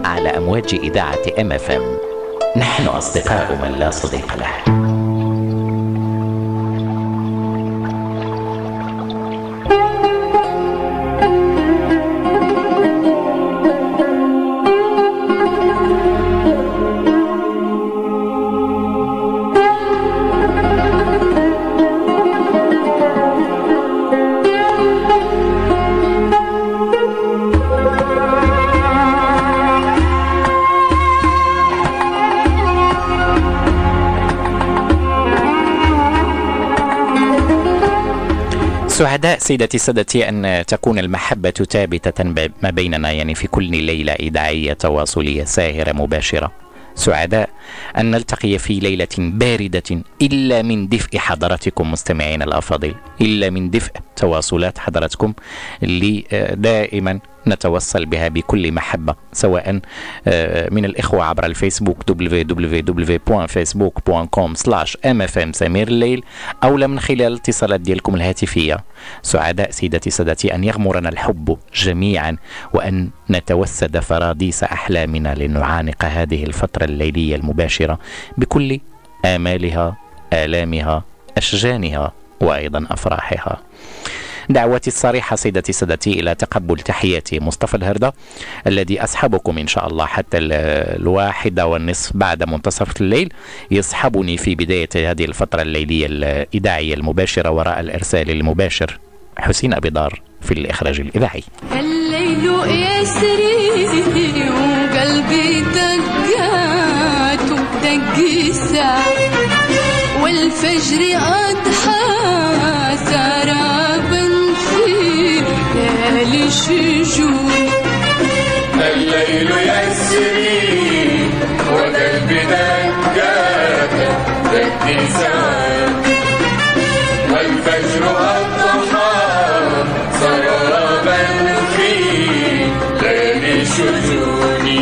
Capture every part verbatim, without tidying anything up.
على أمواج إذاعة إم إف إم. نحن أصدقاء من لا صديق له. سعداء سيدتي سادتي أن تكون المحبة ثابتة ما بيننا، يعني في كل ليلة إذاعية تواصلية ساهرة مباشرة. سعداء أن نلتقي في ليلة باردة إلا من دفء حضراتكم مستمعين الأفاضل، إلا من دفء تواصلات حضراتكم اللي دائما نتوصل بها بكل محبة، سواء من الإخوة عبر الفيسبوك دبليو دبليو دبليو دوت فيسبوك دوت كوم سلاش ام اف ام سمير الليل، أو من خلال الاتصالات ديالكم الهاتفية. سعداء سيدتي سادتي أن يغمرنا الحب جميعا، وأن نتوسد فراديس أحلامنا لنعانق هذه الفترة الليلية المباشرة بكل آمالها، آلامها، أشجانها، وأيضا أفراحها. دعوتي الصريحة سيدتي سادتي إلى تقبل تحياتي مصطفى الهردة، الذي أصحبكم إن شاء الله حتى الواحدة والنصف بعد منتصف الليل. يصحبني في بداية هذه الفترة الليلية الإذاعية المباشرة وراء الإرسال المباشر حسين أبي دار في الإخراج الإذاعي. الليل يسري وقلبي دقات ودق ساعة، والفجر أضحى سرابا للشجون. الليل يسري وقلبي دقات دق ساعة، والفجر أضحى سرابا في ليل شجوني.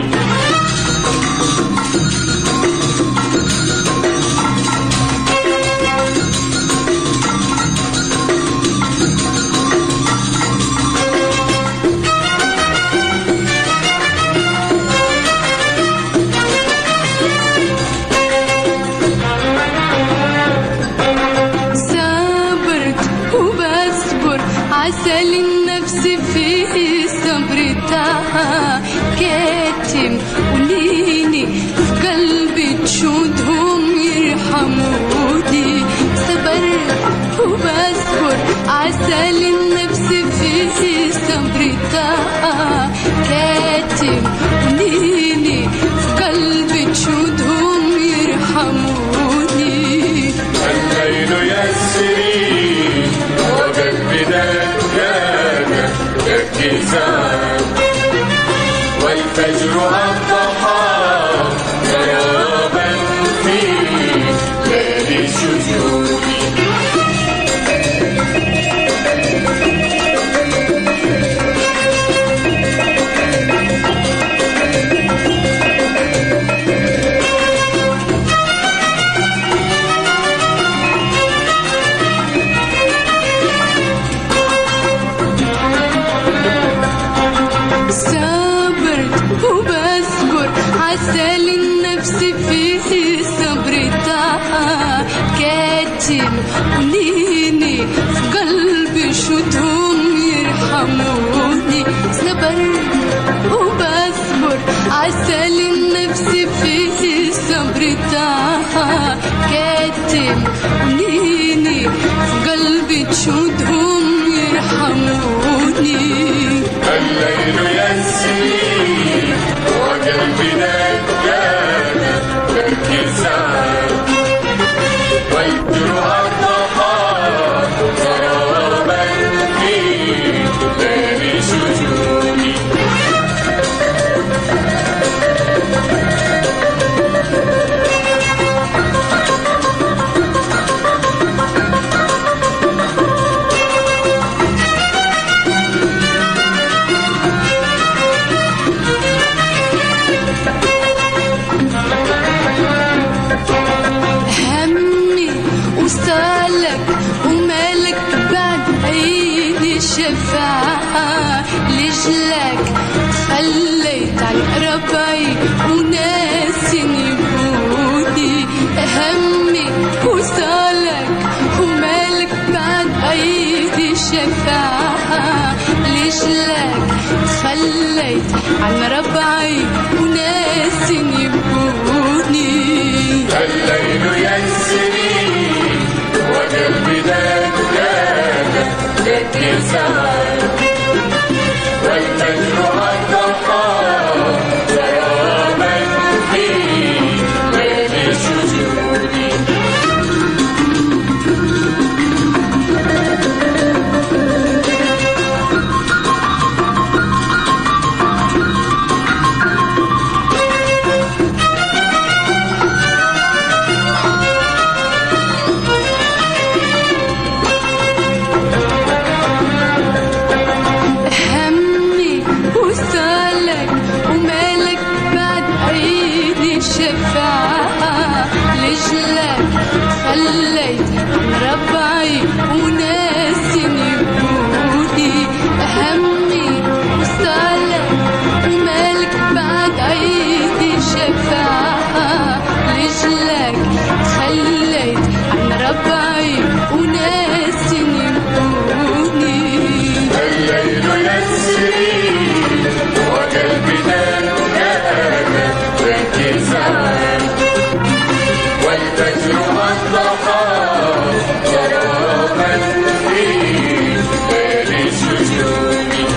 عسل النفس في صبرتها كاتم وليني في قلبي تشودهم يرحموني. صبرت وبصبر عسل النفس في صبرتها كاتم وليني في قلبي تشودهم يرحموني. الليل يسري وقلبي دقات دق ساعة، والفجر أضحى سرابا في ليل شجوني. عسل النفس في صبرتها كاتم وليني في قلبي شدهم يرحموني. صبرت وبصبر عسل النفس في صبرتها كاتم وليني في قلبي تشودهم يرحموني. الليل يسري وقلبي دقات دق ساعة، والفجر أضحى سرابا في ليل شجوني. عيب وناس يبوني، همي وصالك ومالك بعد أيدي شفاعة، ليش لك تخليت عن ربعي وناس يبوني. الليل ينسني وقلبي دقاقة لك سهر، والفجر أضحى سراما في ليل شجوني. لجلك خليت عن ربعي وناس يبوني، همي وصالك ومالك بعد عيدي شفاعة، لجلك خليت عن ربعي وناس يبوني. الليل يسري وقلبي دقاقة لك سهر، والفجر أضحى سراما في ليل شجوني.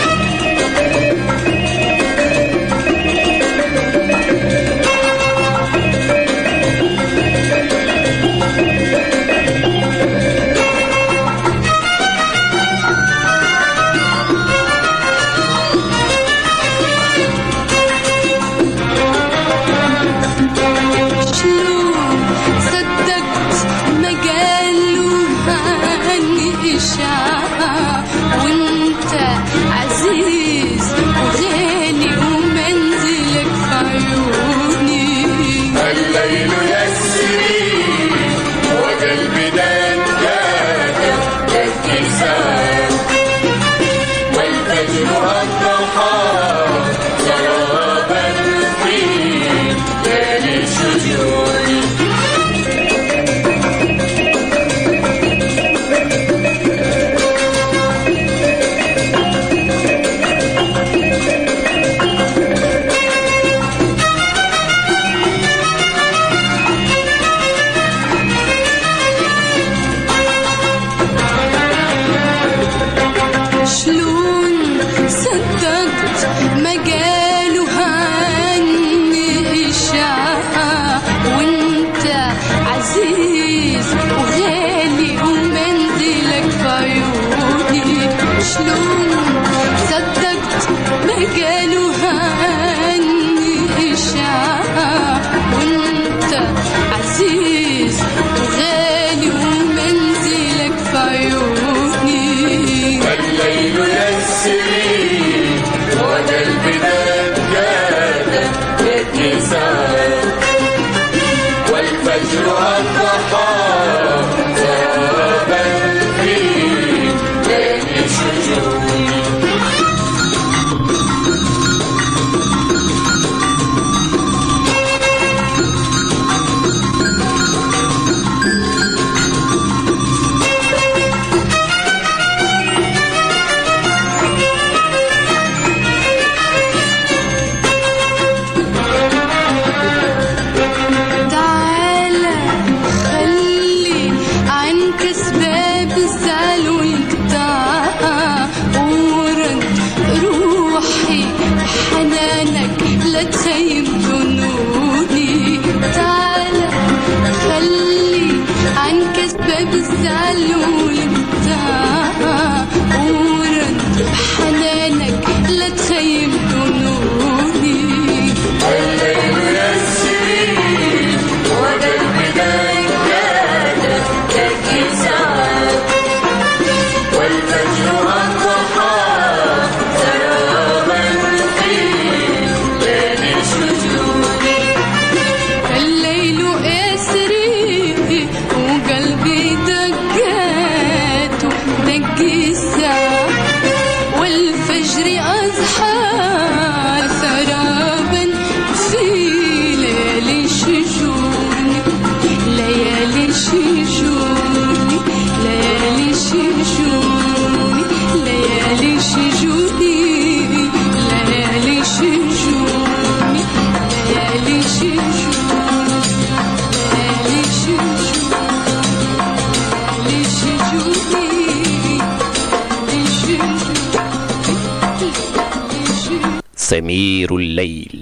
وانت عزيز وغالي ومنزلك في عيوني. الليل يسري وقلبي دقاقة لك سهر، والفجر أضحى سرابا في ليل شجوني. شلون صدقت مجاله عني إشاعة، وانت عزيز وغالي ومنزلك في عيوني. شلون صدقت مجاله عني إشاعة، وانت عزيز وغالي ومنزلك في عيوني. الليل يسري وقلبي دقاقة لك سهر، والفجر أضحى سرابا في ليل شجوني. لا تخيب ظنوني، تعال خلي عنك اسباب الزعل والبتاع، ورد بحنانك لا تخيب ظنوني. الليل يسري وقلبي دقاقة لك سهر، والفجر أضحى سرابا في ليل شجوني. الليل يسري وقلبي دقاقة شجوني ليالي شجوني ليالي شجوني ليالي شجوني ليالي شجوني ليالي شجوني ليالي شجوني سمير الليل.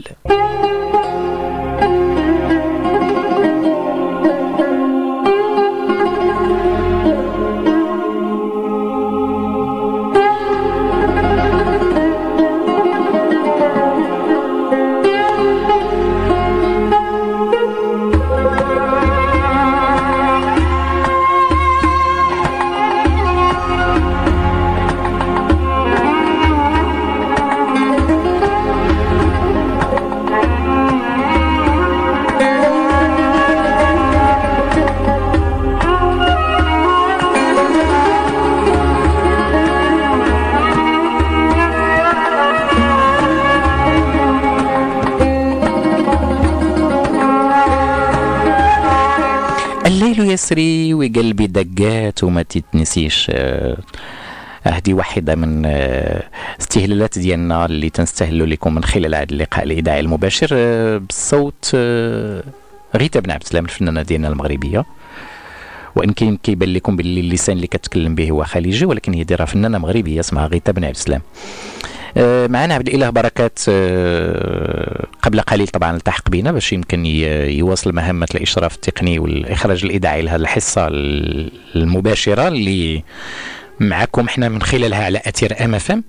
الليل يسري وقلبي دقات وما تتنسيش. هذه واحدة من استهلالات ديالنا اللي تنستهلوا لكم من خلال هذا اللقاء الإذاعي المباشر بالصوت غيتا بن عبد السلام الفنانة ديالنا المغربية. وإن كاين كيبان لكم باللي اللسان اللي كتكلم به هو خليجي، ولكن هي دايرة فنانة مغربية اسمها غيتا بن عبد السلام. معنا عبد الإله بركات قبل قليل طبعا التحق بنا باش يمكن يواصل مهمة الإشراف التقني والإخراج الإذاعي لهذه الحصة المباشرة اللي معكم احنا من خلالها على أثير أم اف ام،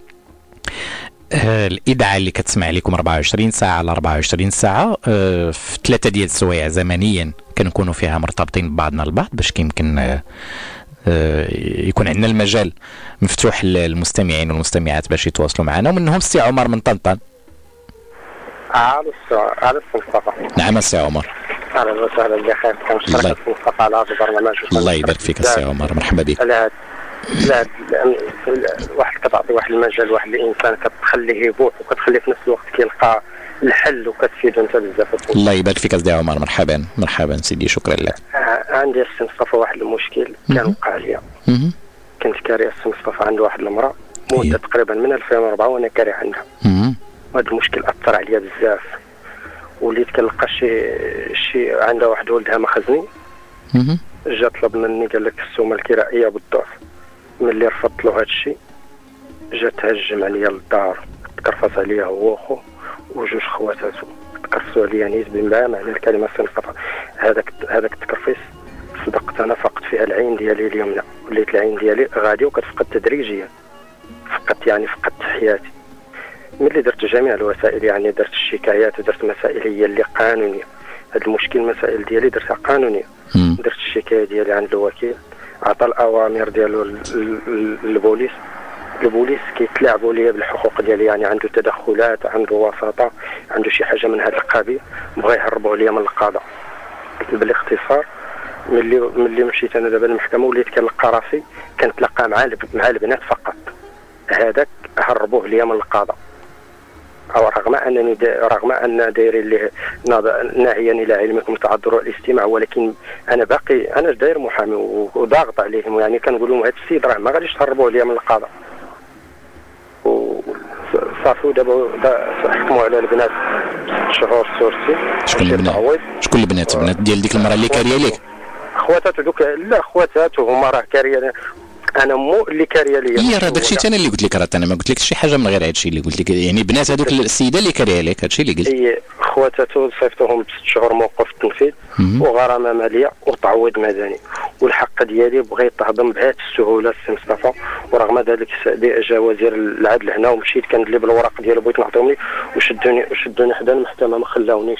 الإذاعة اللي كتسمع لكم أربعة وعشرين ساعة على أربعة وعشرين ساعة في ثلاثة ديال السوايع زمنيا كنكونوا فيها مرتبطين ببعضنا البعض باش كيمكن يكون عندنا المجال مفتوح للمستمعين والمستمعات باش يتواصلوا معنا، ومنهم السي عمر من طنطا. على على مصطفى. نعم السي عمر. اهلا وسهلا بخير. كنشكرك مصطفى على هذا البرنامج. الله يبارك فيك السي عمر، مرحبا بك. لا لا واحد كتعطي واحد المجال واحد الانسان كتخليه يبوح وكتخليه في نفس الوقت كيلقى الحل وكتفيدو انت بزاف. الله يبارك فيك السي عمر، مرحبا مرحبا سيدي، شكرا لك. عندي السي مصطفى واحد المشكل كان وقع لي. كنت كاري السي مصطفى عنده واحد المراه مده تقريبا من ألفين وأربعة وانا كاري عندها. وهذا المشكل اثر عليا بزاف، وليت كنلقى شي شي عندها واحد ولدها مخزني. جا طلب مني قال لك السومه الكرائيه بالضعف. ملي رفضت له هذا الشيء جا تهجم عليا للدار، تكرفص عليا هو وخو وجوج خواتاتو، تكرفصوا عليا نيز بما معنى الكلمه السي مصطفى. هذاك هذاك التكرفيس صدقت انا فقدت فيها العين ديالي اليمنى، وليت العين ديالي غادي وكتفقد تدريجيا، فقدت يعني فقدت حياتي. ملي درت جميع الوسائل يعني درت الشكايات ودرت مسائل هي اللي قانونيه، هذا المشكل المسائل ديالي درتها قانونيه. درت الشكايه ديالي عند الوكيل، عطى الاوامر ديالو للبوليس، البوليس كيتلاعبوا ليا بالحقوق ديالي، يعني عنده تدخلات، عنده وساطه، عنده شي حاجه من هذا القبيل، بغا يهربوا ليا من القضاء. بالاختصار ملي ملي مشيت انا دابا للمحكمه وليت كنلقى راسي كنتلاقى مع مع البنات فقط، هذاك هربوه ليا من القضاء. او رغم انني رغم ان دايرين ليه ناعيا الى علمكم تعذر الاستماع، ولكن انا باقي انا داير محامي وضاغط عليهم، يعني كنقول لهم هذا السيد راه ما غاديش تهربوه ليا من القضاء. وصافي دابا حكموا على البنات ست شهور سورتي. شكون البنات؟ شكون البنات؟ البنات ديال ديك المراه اللي كاريه ليك؟ خواتاتو دوك، لا خواتاتو هما راه كاريه، انا مو اللي كاريه ليا. هي راه داكشي انا اللي قلت لك، راه انا ما قلت لكش شي حاجه من غير هادشي اللي قلت لك، يعني بنات هذوك السيده اللي كاريه لك، هادشي اللي قلت. هي خواتاتو صيفطوهم بست شهور موقف التنفيذ وغرامه ماليه وتعويض مدني، والحق ديالي بغيت تهضم بهذه السهوله السي مصطفى. ورغم ذلك جا وزير العدل هنا ومشيت كندلي بالوراق ديالو بغيت نعطيهم لي وشدوني وشدوني حدا المحكمه ما خلاونيش.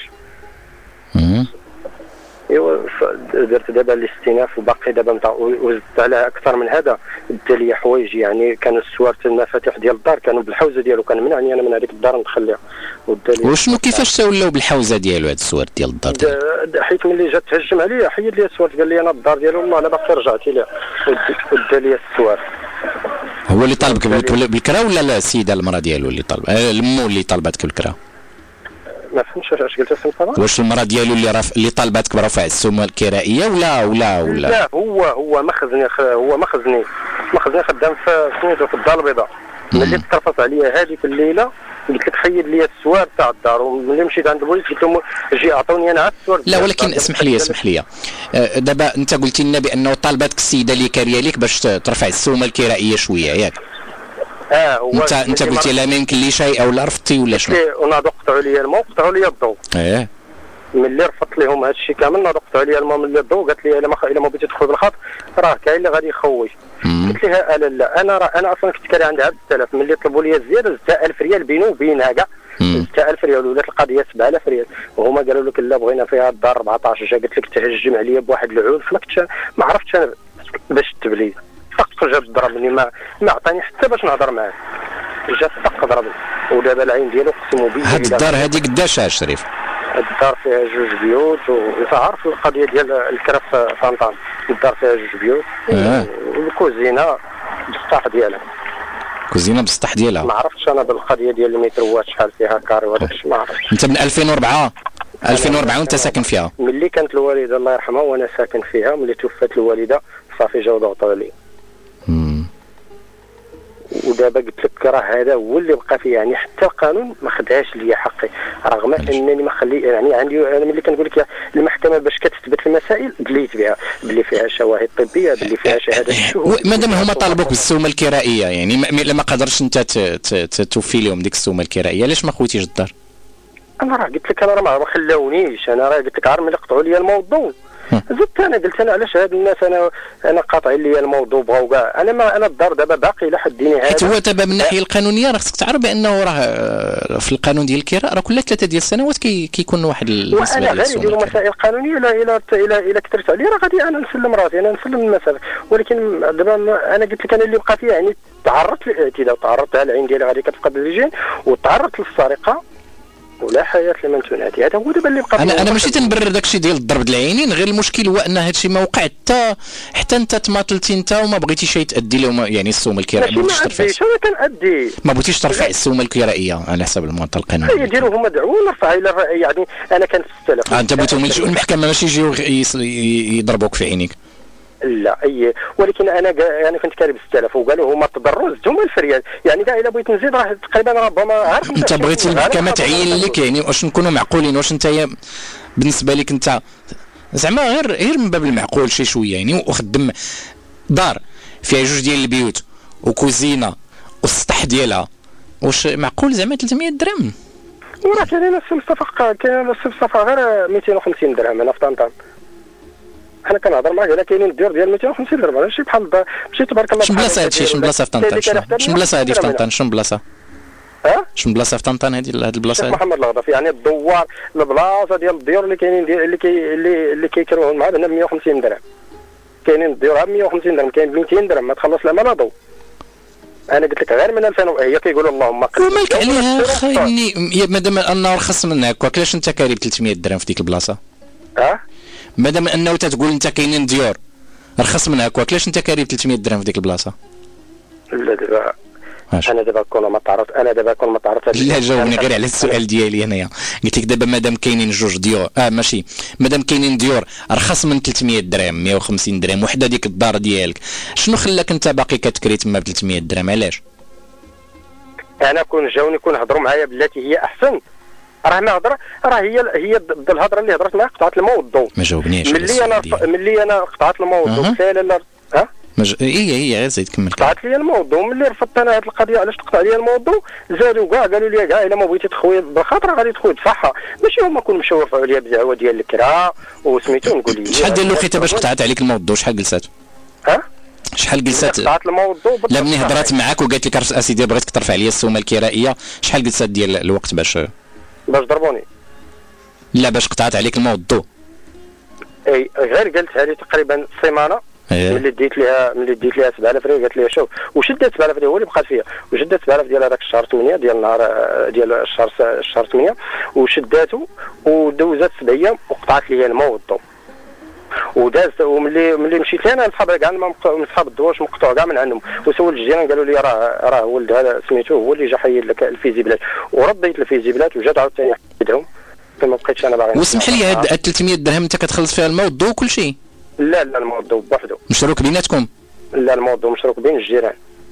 ايوا درت دابا الاستئناف وباقي دابا وزدت على اكثر من هذا، دا لي حوايج يعني كانوا السوارت المفاتيح ديال الدار كانوا بالحوزه ديالو، كان منعني انا من هذيك الدار ندخل لها. وشنو كيفاش ولاو بالحوزه ديالو هاد السوارت ديال الدار ديالو؟ حيت ملي جات تهجم عليا حيد لي السوارت، قال لي انا الدار ديالو والله انا باقي رجعت ليه ودا لي السوارت. هو اللي طالبك بالكرا ولا لا السيده المراه ديالو اللي طالبه؟ المو اللي طالبتك بالكرا؟ ما فهمتش اش قلت السي مصطفى. واش المراه ديالو اللي رف... اللي طالباتك برفع السموه الكرائيه ولا ولا ولا لا هو هو مخزني هو مخزني مخزني خدام في سميتو في الدار البيضاء. ملي ترفص عليا هذيك الليله قلت لك حيد لي السوار تاع الدار، وملي مشيت عند البوليس قلت لهم جي اعطوني انا السوار. لا ولكن اسمح لي اسمح لي أه دابا انت قلتي لنا بانه طالباتك السيده اللي كاريه لك باش ترفع السموه الكرائيه شويه ياك. اه هو انت انت قلتي لا ما يمكن لي شيء او لا رفضتي ولا شنو؟ وناضوا قطعوا لي الماء وقطعوا لي الضوء. ايه ملي رفضت لهم هذا الشيء كامل ناضوا قطعوا لي الماء من الضوء، قالت لي الا ما الا ما بغيتي تدخل بالخط راه كاين اللي غادي يخوي. قلت لها لا لا انا راه انا اصلا كنت كاري عندها ب ستة آلاف، ملي طلبوا لي الزياده زدتها ألف ريال بينه وبينها كاع، زدتها ألف ريال ولات القضيه سبعة آلاف ريال، وهما قالوا لك لا بغينا فيها الدار أربعطاش. جا قلت لك تهجم عليا بواحد العنف ما كنتش ما عرفتش انا باش تبلي فقط. جا ضربني ما ما عطاني حتى باش نهضر معاه، جا فقط ضربني. ودابا العين ديالو قسموا بي. هاد الدار هذه قداش شريف؟ الدار فيها جوج بيوت، وانت عارف القضيه ديال الكرا في طنطان، الدار فيها جوج بيوت آه. والكوزينه بالسطح ديالها. كوزينه بالسطح ديالها. ما عرفتش انا بالقضيه ديال المتروات شحال فيها كاري وهذاك الشيء ما عرفتش. انت من ألفين وأربعة ألفين وأربعة وانت ساكن فيها؟ ملي كانت الوالده الله يرحمها وانا ساكن فيها، ملي توفات الوالده صافي جاو ضغطوا علي. ودابا قلت لك راه هذا هو اللي بقى فيه، يعني حتى القانون ما خدهاش ليا حقي، رغم انني ما خلي يعني عندي. انا ملي كنقول لك المحكمه باش كتثبت المسائل دليت بها باللي فيها شواهد طبيه، باللي فيها شهاده الشهود. مادام هما طالبوك بالسومه الكرائيه، يعني ما ما قدرش انت توفي لهم ديك السومه الكرائيه، علاش ما خويتيش الدار؟ انا راه قلت لك انا راه ما خلاونيش، انا راه قلت لك عارف ملي قطعوا لي الموضوع زدت انا قلت انا علاش هاد الناس انا انا قاطعين لي الموضوع بغاو كاع. انا ما انا الدار دابا باقي لحد ديني هذا. حيت هو دابا من الناحيه القانونيه راه خصك تعرف بانه راه في القانون ديال الكراء راه كل ثلاثه ديال السنوات كي كيكون واحد النسبه ديال السومه. انا غير مسائل قانونيه لا الى الى الى كثرت عليه راه غادي انا نسلم راسي، انا نسلم المساله. ولكن دابا انا قلت لك انا اللي بقى فيها يعني تعرضت للاعتداء وتعرضت على العين ديالي غادي كتفقد الرجال وتعرضت للسرقه ولا حياه لمن تنادي. هذا هو دابا اللي بقى. انا انا ماشي تنبرر داكشي ديال الضرب د العينين، غير المشكل هو ان هادشي ما وقع حتى حتى انت تماطلتي انت وما بغيتيش تادي لهم يعني السومه الكرائيه. ما بغيتيش ترفع. انا كنادي. ما بغيتيش ترفع السومه الكرائيه على حسب المعطى القانوني. يديروا هما دعوه نرفع الى يعني انا كنت ستة آلاف. انت بغيتهم يلجؤوا المحكمه ماشي يجيو يضربوك في عينيك. لا اي ولكن انا انا كنت كاري ب ستة آلاف وقالوا هما تضروا زدتهم ألف ريال، يعني كاع الا بغيت نزيد راه تقريبا ربما عارف. انت بغيتي المحكمه تعين لك يعني واش نكونوا معقولين، واش انت بالنسبه لك انت زعما غير غير من باب المعقول شي شويه يعني وخدم دار فيها جوج ديال البيوت وكوزينه والسطح ديالها، واش معقول زعما ثلاثمية درهم؟ وراه كاين السي مصطفى كاين السي مصطفى غير مئتين وخمسين درهم هنا في طنطا. انا كنهضر معاك على كاينين الديور ديال مئتين وخمسين درهم ماشي بحال ماشي تبارك الله. شنو بلاصه هادشي؟ شنو بلاصه في طنطا؟ شنو بلاصه هادي في طنطا؟ شنو بلاصه؟ ها؟ شنو بلاصه في طنطا هادي هاد البلاصه؟ محمد الغضافي يعني الدوار البلاصه ديال الديور اللي كاينين ديال اللي كي اللي اللي كيكروهم معاه هنا ب مئة وخمسين درهم. كاينين الديور ب مئة وخمسين درهم، كاين ب مئتين درهم ما تخلص لا ما ضو. انا قلت لك غير من ألفين هي كيقولوا اللهم قل. ومالك عليها خايني مادام انه رخص من هكاك علاش انت كاري ب ثلاثمية درهم في ديك البلاصه؟ اه مادام انه تتقول انت كاينين ديور رخص من هكاك علاش انت كاري ب ثلاثمية درهم في ديك البلاصه؟ لا دابا انا دابا كون ما تعرضت انا دابا كون ما تعرضت. لا جاوبني غير على السؤال ديالي هنايا، قلت لك دابا مادام كاينين جوج ديور اه ماشي مادام كاينين ديور رخص من ثلاثمية درهم مئة وخمسين درهم وحده ديك الدار ديالك، شنو خلاك انت باقي كتكري تما ب ثلاثمية درهم علاش؟ انا كون جاوني كون هضروا معايا بلاتي هي احسن، راه ما هضر راه هي هي الهضره اللي هضرت معاك قطعت الماء والضوء. ما جاوبنيش ملي انا ملي انا قطعت الماء والضوء سالا لا ها مج... هي هي غير زيد كمل. قطعت لي الموضوع ملي رفضت انا هذه القضيه علاش تقطع لي الموضوع زادوا كاع قالوا لي كاع الا ما بغيتي تخوي بالخاطر غادي تخوي بصحه، ماشي هما كون مشاو رفعوا لي بدعوه ديال الكرا وسميتو نقول لي شحال ديال الوقيته باش قطعت عليك الموضوع؟ شحال جلسات؟ ها شحال جلسات؟ قطعت الموضوع لا مني هضرات معاك وقالت لك اسيدي بغيتك ترفع لي السومه الكرائيه، شحال جلسات ديال الوقت باش باش ضربوني؟ لا باش قطعت عليك الموضوع. اي غير قالتها لي تقريبا سيمانه. أيه. ملي ديت ليها ملي ديت ليها سبعة آلاف ريال قالت لي شوف وشدت سبعة آلاف ريال هو اللي بقات فيها وشدت سبعة آلاف ديال هذاك الشهر ثمانية ديال النهار ديال الشهر الشهر ثمانية وشداتو ودوزات سبع ايام وقطعت لي الماء والضوء ودازت. وملي ملي مشيت انا لصحاب كاع من صحاب الدواش مقطوع كاع من عندهم وسولت الجيران قالوا لي راه راه ولد هذا سميتو هو اللي جا حيد لك الفيزيبلات ورديت الفيزيبلات وجات عاوتاني حيدهم هادشي انا باغي. واسمح لي هاد ثلاثمية درهم انت كتخلص فيها الماء والضوء وكل شيء؟ لا لا الموضوع بوحدو مشروك بيناتكم؟ لا الموضوع مشروك بين الجيران.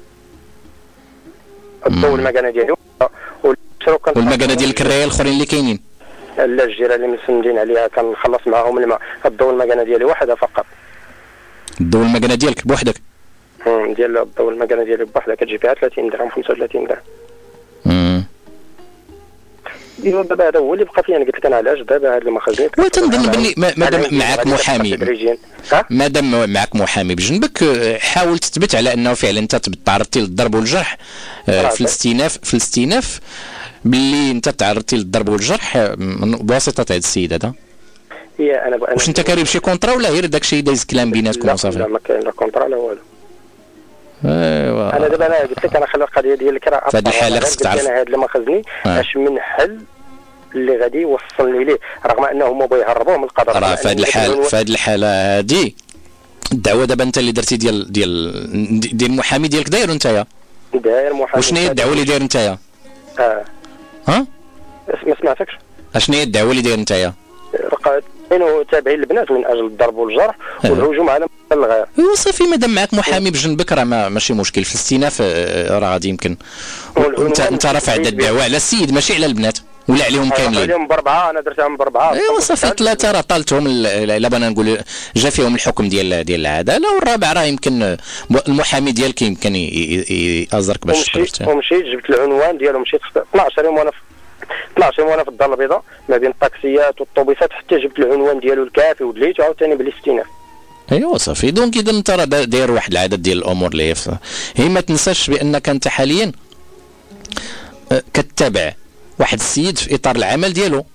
الضوء والمكانه ديالو والمشروك والمكانه ديال الكرايه الاخرين اللي كاينين؟ لا الجيران اللي مسندين عليها كنخلص معاهم الماء. الضوء والمكانه ديالي واحده فقط. الضوء والمكانه ديالك بوحدك؟ امم ديال الضوء والمكانه ديالي بوحدها كتجي فيها ثلاثين درهم خمسة وثلاثين درهم. امم ايوا دابا هذا هو اللي بقى فيا. انا قلت لك انا علاش دابا هاد المخازن وتنظن باللي مادام معك محامي مادام معك محامي بجنبك حاول تثبت على انه فعلا انت تعرضتي للضرب والجرح في الاستئناف في الاستئناف باللي انت تعرضتي للضرب والجرح بواسطه هذا السيد هذا. هي انا واش انت كاري بشي كونطرا ولا غير داكشي دايز كلام بيناتكم وصافي؟ لا ما كاين لا كونطرا لا والو. ايوا انا دابا انا قلت لك انا خلي القضيه ديال الكراء في هذه الحاله خصك تعرف انا هذا اللي ما خزني اش من حل اللي غادي يوصلني ليه رغم انه هما بغا يهربوه من القضاء. راه في هذه الحاله في هذه الحاله هذه الدعوه دابا انت اللي درتي ديال ديال ديال المحامي ديالك داير نتايا؟ داير محامي. وشنو هي الدعوه اللي داير نتايا؟ اه ها ما سمعتكش. اشنو هي الدعوه اللي داير نتايا؟ كانوا تابعين البنات من اجل الضرب والجرح والهجوم على الغير. ايوا صافي مادام معك محامي بجنبك راه ما ماشي مشكل. في الاستئناف راه غادي يمكن انت انت رافع هذا الدعوه على السيد ماشي على البنات ولا عليهم كاملين. عليهم باربعه انا درتهم باربعه. ايوا صافي ثلاثه راه طالتهم الا بغينا نقول جا فيهم الحكم ديال ديال العداله والرابع راه يمكن المحامي ديالك يمكن يازرك باش تقدر. ومشيت جبت العنوان ديالو مشيت اثناش يوم وانا اثناش يوم وانا في الدار البيضاء ما بين الطاكسيات والطوبيسات حتى جبت العنوان ديالو الكافي ودليته عاوتاني بالاستئناف. ايوا صافي دونك اذا انت راه داير واحد العدد ديال الامور اللي هي ما تنساش بانك انت حاليا كتتابع واحد السيد في اطار العمل ديالو.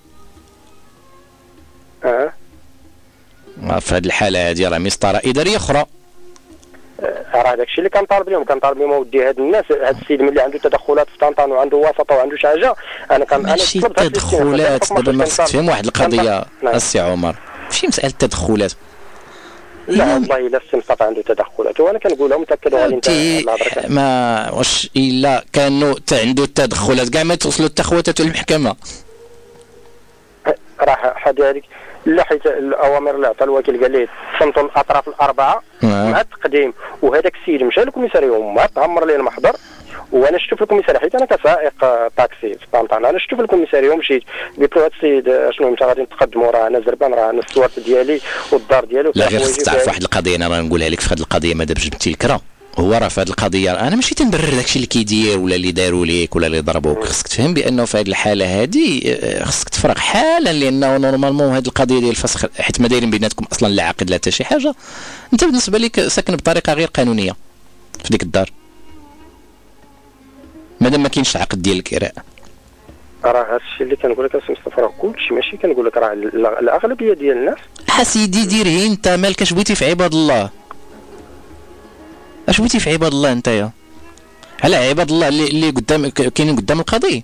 اه في هذه الحاله هذه راه مسطره اداريه اخرى. راه داكشي اللي كنطالب اليوم كنطالب اليوم اودي هاد الناس هاد السيد ملي عنده تدخلات في طنطا وعنده وسط وعنده شي حاجه انا كان انا ماشي تدخلات دابا ما خصك تفهم واحد القضيه السي عمر ماشي مساله تدخلات. لا والله الا السي مصطفى عنده تدخلات وانا كنقولها متاكد غادي نتاع ما واش الا كانوا عنده تدخلات كاع ما توصلوا التخواتات للمحكمه. راه حدا هذيك لا حيت الاوامر اللي عطى الوكيل قال ليه صمتوا الاطراف الاربعه مع التقديم وهذاك السيد مشى للكوميساريه وما تعمر ليه المحضر وانا شفت في الكوميساريه حيت انا كسائق طاكسي في طنطا انا شفت في الكوميساريه ومشيت قلت له هذا السيد شنو انت غادي نتقدموا راه انا زربان راه انا السوارت ديالي والدار ديالي. لا غير خصك تعرف واحد القضيه انا راه نقولها لك في هذه القضيه ما دابش جبتي الكرا هو راه في هذه القضيه انا ماشي تنبرر داكشي اللي كيدير ولا اللي داروا ليك ولا اللي ضربوك. خصك تفهم بانه في هذه الحاله هذه خصك تفرق حالا لانه نورمالمون هذه القضيه ديال الفسخ حيت ما دايرين بيناتكم اصلا لا عقد لا حتى شي حاجه انت بالنسبه لك ساكن بطريقه غير قانونيه في ديك الدار مادام ما كاينش عقد ديال الكراء. راه هذا الشيء اللي كنقول لك اسم مصطفى راه كلشي ماشي كنقول لك راه الاغلبيه ديال الناس. حسيدي ديري انت مالك اش بغيتي في عباد الله اش بغيتي في عباد الله نتايا على عباد الله اللي اللي قدام كاينين قدام القضيه.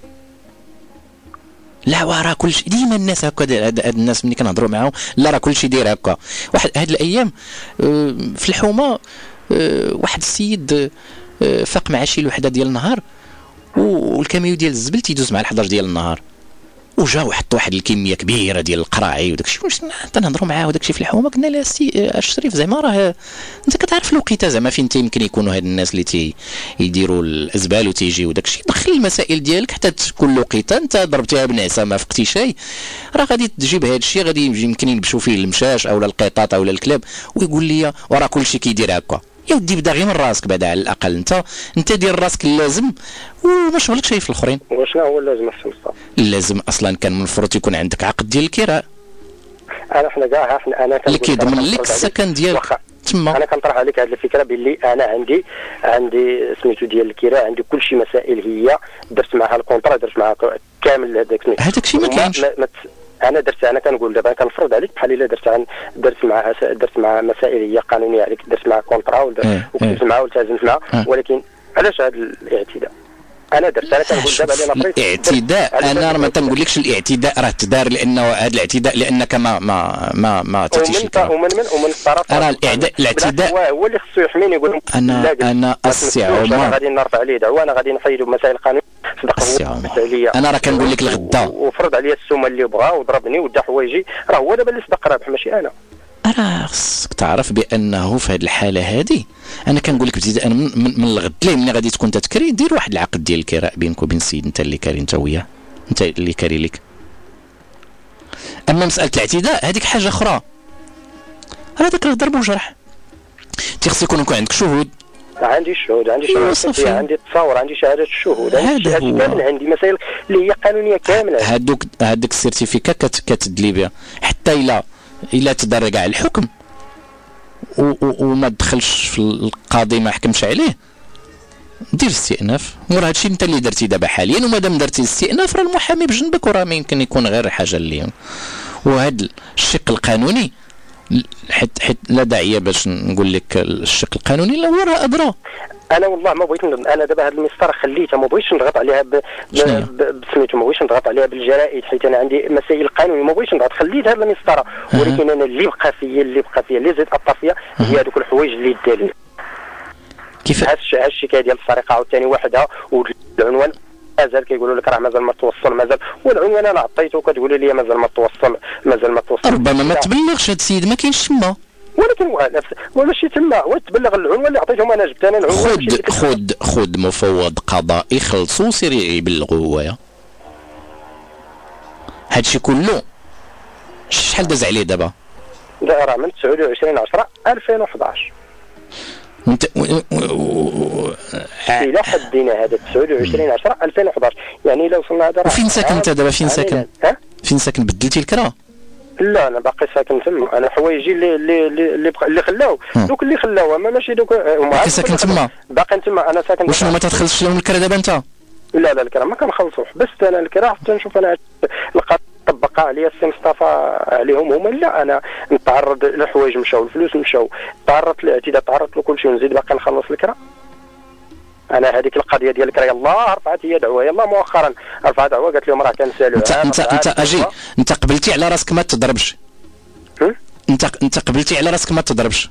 لا وراه كلشي ديما الناس هكا هاد الناس ملي كنهضروا معاهم لا راه كلشي داير هكا. واحد هاد الايام في الحومه واحد السيد فاق مع شي وحده ديال النهار والكاميو ديال الزبل تيدوز مع الحداش ديال النهار وجا وحط واحد الكميه كبيره ديال القراعي وداكشي واش تنهضروا معاه وداكشي في الحومه قلنا له السي الشريف زعما راه انت كتعرف الوقيته زعما فين يمكن يكونوا هاد الناس اللي تي يديروا الازبال وتيجيو وداكشي دخل المسائل ديالك حتى تكون الوقيته انت ضربتيها بنعسه ما فقتي شيء راه غادي تجيب هاد الشيء غادي يمكن يلبسوا فيه المشاش او القطاط او الكلاب ويقول لي وراه كلشي كيدير هكا. يا ودي بدا غير من راسك بعدا على الاقل انت انت دير راسك اللازم وما شغلك شيء في الاخرين. وشنو هو اللازم السي مصطفى؟ اللازم اصلا كان من المفروض يكون عندك عقد ديال الكراء. انا حنا كاع احنا انا اللي كيضمن لك السكن ديالك تما. انا كنطرح عليك هذه الفكره باللي انا عندي عندي سميتو ديال الكراء عندي كل شيء مسائل هي درت معها الكونطرا درت معها كامل هذاك هذاك الشيء ما كاينش. انا درت انا كنقول دابا كنفرض عليك بحال الا درت عن درت معها درت مع مسائل هي قانونيه عليك درت مع كونطرا وكنت معها والتزمت معها ولكن علاش هذا الاعتداء انا درت انا كنقول دابا انا فريت الاعتداء انا ما تنقولكش الاعتداء راه تدار لانه هذا الاعتداء لانك ما ما ما ما تاتيش الكلام ومن من ومن الطرف راه الاعتداء الاعتداء هو اللي خصو يحميني يقول انا انا السي عمر غادي نرفع عليه دعوه انا غادي نحيدو مسائل القانون صدق هو عليا انا راه كنقول لك الغدا وفرض عليا السومه اللي بغا وضربني ودا حوايجي، راه هو دابا اللي صدق رابح ماشي انا. راه خصك تعرف بانه في هذه الحاله هذه انا كنقول لك ابتداء من, من, من الغد ليه ملي غادي تكون تتكري دير واحد العقد ديال الكراء بينك وبين السيد انت اللي كاري انت وياه، انت اللي كاري لك. اما مساله الاعتداء هذيك حاجه اخرى، راه داك ضرب وجرح تيخص يكون يكون عندك شهود. عندي شهود، عندي شهود، عندي تصاور، عندي شهاده الشهود، عندي كامل، عندي مسائل اللي هي قانونيه كامله. هادوك هادوك السيرتيفيكا كتدلي بها حتى الا الا تدرى كاع الحكم وما دخلش في القاضي ما حكمش عليه، دير استئناف. وراه هادشي انت اللي درتي دابا حاليا، ومادام درتي استئناف راه المحامي بجنبك، وراه ما يمكن يكون غير حاجه اللي. وهذا الشق القانوني حيت حيت لا داعي باش نقول لك الشق القانوني لا هو راه ادرى. انا والله ما بغيت، انا دابا هذه المسطره خليتها، ما بغيتش نضغط عليها بسميتو، ما بغيتش نضغط عليها بالجرائد حيت انا عندي مسائل قانونيه، ما بغيتش نضغط، خليت هذه المسطره. ولكن انا اللي بقى فيا اللي بقى فيا اللي زيد اثر فيا هي هذوك الحوايج اللي دار كيف هاد الشكايه ديال السرقه عاوتاني وحدها، والعنوان مازال كيقولوا لك راه مازال ما توصل، مازال، والعنوان انا عطيته وكتقول لي مازال ما توصل، مازال ما توصل. ربما ما تبلغش هذا السيد، ما كاينش تما، ولكن ماشي تما، وتبلغ العنوان اللي عطيتهم انا، جبت انا العنوان. خد خد خد مفوض قضائي خلصوا سير يبلغوا هوايا هادشي كله. شحال داز عليه دابا؟ لا راه من تسعة وعشرين عشرة ألفين وحداش انت الى حدينا هذا تسعة وعشرين عشرة ألفين وحداش، يعني لو وصلنا هذا. وفين ساكن انت دابا؟ فين ساكن؟ فين ساكن؟ بدلتي الكرا؟ لا انا باقي ساكن تما، انا حوايجي اللي اللي اللي, اللي خلاو دوك اللي خلاوها، ما ماشي دوك باقي ساكن تما. باقي تما انا ساكن. واش ما تدخلش لهم الكرا دابا انت؟ لا لا الكرا ما كنخلصوش، بس انا الكرا حتى نشوف انا لقى طبق عليا السي مصطفى عليهم هما. لا انا نتعرض لحوايج مشاو، الفلوس مشاو، تعرضت لاعتداء، تعرضت لكل شيء، ونزيد باقي نخلص الكرا. انا هذيك القضيه ديال الكرا يلاه رفعت هي دعوه، يلاه مؤخرا رفعت دعوه قالت لهم راه كنسالوا. انت انت انت اجي انت قبلتي على راسك ما تضربش، انت انت قبلتي على راسك ما تضربش.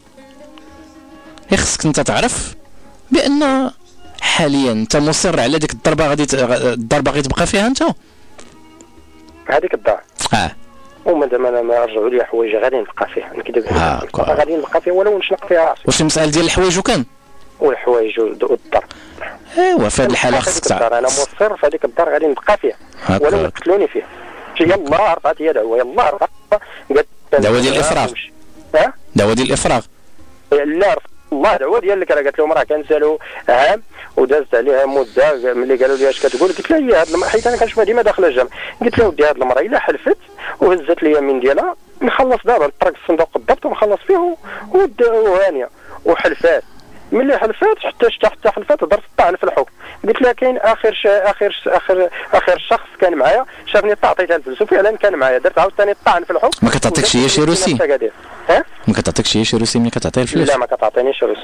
خصك انت تعرف بان حاليا انت مصر على ديك الضربه، غادي الضربه غادي تبقى فيها انت هذيك الدار. اه ومادام انا ما رجعوا لي حوايج غادي نبقى فيها، نكذب عليك غادي نبقى فيها ولو نشنق فيها راسي. واش المساله ديال الحوايج وكان والحوايج والضرب؟ ايوا في هذه الحاله خصك تعرف انا مصر في هذيك الدار غادي نبقى فيها ولو قتلوني فيها. يلاه رفعت هي دعوه، يلاه رفعت قالت دعوه ديال الافراغ. ها دعوه ديال الافراغ؟ لا الله دعوه ديال الكرا، قالت لهم راه كنسالوا عام ودازت عليها مده. ملي قالوا لي اش كتقول قلت لها هي هاد حيت انا كنشوفها ديما داخله الجامع، قلت لها ودي هاد المراه الا حلفت وهزت لي يمين ديالها نخلص دابا نطرق الصندوق الضبط ونخلص فيه وهانيه. وحلفات ملي حلفات حتى حتى حلفات درت الطعن في الحكم. قلت لها كاين اخر ش... اخر ش... اخر اخر شخص كان معايا شافني عطيتها الفلوس وفعلا كان معايا، درت عاوتاني الطعن في الحكم. ما كتعطيكش هي شي روسي؟ ها ما كتعطيكش هي شي روسي ملي كتعطيها الفلوس؟ لا ما كتعطينيش روسي.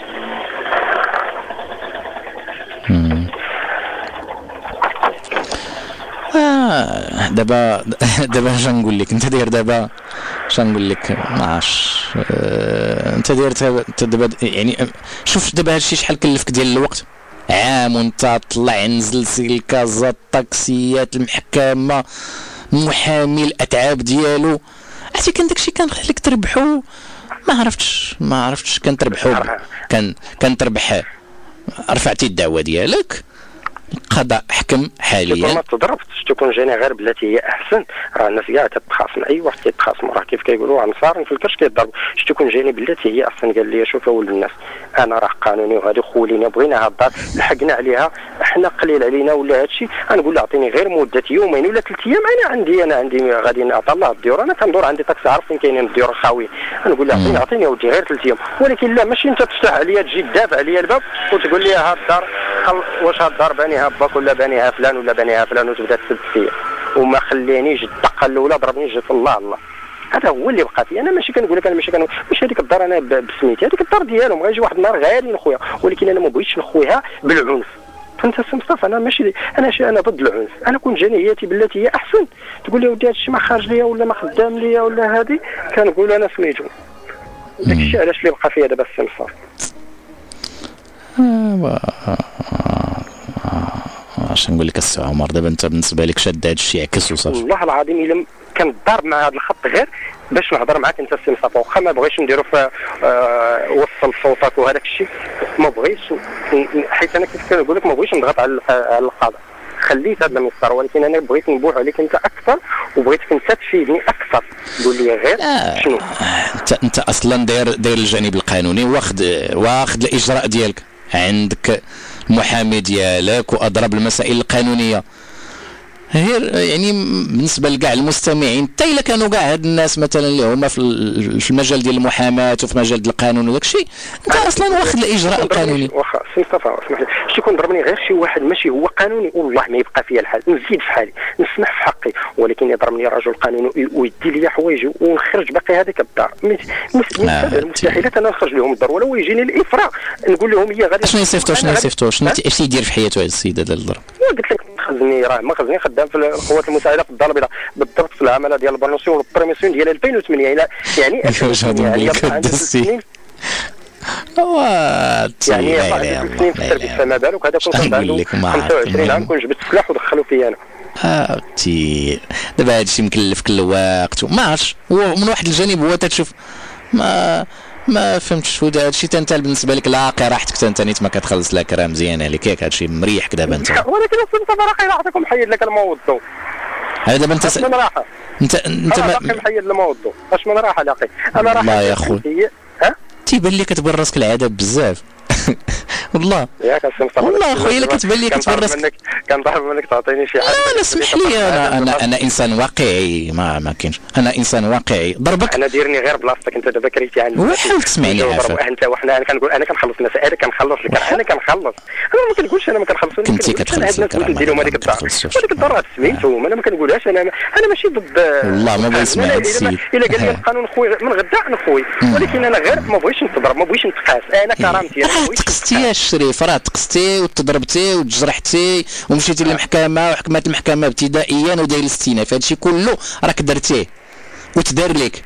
آه دابا دابا اش نقول لك انت داير دابا اش نقول لك ما عرفتش. آه انت داير انت دابا يعني شوف دابا هادشي شحال كلفك ديال الوقت، عام وانت طلع نزل سلكازا الطاكسيات المحكمه محامي الاتعاب ديالو. عرفتي كان داكشي كان خليك تربحو، ما عرفتش ما عرفتش كان تربحو، كان كان تربح. رفعتي الدعوه ديالك، القضاء حكم حاليا. ما تضربتش تكون جاني غير بلاتي هي احسن. راه الناس كاع تتخاصم، اي واحد كيتخاصم راه كيف كيقولوا عنصار في الكرش كيضرب. شتي تكون جاني بلاتي هي احسن. قال لي شوف يا ولد الناس انا راه قانوني وهذه خولينا بغينا هاد الدار لحقنا عليها، حنا قليل علينا ولا هادشي. غنقول له اعطيني غير مده يومين ولا ثلاث ايام. انا عندي انا عندي غادي نعطي الله الديور، انا كندور عندي طاكسي عارف فين كاينين الديور خاويين. غنقول له اعطيني اعطيني يا ودي غير ثلاث ايام. ولكن لا ماشي انت تفتح عليا تجي تدافع عليا الباب وتقول لي هاد الدار واش هاد الدار بانيها باك ولا بانيها فلان ولا بانيها فلان وتبدا تسب فيا وما خلينيش الدقه الاولى ضربني جيت الله الله. هذا هو اللي بقى فيا. انا ماشي كنقول لك انا ماشي كان مش هذيك الدار انا بسميتي، هذيك الدار ديالهم غيجي واحد النهار غادي نخويا، ولكن انا ما بغيتش نخويها بالعنف. فانت سي مصطفى انا ماشي انا شي انا ضد العنف. انا كون جاني هياتي بالتي هي احسن. تقول لي ودي هادشي ما خارج ليا ولا ما خدام ليا ولا هذه، كنقول انا سميتو. داكشي علاش اللي بقى فيا دابا السي مصطفى. اش نقول لك السي عمر، دابا انت بالنسبه لك شاد هذا الشيء عكس وصافي. والله العظيم الا كنضرب مع هذا الخط غير باش نهضر معاك انت السي مصطفى، واخا ما بغيتش نديرو في آه وصل صوتك وهذاك الشيء ما بغيتش، حيت انا كيف كنقول لك ما بغيتش نضغط على على القضاء، خليت هذا المسطر، ولكن انا بغيت نبوح عليك انت اكثر وبغيتك انت تفيدني اكثر، قول لي غير آه شنو. انت انت اصلا داير داير الجانب القانوني، واخد واخد الاجراء ديالك، عندك المحامي ديالك واضرب المسائل القانونيه. هي يعني بالنسبه لكاع المستمعين حتى الا كانوا كاع هاد الناس مثلا اللي هما في المجال ديال المحاماه وفي مجال ديال القانون وداك الشيء، انت اصلا واخد الاجراء القانوني. واخا سي مصطفى اسمح لي، شي يكون ضربني غير شي واحد ماشي هو قانوني والله ما يبقى فيا الحال، نزيد في حالي نسمح في حقي، ولكن يضربني رجل قانوني ويدي لي حوايجي ونخرج باقي هذيك الدار. مستحيلات انا نخرج لهم الدار ولو يجيني الافراء نقول لهم هي غادي. شنو يصيفطوا شنو يصيفطوا شنو اش يدير في حياته هذا السيد هذا الضرب؟ قلت لك خزني راه ما خزني خدام في القوات المساعده في الدار البيضاء بالضبط في العماله ديال البرنوسيون والبريميسيون ديال ألفين وثمانية الى يعني هو يعني سنين في التربيه، فما بالك هذا كنت عنده خمسة وعشرين عام كنت جبت سلاح ودخلوا فيا انا. اه تي دابا هادشي مكلف كل وقت وما عرفتش. هو من واحد الجانب هو تتشوف ما ما فهمتش هو هادشي انت بالنسبه لك لاقي راحتك انت نيت ما كتخلص لك راه مزيان عليك ياك هادشي مريحك دابا انت. ولكن الصدفه باقي راحتك محيد لك الموضوع هذا دابا انت س... من راحه انت انت باقي محيد الموضوع اش من راحه لاقي انا راحه والله يا اخويا ها تيبان لي كتبان راسك العذاب بزاف والله ياك والله اخويا الا كتبان لي كتبان راسك كنضرب منك تعطيني شي حاجه. لا لا اسمح لي انا انا انا انسان واقعي ما ما كاينش، انا انسان واقعي. ضربك انا ديرني غير بلاصتك انت دابا كريتي عندي وحاول تسمعني عافاك انت وحنا انا كنقول انا كنخلص الناس انا كنخلص لك انا كنخلص انا ما كنقولش انا ما كنخلصش كنتي كتخلص نديروا هذيك الدار ولكن الدار سميتهم انا ما كنقولهاش انا انا ماشي ضد والله ما بغيت نسمع هذا السيد الا قال لي القانون خويا من غدا نخوي ولكن انا غير ما بغيتش نتضرب ما بغيتش نتقاس انا كرامتي انا تقستي يا الشريف راه تقستي وتضربتي وتجرحتي ومشيتي للمحكمه وحكمت المحكمه ابتدائيا وداير الاستئناف هادشي كله راك درتيه وتدار لك.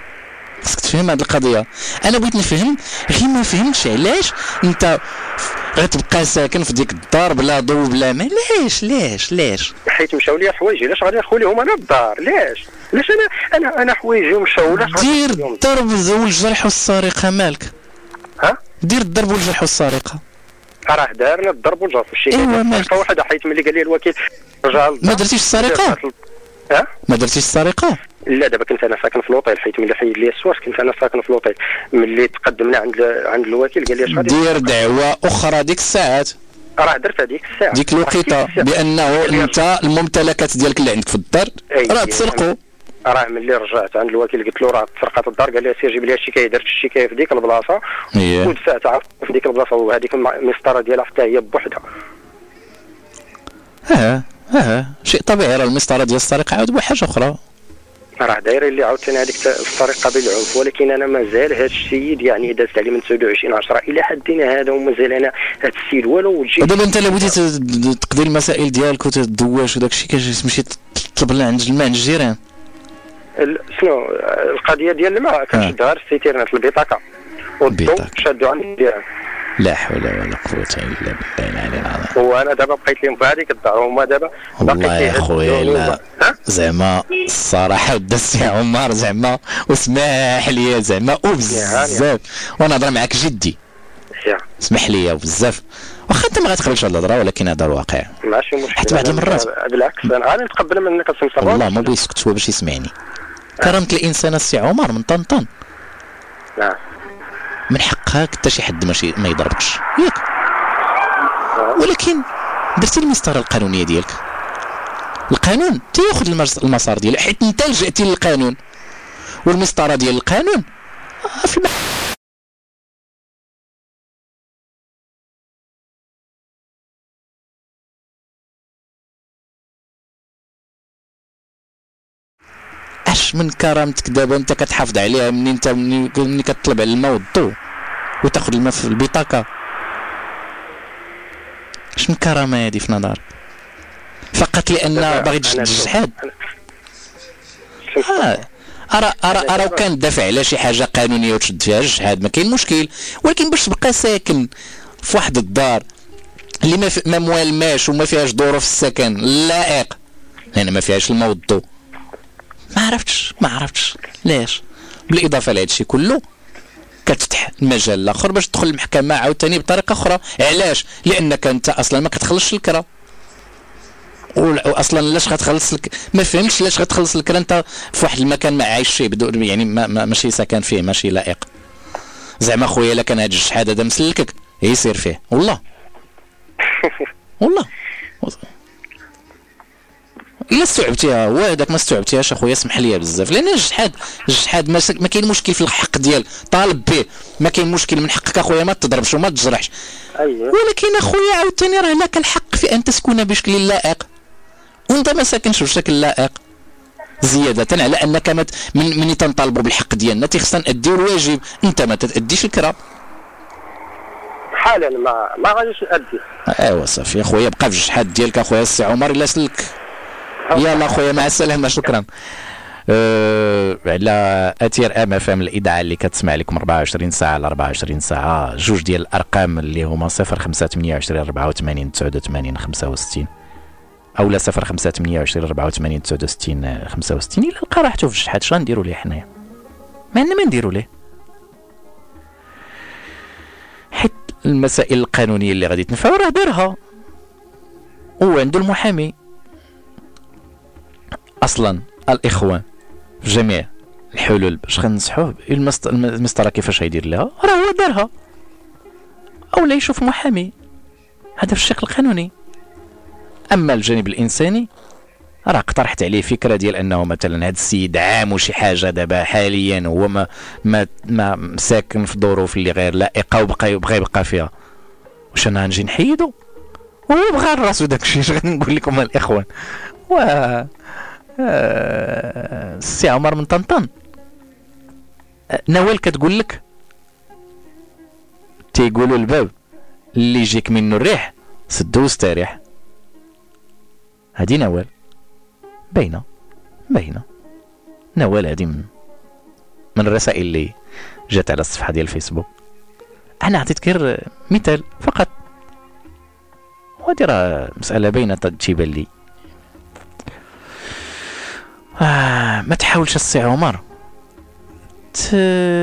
خصك تفهم هذه القضيه. انا بغيت نفهم غير ما فهمتش علاش انت غتبقى ساكن في ديك الدار بلا ضو بلا ما. ليش ليش ليش حيت مشاو لي حوايجي علاش غادي نخوي لهم انا الدار؟ ليش علاش انا انا انا حوايجي مشاو لاش دير الضرب والجرح والسرقه مالك؟ ها دير الضرب والجرح والسرقه راه دارنا الضرب والجرح والشيء. ايوا مالك واحد حيت ملي قال لي الوكيل رجع ما درتيش السرقه؟ ها ما درتيش السرقه؟ لا دابا كنت انا ساكن في لوطيل حيت ملي حيد لي السواش كنت انا ساكن في لوطيل. ملي تقدمنا عند عند الوكيل قال لي اش غادي دير دعوه اخرى ديك الساعات راه درت هذيك الساعه ديك الوقيته بانه انت الممتلكات ديالك اللي عندك في الدار راه تسرقوا. راه ملي رجعت عند الوكيل قلت له راه تسرقت الدار قال لي سير جيب لي الشكايه. درت الشكايه في ديك البلاصه ودفعت في ديك البلاصه وهذيك المسطره ديالها حتى هي بوحدها. اه اه شيء طبيعي راه المسطره ديال السرقه عاود بحاجه اخرى راه دايرين اللي عاوتاني هذيك الطريقه بالعنف. ولكن انا مازال هذا السيد يعني دازت عليه من تسعة وعشرين عشرة الى حدنا هذا ومازال انا هذا السيد ولو تجي. دابا انت الا بغيتي تقضي المسائل ديالك وتدواش وداك الشيء كتمشي تطلب لنا عند الماء عند الجيران. شنو القضيه ديال الماء كنشدها السيتيرنات البطاقه والضوء شادوا عند الجيران. لا حول ولا قوه الا بالله العلي العظيم. وانا دابا بقيت لهم في هذيك الدار وهما دابا والله يا خويا لا زعما الصراحه ودا السي عمر زعما واسمح لي زعما وبزاف وانا نهضر معاك جدي اسمح لي بزاف واخا انت ما غتقبلش هاد الهضره ولكن هذا الواقع ماشي مشكل. حتى بعض المرات بالعكس انا غادي نتقبل منك السي مصطفى والله ما بغي يسكت هو باش يسمعني. كرامه الانسان السي عمر من طنطان نعم من حقها حتى شي حد ماشي ما يضربكش ياك ولكن درتي المسطره القانونيه ديالك. القانون تياخذ المسار ديالو حيت انت لجأتي للقانون والمسطره ديال القانون في الم... اش من كرامتك دابا انت كتحافظ عليها منين انت منين كتطلب على الماء والضوء وتاخذ الماء في البطاقه. اش من كرامه هذه في نظرك؟ فقط لان باغي تجد الجحاد. اه ارى ارى ارى كان دافع على شي حاجه قانونيه وتشد فيها الجحاد ما كاين مشكل ولكن باش تبقى ساكن في واحد الدار اللي ما, ما موالماش وما فيهاش ظروف السكن لائق، لان ما فيهاش الماء والضوء. ما عرفتش ما عرفتش علاش. بالاضافه لهذا الشيء كله كتفتح المجال الاخر باش تدخل المحكمه عاوتاني بطريقه اخرى. علاش؟ لانك انت اصلا ما كتخلصش الكرا، واصلا علاش غتخلص لك؟ ما فهمتش علاش غتخلص الكرا انت في واحد المكان ما عايش فيه بدون يعني ما ما ماشي سكن فيه، ماشي لائق. زعما خويا الا كان هاد الشحاد هذا مسلكك يسير فيه والله والله الا استوعبتيها. هو هذاك ما استوعبتيهاش اخويا اسمح لي بزاف، لان الجحاد الجحاد ما, ما كاين مشكل في الحق ديال طالب به، ما كاين مشكل من حقك اخويا ما تضربش وما تجرحش. ايوه ولكن اخويا عاوتاني راه لك الحق في ان تسكن بشكل لائق وانت ما ساكنش بشكل لائق، زياده على انك مت من من تنطالبوا بالحق ديالنا تيخصنا ناديو الواجب، انت ما تاديش الكرا حالا ما ما غاديش نادي. ايوا صافي اخويا بقى في الجحاد ديالك اخويا السي عمر الا سلك. يلا خويا مع السلامه شكرا. أه على اثير ام اف ام الاذاعه اللي كتسمع لكم أربعة وعشرين ساعه على أربعة وعشرين ساعه، جوج ديال الارقام اللي هما صفر خمسة ثمانية وعشرين أربعة وثمانين تسعة وثمانين خمسة وستين او لا صفر خمسة ثمانية وعشرين أربعة وثمانين تسعة وستين خمسة وستين. الا لقى راحته في الشحات شنو نديروا ليه حنايا؟ ما عندنا ما نديروا ليه، حيت المسائل القانونيه اللي غادي تنفعوا راه دارها وعنده المحامي. اصلا الاخوان في جميع الحلول باش غنصحوه المسطره كيفاش غيدير لها راه هو دارها، او لا يشوف محامي، هذا في الشق القانوني. اما الجانب الانساني راه اقترحت عليه فكره ديال انه مثلا هذا السيد عام وشي حاجه دابا حاليا هو ما ما, ما ساكن في ظروف اللي غير لائقه وبقى يبغى يبقى فيها، واش انا نجي نحيدو؟ هو بغى راسو داكشي اش غنقول لكم الاخوان. و السي آه... عمر من طنطان آه... نوال كتقول لك تيقولوا الباب اللي يجيك منه الريح سدو واستريح. هادي نوال باينه باينه نوال هادي من من الرسائل اللي جات على الصفحه ديال الفيسبوك. انا عطيت غير مثال فقط، وهادي راه مساله باينه تجيبان لي. آه ما تحاولش السي عمر ت...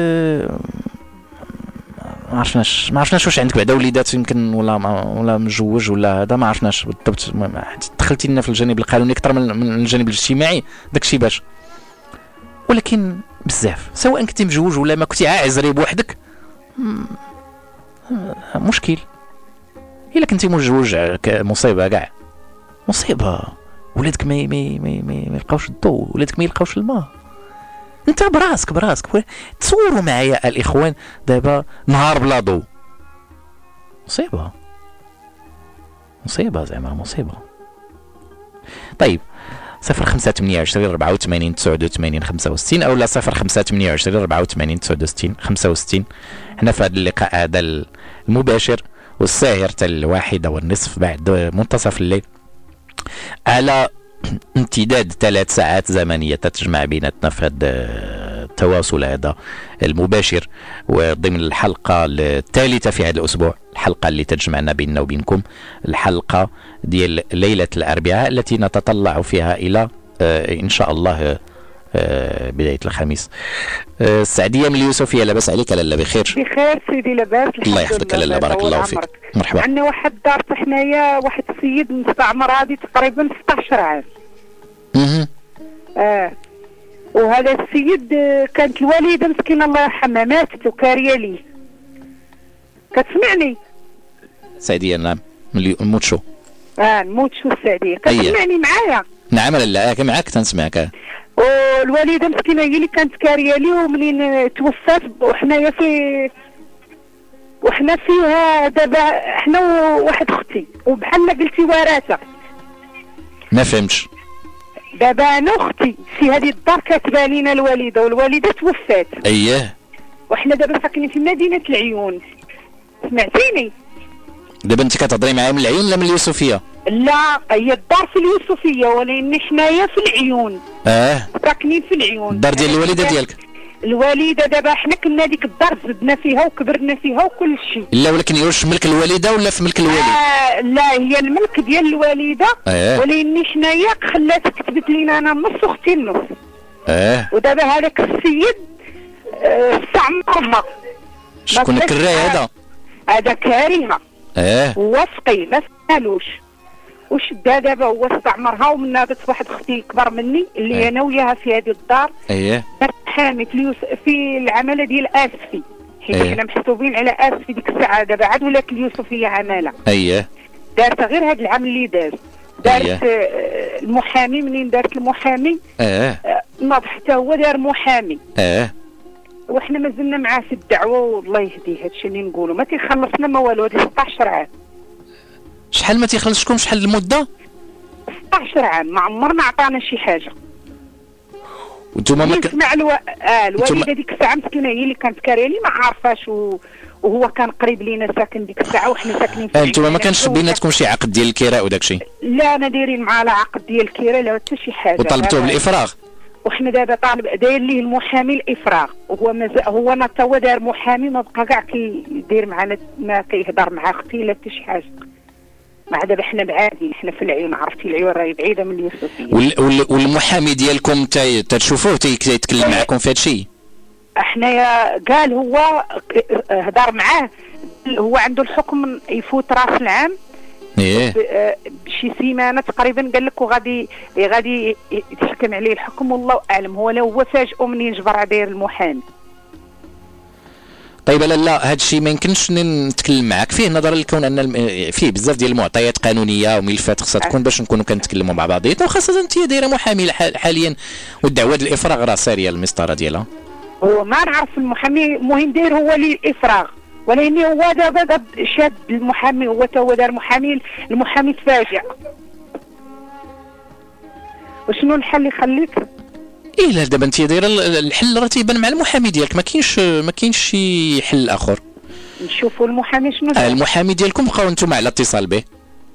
ما عرفناش ما عرفناش واش عندك بعدا وليدات يمكن ولا ما ولا مجوج ولا هذا، ما عرفناش بالضبط. دخلتي لنا في الجانب القانوني اكثر من الجانب الاجتماعي داكشي باش، ولكن بزاف سواء كنتي مجوج ولا ما كنتي عازري بوحدك مشكل. الا كنتي مجوج مصيبه كاع مصيبه، ولادك ما ما ما ما يلقاوش الضوء، ولادك ما يلقاوش الماء، انت براسك براسك. تصوروا معايا الاخوان دابا نهار بلا ضوء، مصيبه مصيبه زعما مصيبه. طيب صفر خمسة ثمانية وعشرين أربعة وثمانين تسعة وثمانين خمسة وستين او لا صفر خمسة ثمانية وعشرين أربعة وثمانين تسعة وستين خمسة وستين. حنا في هذا اللقاء هذا المباشر والساهر حتى الواحدة والنصف بعد منتصف الليل على امتداد ثلاث ساعات زمنية تتجمع بيناتنا في هذا التواصل هذا المباشر، وضمن الحلقة الثالثة في هذا الأسبوع، الحلقة اللي تجمعنا بيننا وبينكم، الحلقة ديال ليلة الأربعاء التي نتطلع فيها إلى آه إن شاء الله آه بداية الخميس. آه السعدية من اليوسفية، لاباس عليك لالا؟ بخير بخير سيدي لاباس الله يحفظك لالا، بارك الله فيك. مرحبا. عندنا واحد دار حنايا واحد السيد مستعمر هذه تقريبا ستة عشر عام. اها اه وهذا السيد كانت الوالده مسكينه الله يرحمها ماتت وكاريه ليه. كتسمعني سعدية؟ نعم نموت شو اه نموت شو السعدية كتسمعني معايا؟ نعم لا معاك تنسمعك. والوالده مسكينه هي اللي كانت كاريه ليه، ومنين توفات وحنايا في وحنا فيها دابا حنا وواحد اختي وبحالنا قلتي ورثه. ما فهمتش. دابا انا اختي في هذه الدار كاتبه لينا الوالده، والوالده توفات. اييه. وحنا دابا ساكنين في مدينه العيون. سمعتيني؟ دابا انت كتهضري معايا من العيون ولا من اليوسفيه؟ لا هي الدار في اليوسفيه ولكن حنايا في العيون. اه ساكنين في العيون. الدار ديال الوالده ديالك؟ الوالده دابا حنا كنا ديك الدار زدنا فيها وكبرنا فيها وكل شيء. لا ولكن واش ملك الوالده ولا في ملك الوالد؟ آه لا هي الملك ديال الوالده. آه. ولكن حنايا خلات كتبت لينا انا النص واختي النص. اه ودابا هذاك السيد آه استعمرها. شكون الكراي هذا؟ هذا كارهه. اه هو سقي ما سالوش. وش دا دابا هو استعمرها ومن نابت واحد اختي كبر مني اللي أيه. انا وياها في هذه الدار. اييه حامي في, اليوس... في العماله ديال اسفي حيت أيه. حنا محسوبين على اسفي ديك الساعه دابا عاد ولات اليوسفيه عماله. اييه دارت غير هذا العام اللي دار دارت أيه. آه المحامي منين دارت المحامي اه آه ناض حتى هو دار محامي. اه وحنا مازلنا معاه في الدعوه والله يهديه هادشي اللي نقولوا ما تيخلصنا ما والو هذه ستة عشر عام. شحال ما تيخلصكم شحال المده؟ ستة عشر عام ما عمرنا عطانا شي حاجه. وانتم ما ك... نسمع الو... آه الوالده ديك الساعه مسكينه هي اللي كانت كاريه لي ما عارفاش و... وهو كان قريب لينا ساكن ديك الساعه وحنا ساكنين في انتم ما كانش بيناتكم شي عقد ديال الكراء وداك الشيء؟ لا انا دايرين مع العقد ديال الكيره لا حتى شي حاجه. وطلبتوه بالافراغ؟ وحنا دابا طالب داير ليه المحامي الافراغ وهو مازال هو انا توا دار محامي ما بقى كاع كيدير معنا ما كيهضر مع اختي لا حتى شي حاجه. مع دابا حنا بعادين حنا في العيون عرفتي العيون راهي بعيده من اليوسفيه. وال... وال... والمحامي ديالكم تي... تشوفوه تيتكلم معكم في هذا الشيء؟ احنا قال هو هضر معاه هو عنده الحكم يفوت راس العام. ايه بشي سيمانه تقريبا قال لك وغادي غادي يتحكم عليه الحكم والله اعلم. هو لا هو فاجئه منين جبر داير المحامي. طيب لا لا هذا الشيء ما يمكنش نتكلم معك فيه نظرا لكون ان الم... فيه بزاف ديال المعطيات قانونيه وملفات خصها تكون باش نكونوا كنتكلموا مع بعضياتنا وخاصه انت دايره محامي حاليا والدعوه ديال الافراغ راه ساريه المسطره ديالها. هو ما نعرف المحامي مهم داير هو لي الافراغ ولكن هو دابا شاد المحامي هو تا هو دار محامي المحامي تفاجئ. وشنو الحل يخليك؟ ايه لا دابا انت دايره الحل راه تيبان مع المحامي ديالك ما كاينش ما كاينش شي حل اخر. نشوفوا المحامي شنو آه المحامي ديالكم بقاو نتوما على اتصال به.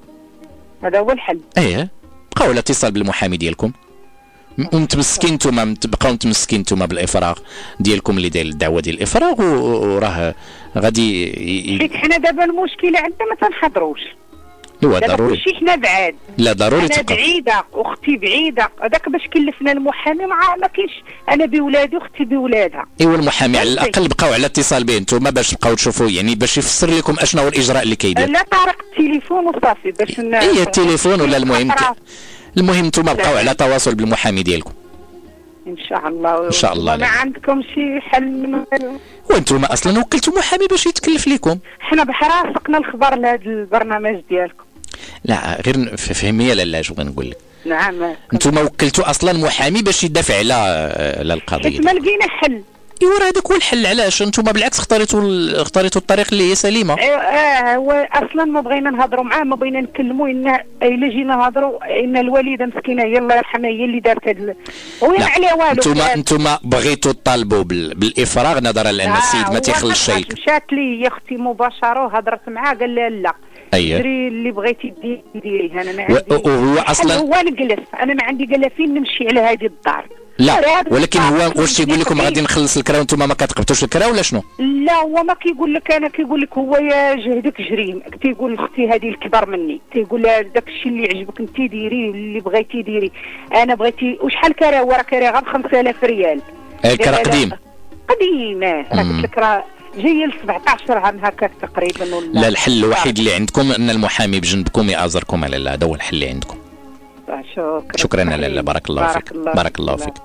هذا هو الحل. ايه بقاو على اتصال بالمحامي ديالكم ومتمسكين نتوما بقاو متمسكين نتوما بالافراغ ديالكم اللي داير الدعوه ديال الافراغ وراه غادي حيت حنا دابا المشكله عندنا ما تنحضروش. ايوا ضروري كلشي حنا بعاد. لا ضروري انا تبقى بعيده واختي بعيده هذاك باش كلفنا المحامي مع ما كاينش انا بولادي واختي بولادها. ايوا المحامي على الاقل بقاو على اتصال به نتوما باش تبقاو تشوفوا يعني باش يفسر لكم اشنو هو الاجراء اللي كيدير. لا طريق التليفون وصافي باش اي التليفون ولا المهم المهم نتوما بقاو على تواصل بالمحامي ديالكم ان شاء الله. ان شاء الله. ما عندكم شي حل من وانتوما اصلا وكلتوا محامي باش يتكلف لكم؟ حنا بحال سقنا الخبر لهذا البرنامج ديالكم. لا غير فهميه لا شو غنقول لك. نعم انتوما وكلتوا اصلا محامي باش يدافع على على القضيه. حيت ما لقينا حل. ايوا راه هذاك هو الحل. علاش انتوما بالعكس اختاريتوا اختاريتوا الطريق اللي هي سليمه. اه هو اصلا ما بغينا نهضروا معاه ما بغينا نكلموا ان الا جينا نهضروا ان الوالده مسكينه هي الله يرحمها هي اللي دارت هذا وهي عليها والو. انتوما انتوما بغيتوا تطالبوا بالافراغ نظرا لان السيد ما تيخلص شيء. مشات لي هي اختي مباشره وهضرت معاه قال لها لا اييه ديري اللي بغيتي ديريه. انا ما عندي وهو اصلا هو نجلس انا ما عندي قال فين نمشي على هذه الدار. لا ولكن هو واش تيقول لكم غادي نخلص الكرا وانتم ما كتقبطوش الكرا ولا شنو؟ لا هو ما كيقول لك انا كيقول لك هو يا جهدك جريم. تيقول لاختي هذه الكبر مني تيقول لها داك الشيء اللي عجبك انت ديريه اللي بغيتي ديري. انا بغيتي وشحال كرا هو راه كرا غير خمسة آلاف ريال. الكرا قديم قديمه راه قلت لك راه جايه ل سبعة عشر عام هكاك تقريبا ولا. لا الحل الوحيد اللي عندكم ان المحامي بجنبكم يآزركم على هذا هو الحل اللي عندكم. شكرا شكرا لاله بارك الله بارك فيك الله بارك الله فيك.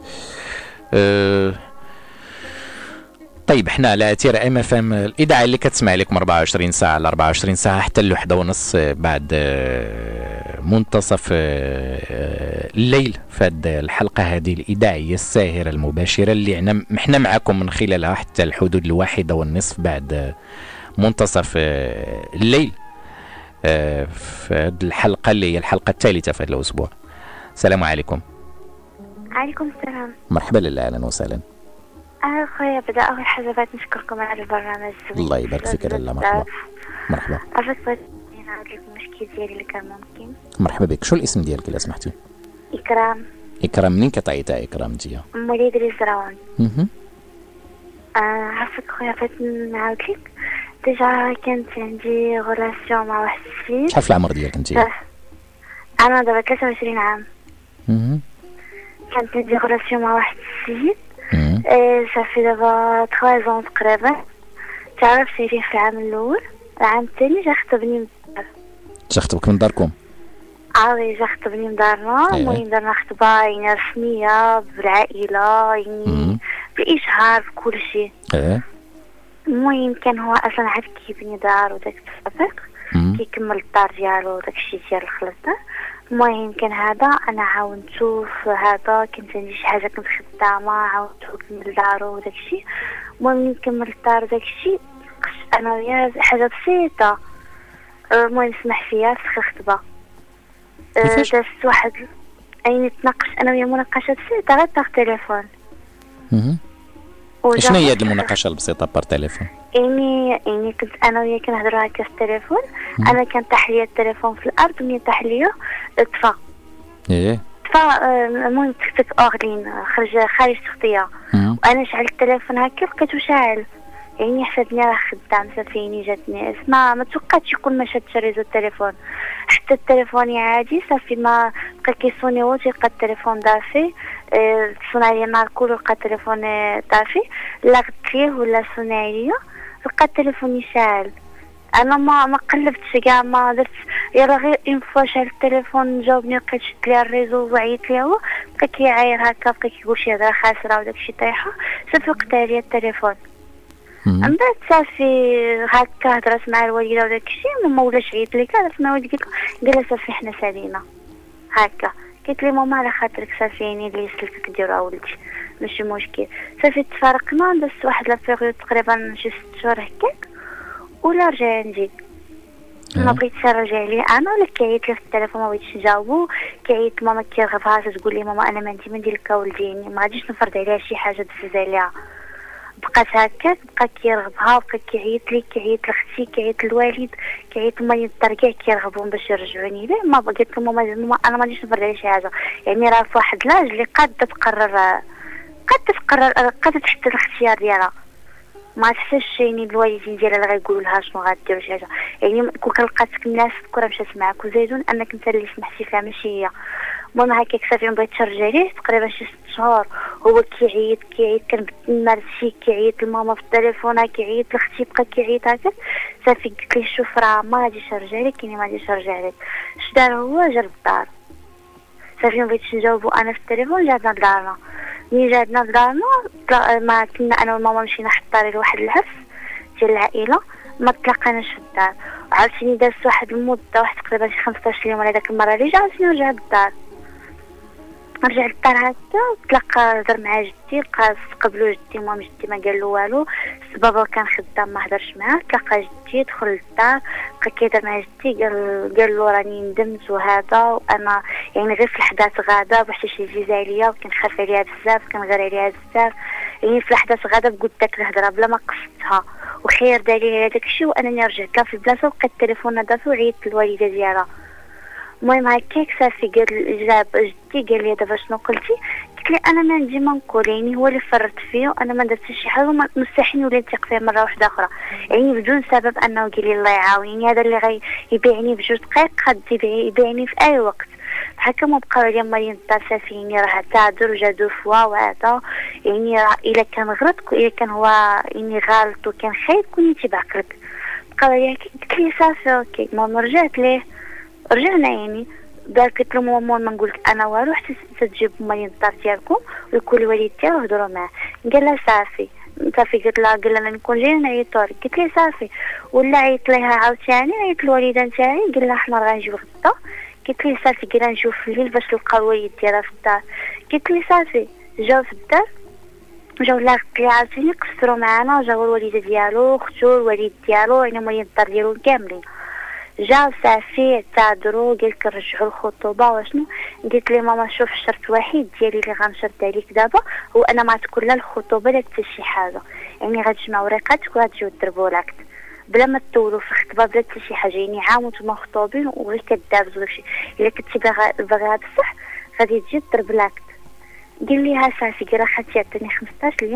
أه طيب احنا على اثير ام اف ام الاذاعه اللي كتسمع لكم أربعة وعشرين ساعه على أربعة وعشرين ساعه حتى الوحده ونص بعد منتصف الليل في هذه الحلقه هذه الاذاعيه الساهره المباشره اللي احنا معكم من خلالها حتى الحدود الواحده والنصف بعد منتصف الليل في هذه الحلقه اللي هي الحلقه الثالثه في هذا الاسبوع. السلام عليكم. عليكم السلام. مرحبا لله اهلا وسهلا. أهلا خويا. بدأ أول حاجة بغيت نشكركم على البرنامج. الله يبارك فيك لاله. مرحبا مرحبا. عرفت بغيت نعاود لك المشكل ديالي اللي كان ممكن. مرحبا بك. شو الاسم ديالك الا سمحتي؟ إكرام. إكرام منين كتعيطي إكرام انتيا؟ مواليد الزراون. اها آه عفاك خويا بغيت نعاود لك. ديجا كانت عندي غولاسيون مع واحد السيد. شحال في العمر ديالك انت؟ انا دابا ثلاثة وعشرين عام. اها كانت عندي غولاسيون مع واحد السيد. ايه صافي دابا ثلاثة زون تقريبا. تعرفت عليه في العام الاول. العام الثاني جا خطبني من الدار. جا خطبك من داركم؟ عاوي جا خطبني من دارنا. المهم دارنا خطبه يعني رسميه بالعائله يعني بالاشهار بكل شيء. ايه المهم كان هو اصلا عاد كيبني دار وداك الصفاق كيكمل الدار ديالو وداك الشيء ديال الخلط. المهم كان هذا انا عاونتو في هذا، كنت عندي شي حاجه كنت خدامه عاونتو كمل دارو وداك الشيء. المهم كمل الدار وداك الشيء انا وياه حاجه بسيطه. المهم سمح فيا في الخطبه دازت واحد يعني تناقش انا وياه مناقشه بسيطه غير باغ تليفون. اها شنو هي هاد المناقشه البسيطه بار تليفون؟ يعني يعني كنت انا وياه كنهضروا هكا في التليفون. انا كان طاح ليا التليفون في الارض ومنين طاح ليا طفى. ايه طفى. المهم تكتك اغلين خرج خارج تغطيه وانا شعلت التليفون هكا لقيتو شاعل. يعني حسبني راه خدام صافيني جاتني ما ما توقعتش يكون ما شادش ريزو التليفون. حتى التليفون عادي صافي ما بقى كيصوني هو تلقى التليفون دافي. اه صنع لي النهار كله لقى التليفون دافي. لا غدت ليه ولا صنع ليا لقى التليفون يشعل. انا ما ما قلبتش كاع ما درت يلا غير اون فوا شعل التليفون جاوبني لقيت شدت ليه الريزو وعيط ليه هو بقى كيعاير هكا بقى كيقول شي هضره خاسره وداكشي طايحه صافي قطع ليا التليفون. من بعد صافي هكا هضرت مع الوالده وداك الشيء ما ولاش عيط لي هضرت مع والدي قلت لها صافي حنا سالينا هكا. قلت لي ماما على خاطرك صافي يعني اللي سلكك ديرها ولدي ماشي مشكل. صافي تفارقنا دازت واحد لا بيريود تقريبا شي ست شهور هكاك ولا رجع عندي. ما بغيتش نرجع ليه انا ولا كيعيط لي في التليفون ما بغيتش نجاوبو. كيعيط ماما كيرغبها تقول لي ماما انا ما عندي ما ندير لك ولدي يعني ما غاديش نفرض عليها شي حاجه دز عليها. بقات هكاك بقى كيرغبها بقى كيعيط لي كيعيط لاختي كيعيط للوالد كيعيط لمالي الدار كاع كيرغبون باش يرجعوني ليه. ما بغيت لهم ماما انا ما غاديش نفرض عليها شي حاجه يعني راه في واحد لاج اللي قاده تقرر قاده تقرر قاده تحدد الاختيار ديالها. ما تحسش يعني الوالدين ديالها اللي غيقولوا لها شنو غدير شي حاجه يعني كون كلقاتك الناس كره مشات معاك وزيدون انك انت اللي سمحتي فيها ماشي هي. المهم هكاك صافي بغيت نرجع ليه تقريبا شي ست شهور هو كيعيط كيعيط كنبدل نمارسي كيعيط لماما في التليفون كيعيط لاختي بقى كيعيط هكاك. صافي قلت ليه شوف راه ما غاديش نرجع لك يعني ما غاديش نرجع لك. اش دار هو جا للدار صافي مبغيتش نجاوبو انا في التليفون. جا عندنا لدارنا ملي جا عندنا لدارنا ما كنا انا وماما مشينا حتى الطريق لواحد العرس ديال العائله ما تلاقاناش في الدار. عاوتاني دازت واحد المده واحد تقريبا شي خمسطاش يوم على داك المره اللي جا عاوتاني رجع للدار. رجع للدار هكا تلاقى هضر مع جدي لقى استقبلو جدي. مام جدي ما قال له والو بابا كان خدام ما هضرش معاه. تلاقى جدي دخل للدار بقى كيهضر مع جدي قال قال له راني ندمت وهذا وانا يعني غير في الحدث غادا بحال شي جيزه عليا وكنخاف عليها بزاف كنغير عليها بزاف يعني في الحدث غادا قلت داك الهضره بلا ما قصدتها وخير دليل على داك الشيء وانا رجعت لها في البلاصه ولقيت التليفون دافو وعيطت للوالده ديالها. المهم هكاك صافي قال جاب جدي قال لي دابا شنو قلتي؟ قلت لي انا ما عندي ما نقول يعني هو اللي فرط فيا وانا ما درتش شي حاجه وما مستحيل نولي نثق فيه مره واحده اخرى يعني بدون سبب انه قال لي الله يعاونني هذا اللي غي يبيعني بجوج دقائق قد يبيعني في اي وقت. هكا ما بقاو عليا مالين الدار صافي يعني راه تعذر وجا دو فوا وهذا يعني راه الا كان غلط الا كان هو يعني غلط وكان خايب كون انت بعقلك. بقاو عليا قلت لي صافي اوكي ماما رجعت ليه رجعنا يعني دار قلت له ماما ما نقول لك انا والو حتى تجيب مالين الدار ديالكم ويكون الوالد ديالو هضروا معاه. قال لها صافي صافي قلت لها قال لها نكون جاي نعيطوا لك. قلت لي صافي ولا عيط ليها عاوتاني عيط الوالده نتاعي قال لها حنا راه غنجيو غدا. قلت لي صافي قلنا نشوف في الليل باش نلقاو الوالد ديالها في الدار. قلت لي صافي جاو في الدار جاو لا قلت لي عاوتاني قصروا معنا جاو الوالده ديالو اختو الوالد ديالو يعني مالين الدار ديالو كاملين جاو صافي اعتذروا قالك نرجعوا الخطوبه واشنو. قلت لي ماما شوف الشرط الوحيد ديالي اللي غنشرط عليك دابا هو انا ما تكون لا الخطوبه لا حتى شي حاجه يعني غتجمعوا ورقاتك وغتجيو تضربوا لاكت بلا ما تطولوا في الخطبه بلا حتى شي حاجه يعني عام وانتم مخطوبين وغير كدابزوا داكشي. الا كنتي باغا باغيها بصح غادي تجي تضرب لاكت. قال لي ها صافي قال خالتي عطيني خمسطاش اليوم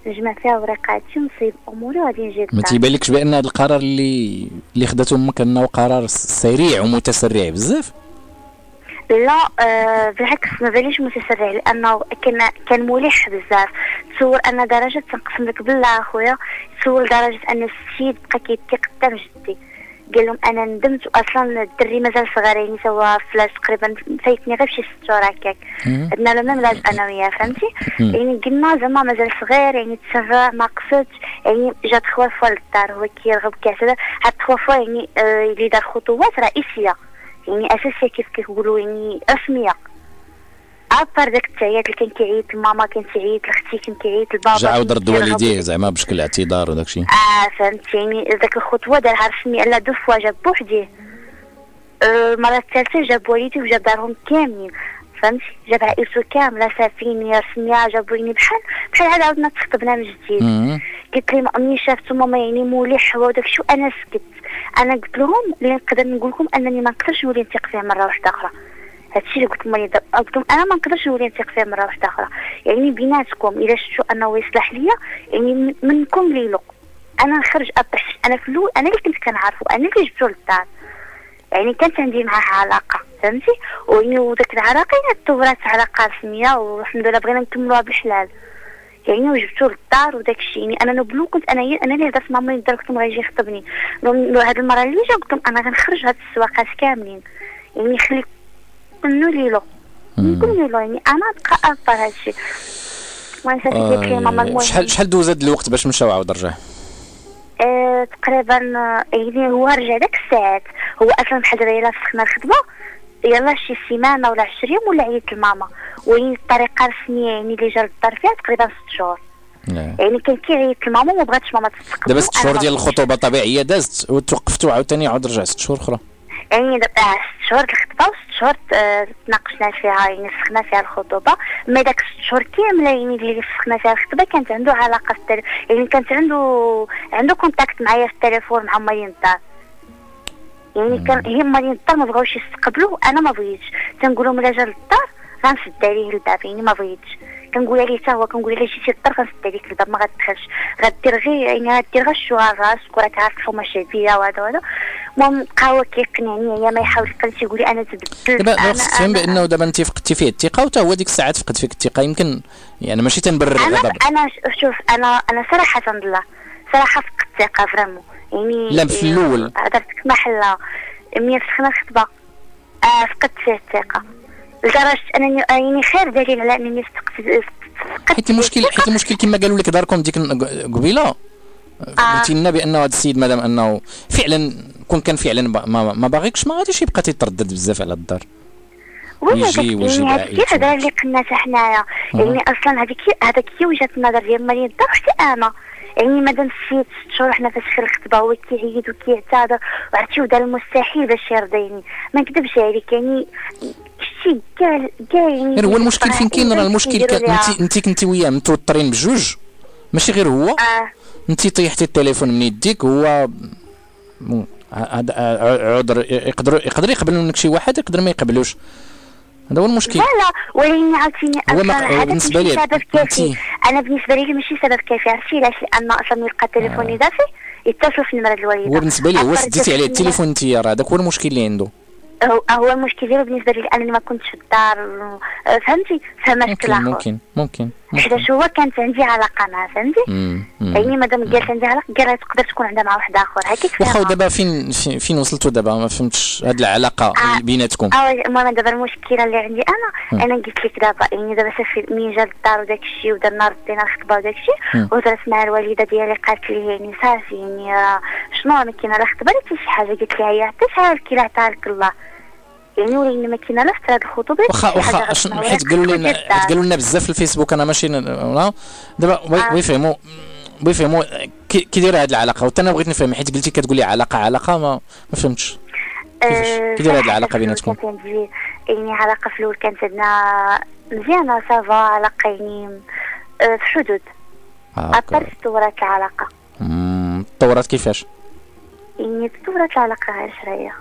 نجمع فيها ورقاتي ونصيب اموري وغادي نجي ما للدار. تيبانلكش بان هذا القرار اللي اللي خدته امك انه قرار سريع ومتسرع بزاف؟ لا آه بالعكس ما باليش متسرع، لانه كان كان ملح بزاف. تصور ان درجه تنقسم لك بالله اخويا، تصور درجه ان السيد بقى كيبكي قدام جدي، قال لهم انا ندمت، واصلا الدري مازال صغير يعني سوا فلاش تقريبا فايتني غير شي ست شهور هكاك، عندنا لنا ملاج انا وياه فهمتي. يعني قلنا زعما مازال صغير يعني تسرع ما قصدش، يعني جات خوا فوا للدار هو كيرغب كاع حتى خوا فوا يعني آه اللي دار خطوات رئيسيه يعني اساسيه كيف كيقولوا يعني رسميه. عبر داك التعيات اللي كان كيعيط لماما، كان تعيط لاختي، كان كيعيط لبابا، جا عاود رد والديه زعما بشكل اعتذار وداك الشيء. اه فهمت يعني داك الخطوه دارها رسمي. الا دو فوا جاب بوحديه، أه المره الثالثه جاب والدي وجاب دارهم كاملين فهمتي، جاب عائلته كامله سافيني رسميه، جابوني بحال بحال عاد عاودنا تخطبنا من جديد. قلت لي مامي شافت ماما يعني مولح وداك الشيء وانا سكت. انا قلت لهم اللي نقدر نقول لكم انني ما نقدرش نولي نثيق فيه مره واحده اخرى، هادشي اللي قلت لهم قلت لهم انا ما نقدرش نولي نثيق فيه مره واحده اخرى، يعني بيناتكم الا شفتوا انه يصلح ليا يعني منكم ليلو انا نخرج ابحث. انا في الاول انا اللي كنت كنعرفو، انا اللي جبتو للدار، يعني كانت عندي معاه علاقه فهمتي، ويعني وداك العلاقه يعني تطورات علاقه رسميه والحمد لله بغينا نكملوها بالحلال يعني، وجبتو للدار وداك الشيء. يعني انا نبلو كنت انا انا اللي هضرت مع مامي لدرجه ما غيجي يخطبني. هاد المره اللي جا قلت لهم انا غنخرج هاد السواقات كاملين، يعني خلي منو ليلو نقول ليلو يعني انا نبقى ابار هادشي. وانا صافي قلت لي ماما المهم شحال شحال دوز هاد الوقت باش مشى وعاود رجع؟ آه تقريبا يعني هو رجع داك الساعات، هو اصلا بحال دابا يلاه فسخنا الخدمه يلا شي سيمانه ولا عشر يوم ولا عيط لماما، وين الطريقه الرسميه يعني اللي جا للدار فيها تقريبا ست شهور. يعني كان كيعيط لماما وما بغاتش ماما تستقبل. دابا ست شهور ديال الخطوبه طبيعيه دازت وتوقفتوا عاوتاني عاود رجع ست شهور اخرى؟ يعني دابا ست شهور الخطبه وست شهور تناقشنا فيها يعني فسخنا فيها الخطوبه، ما داك ست شهور كامله يعني اللي فسخنا فيها الخطبه كانت عنده علاقه في التل... يعني كانت عنده عنده كونتاكت معايا في التليفون مع مالين الدار. يعني كان هي مالين الدار ما بغاوش يستقبلوه، انا ما بغيتش تنقول لهم الا جا للدار غنسد عليه للباب، يعني ما بغيتش كنقول عليه حتى هو كنقول عليه جيتي للدار غنسد عليك للباب ما غتدخلش، غدير غير يعني غدير غير الشوار راسك وراك عارف الحومه الشعبيه وهذا وهذا. المهم بقى هو كيقنعني يا ما يحاول يقنعني يقول لي انا تبدلت. دابا خصك تفهم بانه دابا انت فقدتي فيه الثقه وتا هو ديك الساعات فقد فيك الثقه، يمكن يعني ماشي تنبرر الغضب. انا انا شوف انا انا صراحه الله صراحه فقدت الثقه فريمون يعني. لا في الاول هضرتك محله ملي فسخنا الخطبه آه فقدت فيه الثقه لدرجه انني يعني خير دليل على انني فقدت. حيت المشكل حيت المشكل كما قالوا لك داركم ديك قبيله قلتي لنا بانه هذا السيد مادام انه فعلا كون كان فعلا ما, ما باغيكش ما غاديش يبقى تيتردد بزاف على الدار ويجي ويجي هذيك الهضره اللي قلنا حنايا يعني اصلا هذيك هذاك هي وجهه النظر ديال مالين الدار حتى انا يعني مادام السيد ست شهور حنا فاش دخل الخطبه هو كيعيد وكيعتذر وعرفتي ودار المستحيل باش يرضيني، ما نكذبش عليك يعني شتي كاع كاع يعني. هو المشكل فين كاين؟ راه المشكل انت انت كنتي وياه متوترين بجوج ماشي غير هو. آه. انت طيحتي التليفون من يديك هو هذا عذر يقدر يقدر يقبل منك شي واحد يقدر ما يقبلوش، هذا هو المشكل. لا لا ولكن عاوتاني اصلا بالنسبه لي سبب كافي. انا بالنسبه لي ماشي سبب كافي، عرفتي علاش؟ لان اصلا يلقى تليفوني دافي يتصل في نمره الوالده. هو بالنسبه لي هو سديتي عليه التليفون انت، راه هذاك هو المشكل اللي عنده. هو هو المشكل ديالو بالنسبه لي لانني ما كنتش في الدار فهمتي، فما شكل اخر. ممكن ممكن حيت هو كانت عندي علاقه معاه فهمتي، يعني مادام قالت عندي علاقه قال تقدر تكون عندها مع واحد اخر هكاك. واخا دابا فين فين وصلتوا دابا؟ ما فهمتش هاد العلاقه آه. بيناتكم. اه المهم دابا المشكله اللي عندي انا انا قلت لك دابا يعني دابا صافي ملي جا للدار وداك الشيء ودرنا ردينا الخطبه وداك الشيء وهضرت مع الوالده ديالي قالت لي يعني صافي يعني شنو ما كاين لا خطبه لا حتى شي حاجه. قلت لها هي حتى شحال كي عطاها لك الله يعني ولكن ما كاين لا في هذه الخطوبه. واخا واخا حيت قالوا لنا قالوا لنا بزاف في الفيسبوك انا ماشي دابا ويفهموا ويفهموا كي دايره هذه العلاقه وحتى انا بغيت نفهم حيت قلتي كتقولي علاقه علاقه ما ما فهمتش كيفاش كي دايره هذه العلاقه بيناتكم. يعني علاقه في الاول كانت عندنا مزيانه صافا علاقه يعني في حدود ابار تطورات العلاقه. امم تطورات كيفاش؟ يعني تطورات العلاقه غير شويه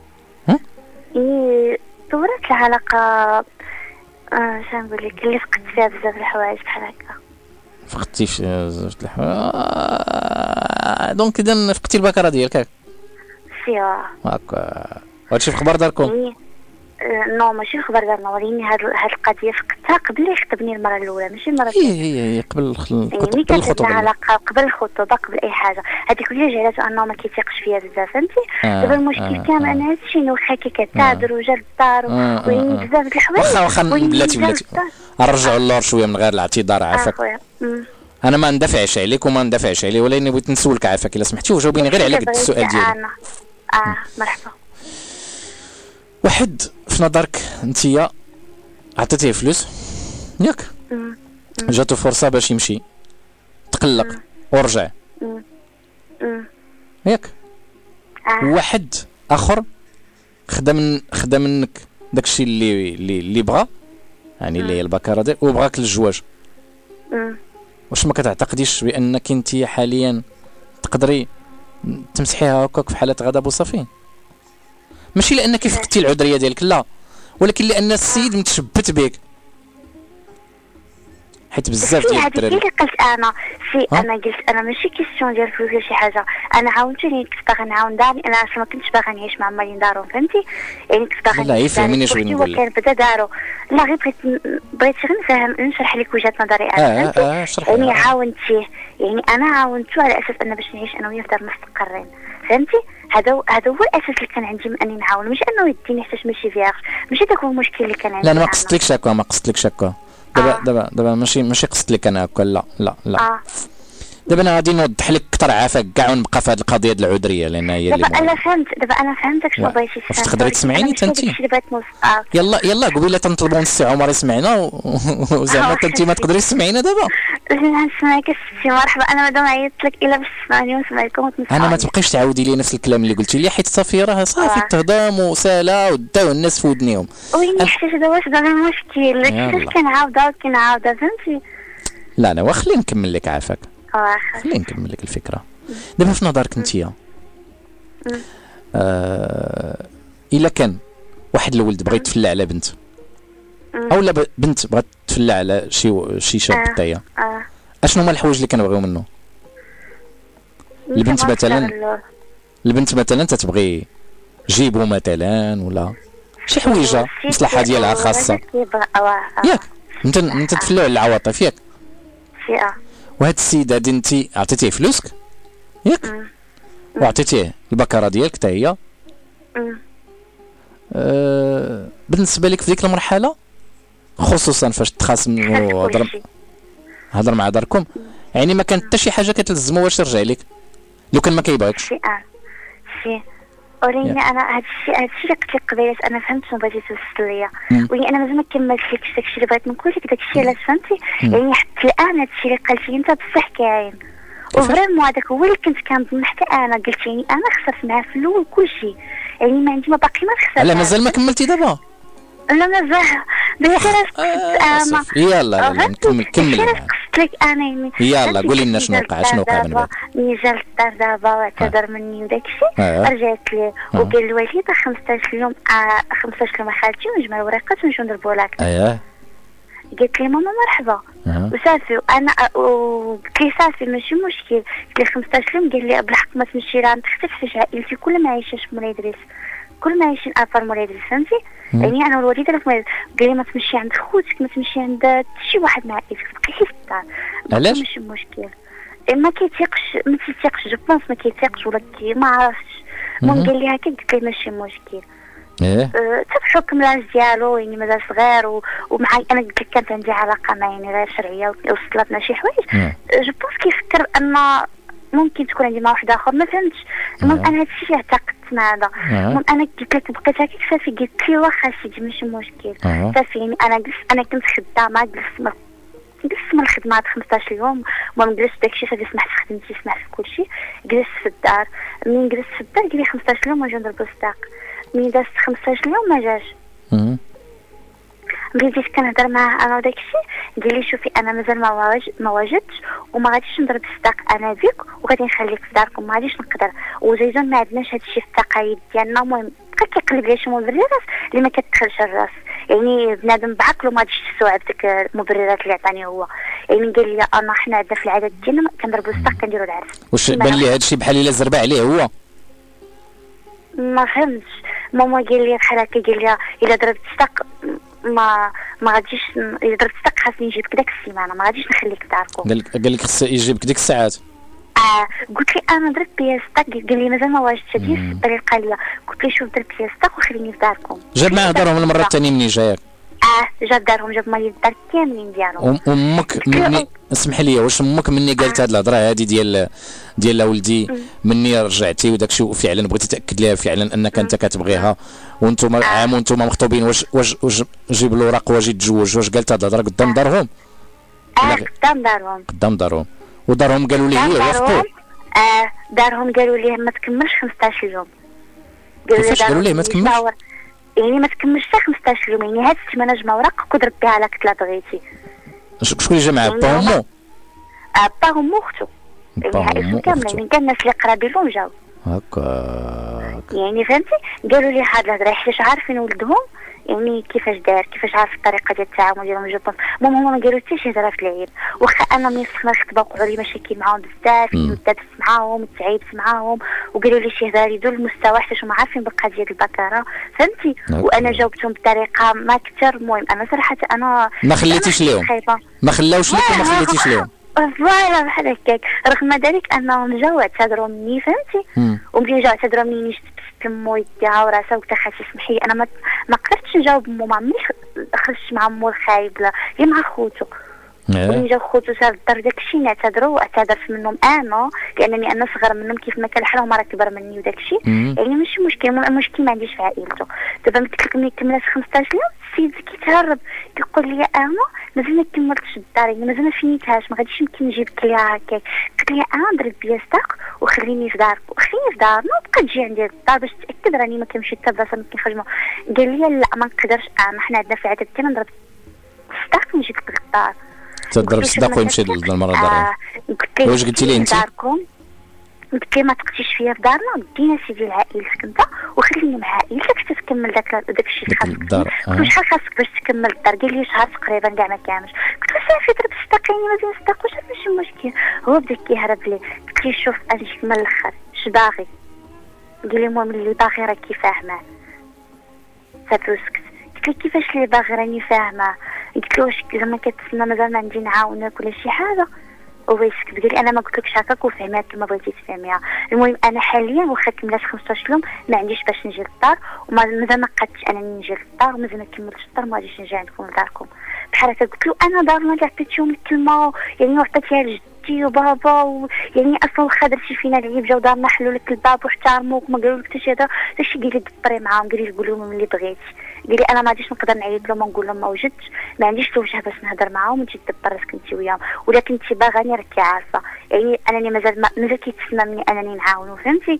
يعني تطورات العلاقه اه شنو نقول لك اللي فقدت فيها بزاف الحوايج بحال هكا. فقدتي في زوج الحوايج دونك اذا فقدتي البكره ديالك سي هكا هادشي في خبر داركم نو ماشي الخبر دارنا ولكن هاد هاد القضيه فقدتها قبل يخطبني المره الاولى ماشي المره هي هي هي قبل يعني كانت عندنا علاقه قبل الخطوبه قبل اي حاجه هذيك اللي جعلته انه ما كيثيقش فيا بزاف فهمتي دابا المشكل كامل انا هادشي انه واخا كي كتعذر وجا للدار وين بزاف د الحوايج واخا واخا بلاتي بلاتي نرجعوا اللور شويه من غير الاعتذار عافاك انا ما ندافعش عليك وما ندافعش عليه ولكن بغيت نسولك عافاك الا سمحتي وجاوبيني غير على قد السؤال ديالي اه مرحبا واحد في نظرك انتيا عطيتيه فلوس ياك جاتو فرصه باش يمشي تقلق ورجع ياك واحد اخر خدا من خدا منك داكشي اللي اللي اللي بغا يعني اللي هي البكاره ديال وبغاك للزواج واش ما كتعتقديش بانك انتي حاليا تقدري تمسحيها هكاك في حاله غضب وصافي ماشي لانك فقدتي العذريه ديالك لا ولكن لان السيد متشبت بك حيت بزاف ديال الدراري اللي قلت انا سي انا قلت انا ماشي كيسيون ديال الفلوس ولا شي حاجه انا عاونت لي كنت باغا نعاون داري انا اصلا ما كنتش باغا نعيش مع مالين دارهم فهمتي يعني كنت باغا لا يفهميني شنو نقول لك كان بدا دارو لا غير بغيت بغيت غير نفهم نشرح لك وجهه نظري انا آه آه شرح يعني عاونتيه يعني انا عاونته على اساس ان باش نعيش انا وياه في دار مستقرين فهمتي هذا هذا هو الاساس اللي كان عندي من اني نعاون مش انه يديني حتى ماشي فياش ماشي داك هو المشكل اللي كان عندي لا انا ما قصدتلكش هكا ما قصدتلكش هكا دابا دابا دابا ماشي ماشي قصدت لك انا هكا لا لا لا آه. دابا انا غادي نوضح لك اكثر عافاك كاع ونبقى في هذه القضيه ديال العذريه لان هي اللي دابا انا فهمت دابا انا فهمتك شنو بغيتي واش تقدري تسمعيني حتى انت آه. يلا يلا قبيله تنطلبوا من السي عمر يسمعنا وزعما حتى انت ما تقدريش تسمعينا دابا نسمعك السي مرحبا انا مادام عيطت لك الا باش تسمعني ونسمعكم انا ما تبقيش تعاودي لي نفس الكلام اللي قلتي لي حيت صافي راه صافي آه. تهضم وساله وداو الناس في ودنيهم وين حتى هذا واش دابا المشكل كيفاش كنعاودها وكنعاودها فهمتي لا لا واخلي نكمل لك عافاك واخا خليني نكمل لك الفكره دابا في نظرك انتيا آه الا كان واحد الولد بغى يتفلى على بنت او لا بنت بغات تفلى على شي شي شاب حتى هي اشنو هما الحوايج اللي كنبغيو منه البنت مثلا البنت مثلا تتبغي جيبو مثلا ولا شي حويجه مصلحه ديالها خاصه ياك انت انت تفلو على العواطف ياك وهاد السيد هادي انت عطيتيه فلوسك ياك وعطيتيه البكره ديالك حتى هي أه بالنسبه لك في ديك المرحله خصوصا فاش تخاصم وهضر هضر مع داركم يعني ما كانت حتى شي حاجه كتلزمو واش يرجع لك لو كان ما كيبغيكش سي سي وريني انا هذا الشيء هذا الشيء اللي قلت لك قبيله انا فهمت شنو بغيتي توصل ليا ولكن انا مازال ما كملتلكش داك الشيء اللي بغيت نقول لك داك الشيء علاش فهمتي يعني حتى الان هذا الشيء اللي قلتي انت بصح كاين وفريمون هذاك هو اللي كنت كنظن حتى انا قلت يعني انا خسرت معاه في الاول كل شيء يعني ما عندي ما باقي ما نخسر لا مازال ما كملتي دابا لا مازال بس انا يلا نكمل كمل قلت لك انا يعني يلا قولي لنا شنو وقع شنو وقع من بعد ملي جا للدار دابا واعتذر مني وداك الشيء رجعت ليه وقال الوالده خمسطاش يوم خمسطاش يوم خالتي ونجمع الورقات ونمشيو نضربوا لك اييه قالت لي ماما مرحبا وصافي وانا قلت لي صافي ماشي مشكل قلت لي خمسطاش يوم قال لي بالحق ما تمشي لها تختفي حيت عائلتي كل ما عايشه في مولاي ادريس كل ما عايشين ابار مولاي ادريس فهمتي يعني انا والوالده في مولاي قال لي ما تمشي عند خوتك ما تمشي عند شي واحد مع عائلتك تبقي في الدار علاش ماشي مشكل ما كيتيقش ما كيتيقش جو بونس ما كيتيقش ولا كي ما عرفتش المهم قال لي هكا قلت لي ماشي مشكل ايه حتى بحكم العجز ديالو يعني مازال صغير ومعايا انا قلت لك كانت عندي علاقه معاه يعني غير شرعيه ووصلت لنا شي حوايج جو بونس كيفكر ان ممكن تكون عندي مع واحد اخر ما فهمتش المهم انا هادشي اللي اعتقدت مع هذا المهم انا قلت لك بقيت هكاك صافي قلت لي واخا سيدي ماشي مشكل صافي يعني انا جلست انا كنت خدامه جلست جلست من الخدمه هاد خمسطاش يوم المهم جلست داكشي صافي سمحت في خدمتي سمحت في كلشي جلست في الدار منين جلست في الدار قال لي خمسطاش يوم ونجيو نضربو الصداق منين دازت خمسطاش يوم ما جاش بديت كنهضر معاه انا وداك الشيء قال لي شوفي انا مازال ما واجد ما واجدتش وما غاديش نضرب الصداق انا بك وغادي نخليك في داركم ما غاديش نقدر وزيزون ما عندناش هذا الشيء في التقاليد ديالنا المهم بقى كيقلب لي شي مول بالراس اللي ما كتدخلش الراس يعني بنادم بعقله ما غاديش تستوعب ديك المبررات اللي عطاني هو. يعني قال لي انا حنا عندنا في العادات ديالنا كنضربوا الساق كنديروا العرس. واش بان لي هذا الشيء بحال الا زربع عليه هو؟ ما فهمتش. ماما قال لي بحال هكا، قال لي الا ضربت الساق ما ما غاديش، الا ضربت الساق خاصني نجيبك داك السيمانه، ما غاديش نخليك داركم. قال لك قال لك خص يجيبك ديك الساعات. اه قلت لي انا ضربت بيا الساق، قال لي مازال ما واجدتش هذه الطريقه ليا. قلت له شوف ضربت بيا الساق وخليني في داركم. جاب معاه دارهم المره الثانيه منين جاك؟ اه جاب دارهم، جاب مالي الدار كاملين ديالهم. امك مني اسمح لي، واش امك مني قالت هاد الهضره هادي ديال ديال ولدي مني رجعتي وداك الشيء وفعلا بغيتي تاكد ليها فعلا انك انت كتبغيها وانتم عام وانتم مخطوبين، واش واش واش جيب الوراق واجي تزوج، واش قالت هاد الهضره قدام دارهم؟ اه قدام دارهم. قدام دارهم ودارهم قالوا لي هي وافقوا؟ اه دارهم قالوا ليه ما تكملش خمسطاش يوم. كيفاش قالوا ليه ما تكملش؟ يعني ما تكملش حتى خمسطاش يوم، يعني هاد السيمانه جمع وراقك وضرب بها على كتله بغيتي. شكون اللي جا معاه؟ با ومو؟ اه با ومو اختو، يعني عائلتهم كامله، يعني كان الناس اللي قرابين لهم جاو هكاك. يعني فهمتي. قالوا لي هاد الهضره حيت عارفين ولدهم يعني كيفاش دار، كيفاش عارف الطريقه ديال التعامل ديالهم جوبونس. ماما هما ما قالوا حتى شي هضره في العيب، واخا انا ملي سخنا الخطبه وقعوا لي مشاكل معاهم بزاف، دابت معاهم تعيبت معاهم وقالوا لي شي هضره يدور المستوى حيت هما عارفين بالقضيه ديال البكاره فهمتي. وانا جاوبتهم بطريقه ما كثر. المهم انا صراحه انا ما خليتيش لهم، ما خلاوش لك وما خليتيش لهم. فوالا بحال هكاك. رغم ذلك انهم جاو اعتذروا مني فهمتي، وملي جاو اعتذروا مني شفت مو يديها وراسها وقلت خاصي سمحي انا ما ما قدرتش نجاوب مو ما عمري خرجت مع مو الخايب لا هي مع خوتو. ملي جاو خوتو صار الدار داكشي نعتذروا واعتذرت منهم انا لانني انا صغر منهم كيف ما كان حالهم راه كبر مني وداكشي يعني ماشي مشكل. المشكل ما عنديش في عائلته. دابا قلت لك ملي كملت خمسطاش يوم السيد كيتهرب كيقول لي انا مازال ما كملتش الدار، يعني مازال ما فينيتهاش ما غاديش يمكن نجيبك ليها هكاك. قلت لي انا ضرب بيا الساق وخليني في دارك وخليني في دارنا وبقى تجي عندي الدار باش تاكد راني ما كنمشي حتى بلاصه ما كنخرج. قال لي لا ما نقدرش انا، حنا عندنا في العادات ديالنا نضرب الساق ونجيب لك للدار. تضرب الصداق ويمشي للمره دارهم. قلت له واش قلتي ليه انت؟ قلت لي ما تقتيش فيا في دارنا، دينا سيدي لعائلتك انت وخليني مع عائلتك حتى تكمل داك داك الشيء اللي خاصك. قلت له شحال خاصك باش تكمل الدار؟ قال لي شهر تقريبا كاع ما كاملش. قلت له صافي ضرب الصداق يعني ما نصدقوش ماشي مشكل. هو بدا كيهرب لي. قلت لي شوف اجيك من الاخر اش باغي؟ قال لي المهم اللي باغي راكي فاهمه. صافي وسكت. قلت له كيفاش اللي باغي راني فاهمه؟ قلت له واش زعما كتسنى مازال ما عندي نعاونك ولا شي حاجه؟ هو يسكت قال لي انا ما قلتلكش هكاك وفهميها كما بغيتي تفهميها. المهم انا حاليا واخا كملت خمسطاش يوم ما عنديش باش نجي للدار ومازال ما قدتش انني نجي للدار ومازال ما كملتش الدار ما غاديش نجي عندكم لداركم بحال هكا. قلت له انا دارنا اللي عطيتيهم الكلمه يعني عطيتيها لجدي وبابا و... يعني اصلا واخا درتي فينا العيب جاو دارنا حلوا لك الباب واحترموك ما قالوا لك حتى شي هذا داكشي. قال لي دبري معاهم قال لي قول لهم اللي بغيتي. قال لي انا ما غاديش نقدر نعيط لهم ونقول لهم ما وجدتش ما عنديش الوجه باش نهضر معاهم وانت تدبر راسك انت وياهم ولكن انت باغاني راكي عارفه يعني انني مازال مازال كيتسنى مني انني نعاونو فهمتي.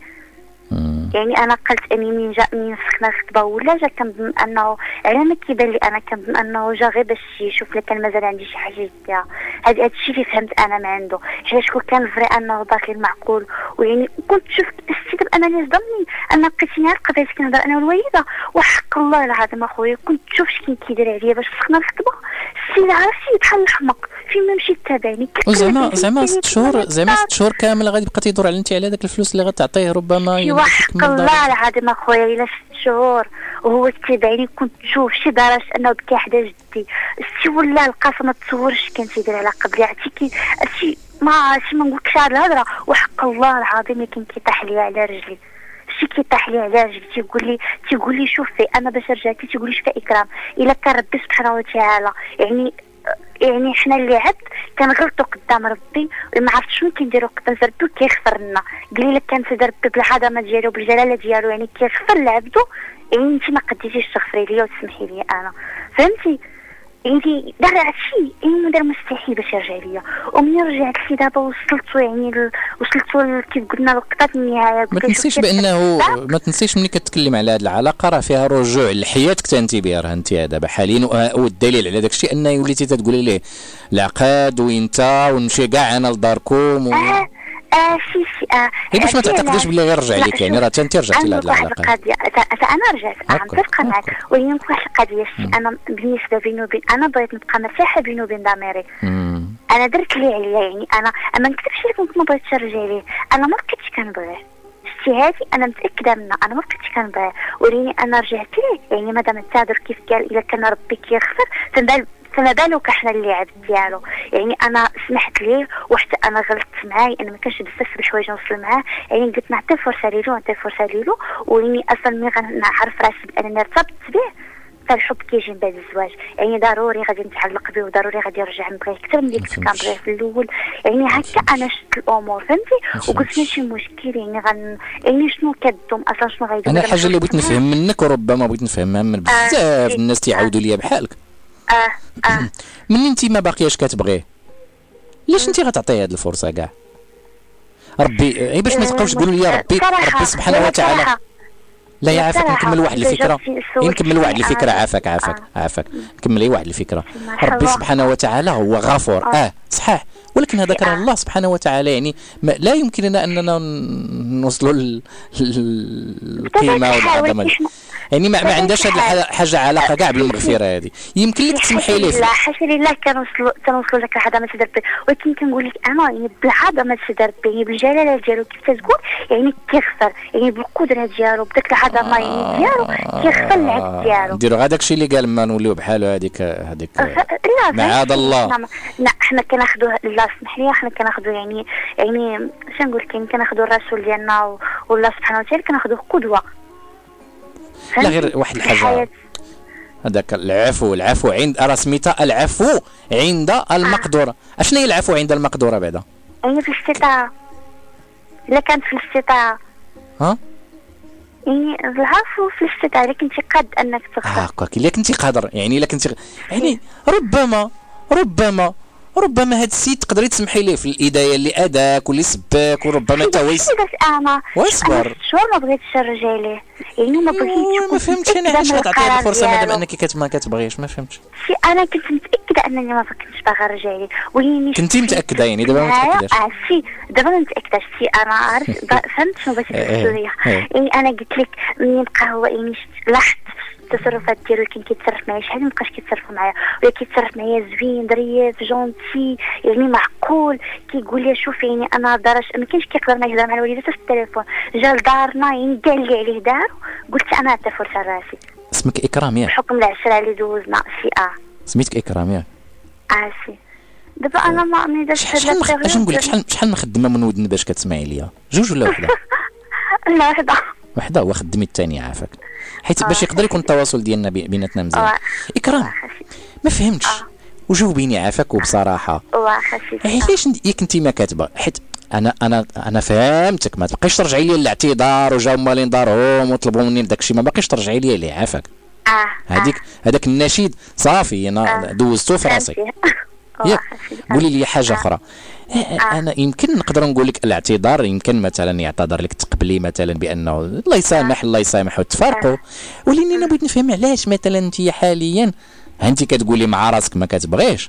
يعني انا قلت اني من جا من سخنا الخطبه ولا جا كنظن انه على ما كيبان لي انا كنظن انه جا غير باش يشوف لي كان مازال عندي شي حاجه يديها. هذا الشيء اللي فهمت انا ما عنده حيت كون كان فري انه باقي المعقول ويعني كنت شفت السيد انني صدمني انا بقيتني عارف قضيت كنهضر انا والوالده وحق الله العظيم اخويا كنت تشوف شكون كيدير عليا باش سخنا الخطبه السيد عرفتي بحال الحمق فين ما مشيت تابعني. وزعما زعما ست شهور زعما ست شهور كامل غادي يبقى تيدور على انت على داك الفلوس اللي غتعطيه ربما حق الله العظيم اخويا الا ست شهور وهو تابعني كنت تشوف شي درجه انه بكى حدا جدي السي ولا القصه ما تصورش كان تيدير على قبلي عرفتي شي ما شي ما نقولكش هاد الهضره وحق الله العظيم كان كيطيح لي على رجلي شي كيطيح لي على رجلي تيقول لي تيقول لي شوفي انا باش رجعتي تيقول لي شوفي اكرام الا كان ربي سبحانه وتعالى يعني يعني حنا اللي عبد كنغلطوا قدام ربي ما عرفتش شنو كنديروا قدام ربي كيغفر لنا. قال لي لك كان سيد ربي بالعظمه ديالو بالجلاله ديالو يعني كيغفر لعبدو يعني انت ما قديتيش تغفري لي وتسمحي لي انا فهمتي. يعني دار هادشي يعني دار مستحيل باش يرجع ليا ومني رجعت لي دابا وصلت يعني ل... وصلت كيف قلنا لقطات النهايه. ما تنسيش بانه ما تنسيش ملي كتكلم على هذه العلاقه راه فيها رجوع لحياتك انت بها راه انت دابا حاليا والدليل على داك الشيء انه وليتي تتقولي ليه العقاد وانت ونمشي كاع انا لداركم و... آه. اه شي شي آه غير باش ما عرفتي تعتقديش علاش؟ باللي غير رجع لا، لك، يعني شوف، راه انت رجعتي لهاد عندك واحد العلاقه. القضيه ف- فانا رجعت آه، هاكا، متفقه معك، هاكا. ولكن واحد القضيه شتي انا بالنسبه بيني وبين انا بغيت نبقى مرتاحه بيني وبين داميري. مم. انا درت اللي عليا، يعني انا ما نكذبش لك كنت ما بغيتش نرجع ليه، انا ما بقيتش كنبغيه. شتي هادي انا متاكده منها، انا ما بقيتش كنبغيه، وليني انا رجعت ليه، يعني مادام التعذر كيف قال الا كان ربي كيغفر فما فما بالك احنا اللي عبد ديالو. يعني انا سمحت ليه وحتى انا غلطت معاه، انا ما كانش بزاف بحوايج نوصل معاه، يعني قلت نعطي فرصه ليلو نعطي فرصه ليلو، وليني اصلا ملي غنعرف راسي بانني ارتبطت به فالحب كيجي من بعد الزواج، يعني ضروري غادي نتعلق به وضروري غادي نرجع نبغيه اكثر من اللي كنت كنبغيه في الاول. يعني هكا انا شفت الامور فهمتي، وقلت ماشي مشكل، يعني غن يعني شنو كدوم اصلا شنو غيدوم. انا الحاجه اللي بغيت نفهم منك وربما بغيت نفهمها من بزاف آه. الناس تيعاودوا ليا بحالك، اه اه من انت ما باقياش كتبغيه ليش انت غتعطيه هذه الفرصه كاع؟ ربي غير باش ما تبقاوش تقولوا لي ربي صراحة- ربي سبحانه وتعالى. صراحة. لا يا عافاك، بصراحة نكمل واحد إذا الفكره، جاوبتي السؤال نكمل واحد شوية الفكره، أنا- عافاك عافاك آه. عافاك نكملي واحد الفكره. مرحبا. ربي سبحانه وتعالى هو غفور، اه صحيح، ولكن هذاك راه آه. الله سبحانه وتعالى، يعني ما لا يمكننا اننا ن- نوصلوا لل- لل- القيمه والعظمه، يعني ما, ما عندهاش هذه الحاجه علاقه كاع بالمغفره هذه. يمكن لك تسمحي لي لا حاشا لله كنوصلوا كنوصلوا لك العظمه سيدي ربي، ولكن كنقول لك انا يعني بالعظمه سيدي ربي، يعني بالجلاله ديالو كيف تقول، يعني كيغفر، يعني بالقدره ديالو بداك العظمه يعني ديالو كيغفر العبد ديالو. نديروا هذاك الشيء اللي قال ما نوليو بحالو هذيك هذيك لا معاذ الله. لا, لا حنا كناخذوا، لا اسمح لي، حنا كناخذوا يعني يعني شنقول لك، يعني كناخذوا الرسول ديالنا و- والله سبحانه وتعالى كناخذوه قدوه. لا غير واحد الحاجه، هذاك العفو، العفو عند راه سميتها العفو عند المقدوره. اشنو هي العفو عند المقدوره بعدا؟ يعني في الاستطاعه، الا كانت في الاستطاعه، ها يعني العفو في الاستطاعه، الا كنتي قاد انك تغفر. هكاك الا كنتي قادر، يعني الا كنتي يعني ربما ربما ربما هاد السيد تقدري تسمحي ليه في الادايه اللي اداك واللي سباك، وربما حتى هو يس... انا واصبر. شو ما بغيتش نرجع ليه، يعني ما بغيتش. ما فهمتش انا علاش غتعطيه الفرصه مادام انك كت ما كتبغيش، ما فهمتش. شي انا كنت متاكده انني ما كنتش باغا نرجع ليه، وليني كنتي متاكده يعني دابا ما متاكداش؟ اه شي دابا ما متاكداش، شي انا عارف فهمت شنو بغيتي تقول لي. يعني انا قلت لك ملي بقى هو يعني لاحظت التصرفات ديالو اللي كان كيتصرف معايا، شحال مابقاش كيتصرف معايا، ولا كيتصرف معايا زوين ظريف جونتي، يعني معقول، كيقول لي شوف يعني انا دارش ما كاينش كيقدر ما يهضر مع الوالده في التليفون، جا لدارنا يعني كاع اللي عليه دار، قلت انا عطي فرصه لراسي اسمك اكرام ياك؟ بحكم العشره اللي دوزنا سي اه سميتك اكرام ياك؟ اه سي دابا انا ما ما درتش شحال شحال مخ... اش نقول لك، شحال شحال مخدمه من ودن باش كتسمعي ليا؟ جوج ولا وحده؟ لا وحده وحده، وخدمي الثانيه عافاك، حيت باش يقدر يكون التواصل ديالنا بي- بيناتنا مزيان. اكرام ما فهمتش، وجاوبيني عافاك وبصراحه، واخا سي علاش ياك انت ما كاتبه؟ حيت انا انا انا فهمتك، ما تبقيش ترجعي لي الاعتذار وجاو مالين دارهم وطلبوا مني داك الشيء، ما باقيش ترجعي لي ليه عافاك. اه هذيك هذاك النشيد صافي انا دوزته في راسي. ياك قولي لي حاجه اخرى. انا يمكن نقدر نقول لك الاعتذار، يمكن مثلا يعتذر لك تقبلي مثلا بانه الله يسامح الله يسامح وتفارقوا، ولكن انا بغيت نفهم علاش مثلا انت حاليا انت كتقولي مع راسك ما كتبغيش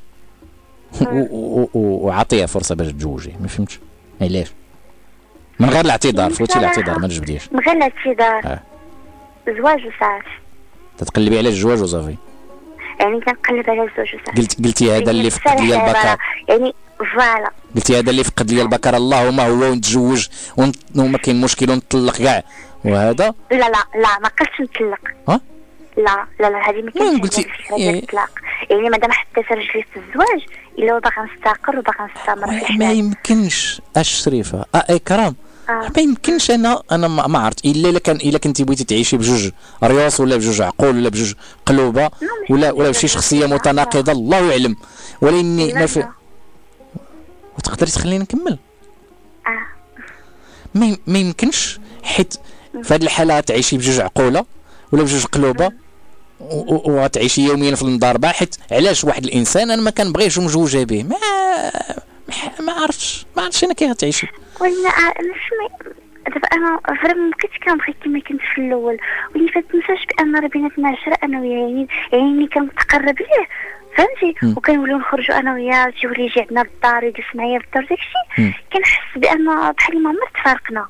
وعطيها فرصه باش تزوجي، ما فهمتش علاش من غير الاعتذار. فوتي الاعتذار ما تجبديش من غير الاعتذار، زواج وصافي، تتقلبي على الزواج وصافي. يعني كنقلب على الزواج وصافي. قلت قلتي هذا اللي فقد لي البكر، يعني فوالا قلتي هذا اللي فقد لي البكر اللهم هو ونتزوج وما كاين مشكل ونطلق كاع، وهذا لا لا لا ما قلتش نطلق. ها لا لا لا هذه ما كاينش قلتي الاطلاق، يعني مادام حطيت رجلي في الزواج الا هو باغي نستقر وباغي نستمر في ما الحياه. يمكنش اش شريفه اه اكرام آه. ما يمكنش. انا انا ما ما عرفت الا الا كان الا كنتي بغيتي تعيشي بجوج ريوس ولا بجوج عقول ولا بجوج قلوبه ولا ولا بشي شخصيه متناقضه الله يعلم، ولكن ما في وتقدري تخليني نكمل. اه ما ما يمكنش، حيت في هذه الحاله تعيشي بجوج عقوله ولا بجوج قلوبه وغتعيشي يوميا في المضاربه. حيت علاش واحد الانسان انا ما كنبغيش مزوجه به، ما ما عرفتش ما عرفتش انا كي غتعيشي. وانا نسمع دابا انا فريمون بقيت كنبغي كما كنت في الاول، واللي فات تنساش بان راه بيناتنا عشرة انا وياه، يعني يعني ملي كنتقرب ليه فهمتي. وكنوليو نخرجوا انا وياه، تيولي يجي عندنا للدار يجلس معايا في الدار داكشي. كنحس بان بحال ما عمرنا تفارقنا.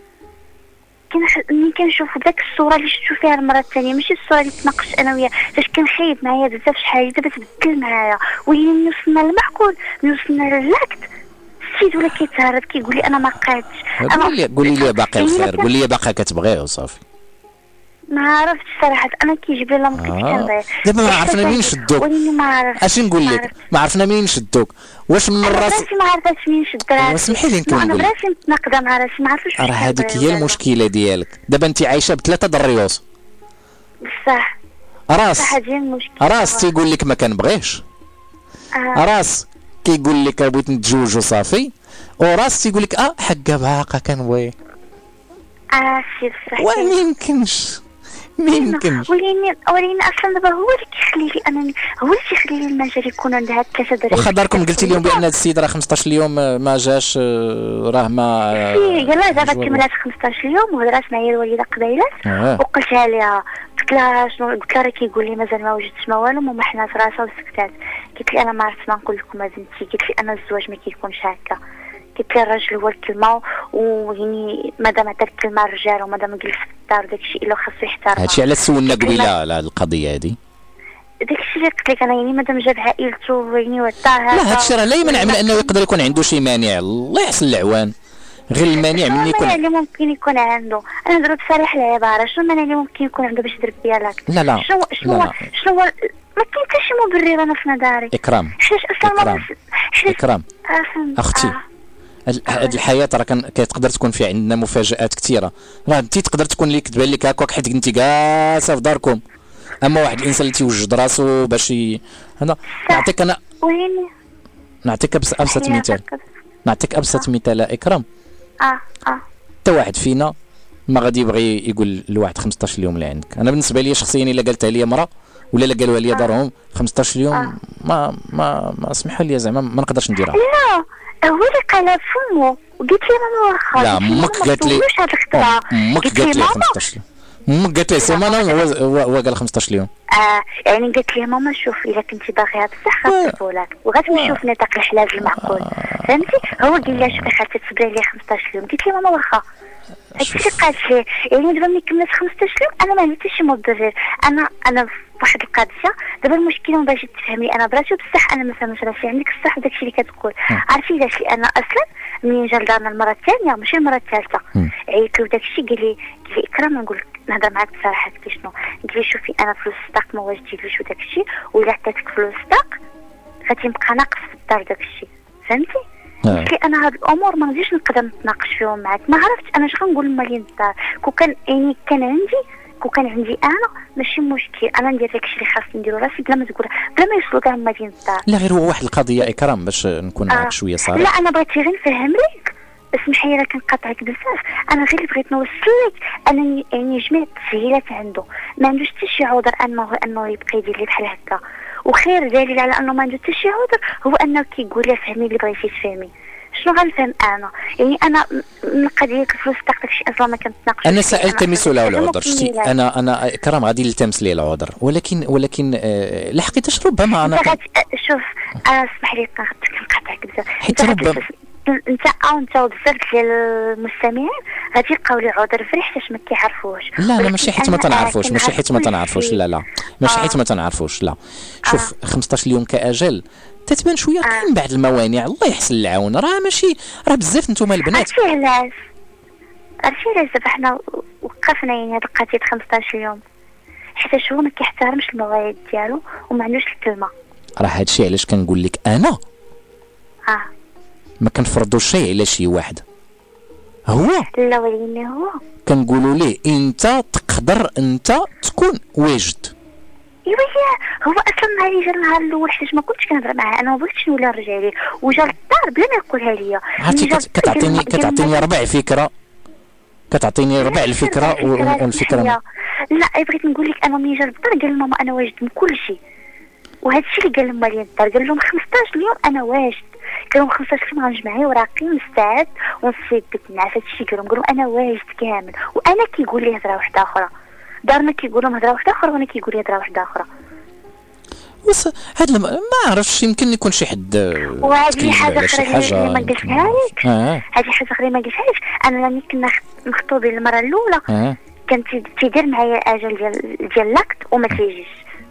كنحس ملي كنشوف داك الصوره اللي شفتو فيها المره الثانيه ماشي الصوره اللي تناقشت انا وياه، فاش كان خايب معايا بزاف شحال دابا تبدل معايا، ولينا ملي وصلنا للمعقول ملي وصلنا للاكت السيد ولا كيتهرب كيقول لي انا ما قادش. قولي لي قولي لي باقي الخير، قولي لي باقا كتبغيه وصافي. ما عرفتش صراحه، انا كيجيب لي لا ما كنتش كنبغي. دابا ما عرفنا منين نشدوك، وليني ما عرفتش اش نقول لك، ما عرفنا منين نشدوك. واش من الراس راسي ما عرفتش منين نشد راسي. اسمحي لي انا نقول براسي متناقضه مع راسي، ما عرفتش. راه هذيك هي المشكله ديالك. دابا انت عايشه بثلاثه د الريوس بصح راس بصح هذه المشكله. راس تيقول لك ما كنبغيش، آه. راس كيقول لك بغيت نتزوج وصافي، وراس تيقول لك اه حقا باقا كنبغي. اه سي بصح وما يمكنش ما يمكنش. وليني وليني اصلا دابا هو اللي كيخلي لي انني، هو اللي كيخلي لي المجال يكون عند هاد الثلاثه دراري. واخا داركم قلتي لهم بان هذا السيد راه خمسطاش اليوم ما جاش، راه ما يلاه دابا كملات خمسطاش يوم وهضرات معايا الوالده قبيلات. آه. وقلتها ليها قلت لها شنو، قلت لها راه كيقول لي مازال ما وجدتش ما والو، ماما حنا في راسها وسكتات. قلت لي انا ما عرفت ما نقول لكم بنتي، قلت لي انا الزواج ما كيكونش هكا. قلت لي الراجل هو الكلمه، ويعني مادام عطى الكلمه الرجال ومادام جلس في الدار داكشي الا خاصو يحترمها. هادشي علاش سولنا قبيله على القضيه هذه. داكشي اللي قلت لك انا، يعني مادام جاب عائلته يعني وداه. لا هادشي راه لا يمنع من انه يقدر يكون عنده شي مانع، الله يحسن العوان. غير المانع ملي يكون اللي ممكن يكون عنده، انا نضرب بصريح العباره، شنو المانع اللي ممكن يكون عنده باش يضرب بيا لاك؟ لا لا شنو شنو لا لا. شنو ما كاين حتى شي مبرر انا في نظري. اكرام حيت اصلا إكرام. ما اكرام اختي، هاد الحياه راه كتقدر تكون فيها عندنا مفاجات كثيره. راه انت تقدر تكون لك تبان لك هكاك حيت انت جالسه في داركم، اما واحد الانسان اللي تيوجد راسو باش ي... هذا. نعطيك انا وين نعطيك ابسط مثال، نعطيك ابسط مثال اكرام. اه اه حتى واحد فينا ما غادي يبغي يقول لواحد خمسطاش اليوم اللي عندك. انا بالنسبه لي شخصيا الا قالتها لي مرة ولا لا قالوها لي دارهم خمسطاش اليوم آه. ما ما ما اسمحوا لي زعما ما نقدرش نديرها. لا هو اللي قالها فمو وقلت لي ماما واخا. لا امك قالت لي امك قالت لي خمسطاش اليوم، امك قالت لي سيمانه هو هو قال خمسطاش اليوم. اه يعني قالت لي ماما شوف الا كنتي باغيها بصح غنصيفوا لك وغتمشيو في نطاق الحلال المعقول. فهمتي. هو قال لي شوفي خالتي تصبري لي خمسطاش يوم. قلت لي ماما واخا. هادشي اللي قالت لي، يعني دابا ملي كملت خمسطاش يوم انا ما عندي حتى شي مبرر. انا انا في واحد القضيه دابا المشكله باش تفهمي انا براسي بصح انا ما فهمتش راسي. عندك الصح داكشي اللي كتقول. عرفتي علاش؟ لان اصلا منين جا لدارنا المره الثانيه ماشي المره الثالثه عيط له داكشي قال لي قال لي اكرام نقول لك نهضر معاك بصراحه. قلت شنو؟ قال لي شوفي انا فلوس الصداق ما واجديلوش وداكشي، ولا عطيتك فلوس الصداق غتبقى ناقص في الدار داكشي. فهمتي. قلت لي انا هاد الامور ما غاديش نقدر نتناقش فيهم معاك. ما عرفتش انا اش غنقول لمالين الدار. كون كان يعني كان عندي كون كان عندي انا ماشي مشكل، انا ندير داكشي اللي خاص نديرو راسي بلا ما تقول بلا ما يوصلوا كاع مالين الدار. لا غير هو واحد القضيه اكرام باش نكون معاك آه. شويه صاري. لا انا بغيت غير نفهم لك، اسمحي لي كنقاطعك بزاف. انا غير اللي بغيت نوصل لك انني يعني جميع التسهيلات عنده، ما عندوش حتى شي عذر انه انه يبقى يدير لي بحال هكا. وخير دليل على انه ما عنده حتى شي عذر هو انه كيقول لي فهمي اللي بغيتي تفهمي. شنو غنفهم انا؟ يعني انا من قضيه الفلوس تاع داكشي اصلا ما كنتناقش. انا سالت له العذر. شتي انا انا كرام غادي نلتمس ليه العذر، ولكن ولكن آه لحقيتش ربما انا ك... شوف انا اسمح لي كنقاطعك بزاف. حيت ربما انت او انت وبزاف ديال المستمعين غادي يلقاو لي عذر فرح حيت ما كيعرفوش. لا لا ماشي حيت ما تنعرفوش، ماشي حيت ما تنعرفوش، لا لا ماشي حيت ما تنعرفوش. لا شوف آه. خمسطاش اليوم كاجل تتبان شويه كاين بعض الموانع. الله يحسن العون. راه ماشي راه بزاف نتوما البنات. عرفتي علاش؟ عرفتي علاش دابا حنا وقفنا يعني هاد القضيه خمسطاش يوم؟ حيت هو ما كيحترمش المواعيد ديالو وما عندوش الكلمه. راه هادشي علاش كنقول لك انا اه ما كنفرضوش شيء على شي واحد. هو لا ولكن هو كنقولوا ليه انت تقدر انت تكون واجد. ايوا هو اصلا معايا جا النهار الاول حيت ما كنتش كنهضر معاه، انا ما بغيتش نولي نرجع ليه وجا للدار بلا ما يقولها ليا. عرفتي كتعطيني كتعطيني ربع فكره كتعطيني ربع الفكره والفكره. لا بغيت نقول لك انا ملي جا للدار قال لماما انا واجد من كل شيء، وهذا الشيء اللي قال لهم ديال الدار. قال لهم خمسطاش اليوم انا واجد. قال لهم خمسطاش اليوم غنجمعي وراقي مستعد ونصيب بيت النعاس. هذا الشيء قال لهم قال لهم انا واجد كامل. وانا كيقول لي هضره واحده اخرى، دارنا كيقول لهم هضره واحده اخرى وانا كيقول لي هضره واحده اخرى. بس هاد الم... ما عرفتش يمكن يكون شي حد وهذه حاجه اخرى اللي ما قلتها لك. آه. هذه حاجه اخرى ما قلتها لك. انا ملي كنا مخطوبين المره الاولى آه. كان تيدير معايا اجل ديال ديال لاكت وما تيجيش.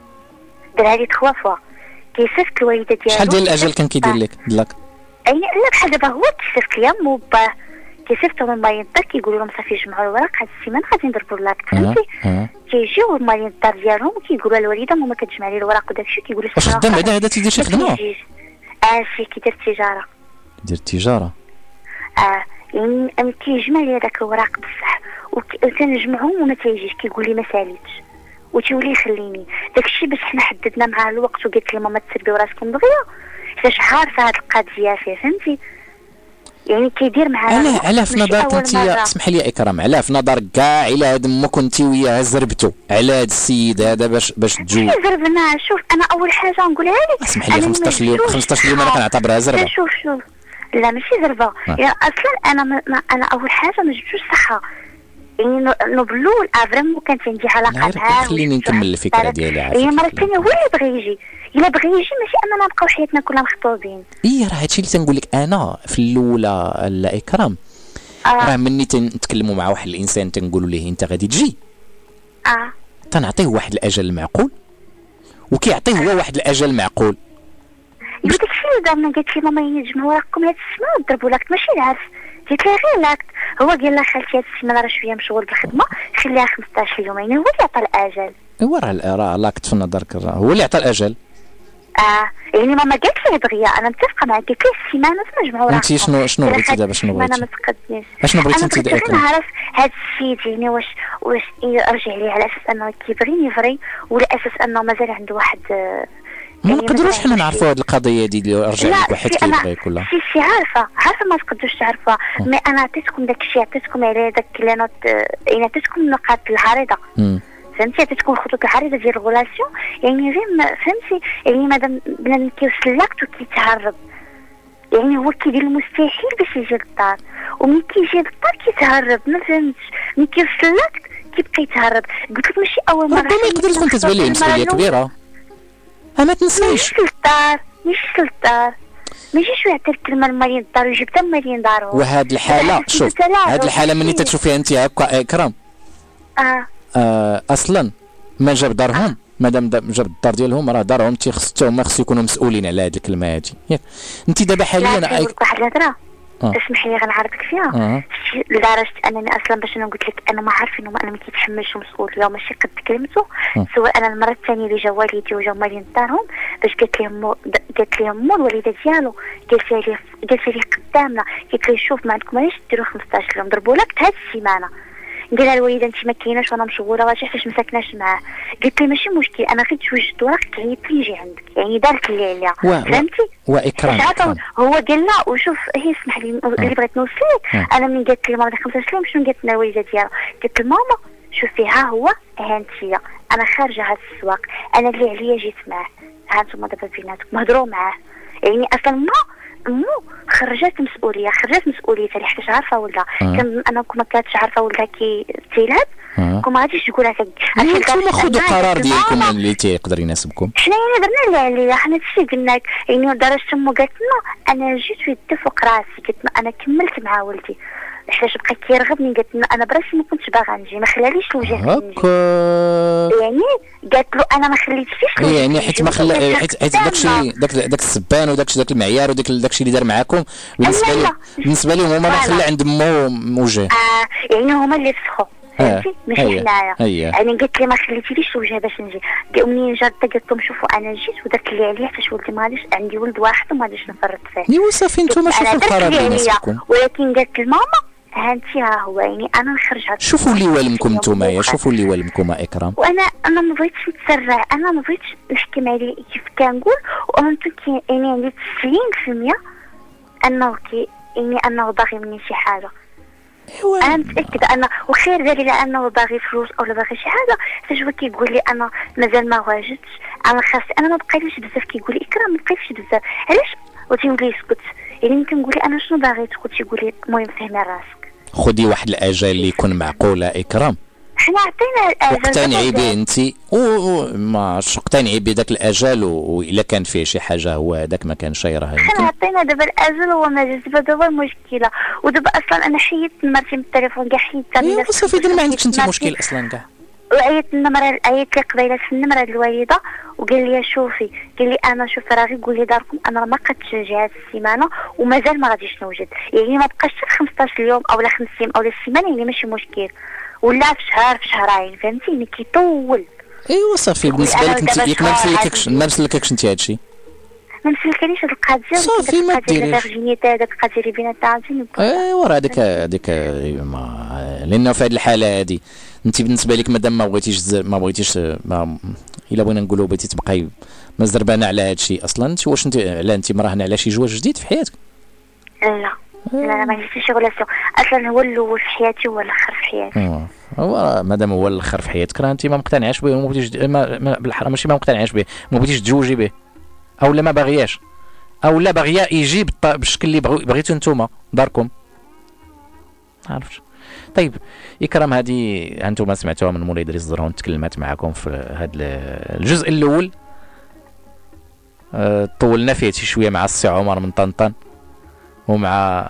دار هذه تخوا فوا كيصيفط الوالده ديالو. شحال ديال الاجل كان كيدير لك لاكت؟ اي لا بحال دابا هو كيصيفط ليا مو باه كيصيفطوا من المريض كيقولوا لهم صافي جمعوا الوراق هاد السيمانه غادي نضربوا لاكت فهمتي. كيجيو المريض الدار ديالهم كيقولوا للوالده ماما كتجمع لي الوراق وداكشي كيقولوا واش خدام بعدا هذا تيدير شي خدمه؟ اه شي كيدير التجاره. دير التجاره اه يعني انا كيجمع لي هذاك الوراق بصح وكنجمعهم وما تيجيش كيقول لي ما ساليتش وتولي يخليني داكشي باش حنا حددنا معاه الوقت وقلت لي ماما تسربي راسكم دغيا حيت عارفه هاد القضيه فيه فهمتي. يعني كيدير معايا علاه علاه في نظرك انت اسمح لي يا اكرام علاه في نظرك كاع الى هاد ما كنتي وياه زربتو على هاد السيد هذا باش باش تجوج زربنا. شوف انا اول حاجه نقولها لك اسمح لي خمسطاش يوم خمسطاش يوم انا كنعتبرها زربه. شوف شوف لا ماشي زربه آه. يعني اصلا انا ما انا اول حاجه ما جبتوش صحه يعني نوبلو فريمون كانت عندي علاقه معاه. خليني نكمل الفكره ديالي. هي المره الثانيه هو اللي بغى يجي الا بغى يجي ماشي اننا نبقاو حياتنا كلها مخطوبين. اي راه هادشي اللي تنقول لك انا في الاولى الاكرام آه. راه مني تنتكلموا مع واحد الانسان تنقولوا ليه انت غادي تجي اه تنعطيه واحد الاجل المعقول وكيعطيه هو آه. واحد الاجل معقول. داكشي اللي دارنا قالت لي ماما ينجموا وراكم هاد السيمانه نضربوا لك ماشي العرس قلت لها غير لاكت. هو قال لها خالتي هاد السيمانه راه شويه مشغول بالخدمه خليها خمسطاش يوم يعني هو اللي عطى الاجل. ايوا راه راه لاكت في نظرك هو اللي عطى الاجل. اه يعني ماما قالت لي دغيا انا متفقه معاك قلت لي السيمانه تنجمعوا راه. انت شنو شنو بغيتي دابا شنو بغيتي؟ انا ما تقدنيش. اشنو بغيتي انت دابا؟ انا نعرف هاد السيد يعني واش واش يرجع لي على اساس انه كيبغيني فري ولا اساس انه مازال عنده واحد ما نقدروش حنا نعرفوا هاد القضيه دي اللي رجع لك واحد كيبغيك ولا سي سي عارفه عارفه ما تقدروش تعرفوها مي انا عطيتكم داك الشيء عطيتكم على داك كلانوت يعني عطيتكم النقاط العريضه فهمتي عطيتكم الخطوط العريضه ديال الغولاسيون يعني غير فهمتي يعني مادام بنادم كيوصل لك وكيتهرب يعني هو كيدير المستحيل باش يجي للدار ومن كيجي للدار كيتهرب ما فهمتش ملي كيوصل لك كيبقى يتهرب. قلت لك ماشي اول مره ربما يقدر تكون كتبان ليه مسؤوليه كبيره ما تنساش. ماشي للدار ماشي للدار ماشي شويه عطى الكلمه لمالين الدار وجبتها مالين دارهم. وهاد الحاله شوف هاد الحاله ملي تتشوفيها انت هكا اكرام اه, آه اصلا ما جاب دارهم مادام جاب الدار ديالهم راه دارهم تيخصو هما خصو يكونوا مسؤولين على هاد الكلمه هادي ياك انت دابا حاليا لا أيك... واحد الهضره آه. اسمح لي غنعرضك فيها آه. لدرجه انني اصلا باش انا قلت لك انا ما عارفين هما انا ما كيتحملش مسؤوليه وماشي قد كلمته آه. سواء انا المره الثانيه اللي جا والدي وجا مالين دارهم باش قالت لهم قالت لهم مو الوالده ديالو قالت لي قالت لي قدامنا قالت لي شوف ما عندكم علاش ديروا خمسطاش يوم ضربوا لك هاد السيمانه. قال لها الوالده انت ما كايناش وانا مشغوله واش علاش ما ساكناش معاه. قلت لي ماشي مشكل انا غير توجدت وراك تعيط لي يجي عندك يعني دارت لي عليها فهمتي. واكرام هو قال لا وشوف هي اسمح لي اللي بغيت نوصل لك انا من قالت لي ماما خمسطاش يوم شنو قالت لنا الوالده ديالها قالت ماما شوفي ها هو ها انتيا انا خارجه هذا السواق انا اللي عليا جيت معاه ها انتم دابا بيناتكم هضروا معاه يعني اصلا ما مو خرجت مسؤوليه خرجت مسؤوليتها اللي حيت عارفه ولا آه. كان انا كون ما كانتش عارفه ولا كي تيلات آه. كون ما غاديش تقول هكا انتوما خذوا القرار ديالكم اللي تيقدر يناسبكم. حنا يعني درنا اللي عليا حنا هادشي قلنا لك يعني لدرجه مو قالت لنا انا جيت في يد فوق راسي قلت انا كملت مع ولدي حيت بقى كيرغبني قالت لنا انا براسي ما كنتش باغا نجي ما خلاليش الوجه هكا يعني قالت له انا ما خليتكيش يعني حيت ما خلا حيت حيت داكشي داك داك السبان وداكشي داك المعيار وداك داكشي اللي دار معاكم بالنسبه لي بالنسبه لهم هما ما خلى عند مو وجه اه يعني هما اللي فسخوا فهمتي ماشي حنايا يعني قلت لي ما خليتيليش الوجه باش نجي منين جات قلت لهم شوفوا انا جيت ودرت اللي عليا حيت ولدي ما غاديش عندي ولد واحد وما غاديش نفرط فيه ايوا صافي نتوما شوفوا القرار ديالكم ولكن قالت لماما ها انت ها هو يعني انا نخرج هاد شوفوا اللي والمكم نتوما شوفوا اللي والمكم اكرام وانا انا ما بغيتش نتسرع انا ما بغيتش نحكم عليه كيف كنقول وانا يعني عندي تسعين بالمية انه كي يعني انه باغي مني شي حاجه ايوا انا متاكده انه وخير داري لانه باغي فلوس او باغي شي حاجه حتى هو كيقول لي انا مازال ما واجدتش انا خاصني انا ما بقيتش بزاف كيقول لي اكرام ما بقيتش بزاف علاش وتيولي يسكت يعني كنقول لي انا شنو باغي تقول تيقول لي المهم فهمي راسك خدي واحد الاجل اللي يكون معقول اكرام حنا عطينا الاجل اقتنعي به انت وما اقتنعي بداك الاجل، والا كان فيه شي حاجه هو هذاك ما كانش يراه حنا يمكن. عطينا دابا الاجل هو ما جاش، دابا هو المشكله. ودابا اصلا انا حيدت مرتي من التليفون كاع حيدتها. ايوا صافي اذا ما عندكش انت مشكل اصلا كاع. وعيطت النمره عيطت لي قبيله في النمره الوالده وقال لي شوفي، قال لي انا شوفي راه غير قولي داركم انا ما بقيتش نجي هاد السيمانه ومازال ما غاديش نوجد، يعني ما بقاش حتى خمسطاش يوم اولا خمس ايام اولا سيمانه، يعني ماشي مشكل، ولا في شهر في شهرين فهمتيني كيطول. ايوا صافي بالنسبه لك انت ياك ما مسلككش ما مسلككش انت هادشي، ما مسلكنيش هاد القضيه. صافي ما ديريش فيرجينيتا داك القضيه بينات عاوتاني. ايوا راه هذيك هذيك ما لانه في هذه الحاله هذه انت بالنسبه لك مادام ما بغيتيش ما بغيتيش ما الا بغينا نقولوا بغيتي تبقاي مزربانه على هذا الشيء اصلا، انت واش انت على انت مراهنه على شي جواز جديد في حياتك؟ لا لا ما عنديش شي غولاسيون اصلا، هو الاول في حياتي هو الاخر في حياتي. هو مادام هو الاخر في حياتك راه انت ما مقتنعاش به وما بغيتيش ما بالحرام ماشي ما مقتنعاش به، ما بغيتيش تزوجي به او لا ما باغياش او لا باغيه يجي بالشكل اللي بغيتو نتوما داركم. عرفتش؟ طيب اكرام هذه انتم سمعتوها من مولاي ادريس الزرهون، تكلمت معكم في هذا الجزء الاول. أه طولنا فيه شي شويه مع السي عمر من طنطان ومع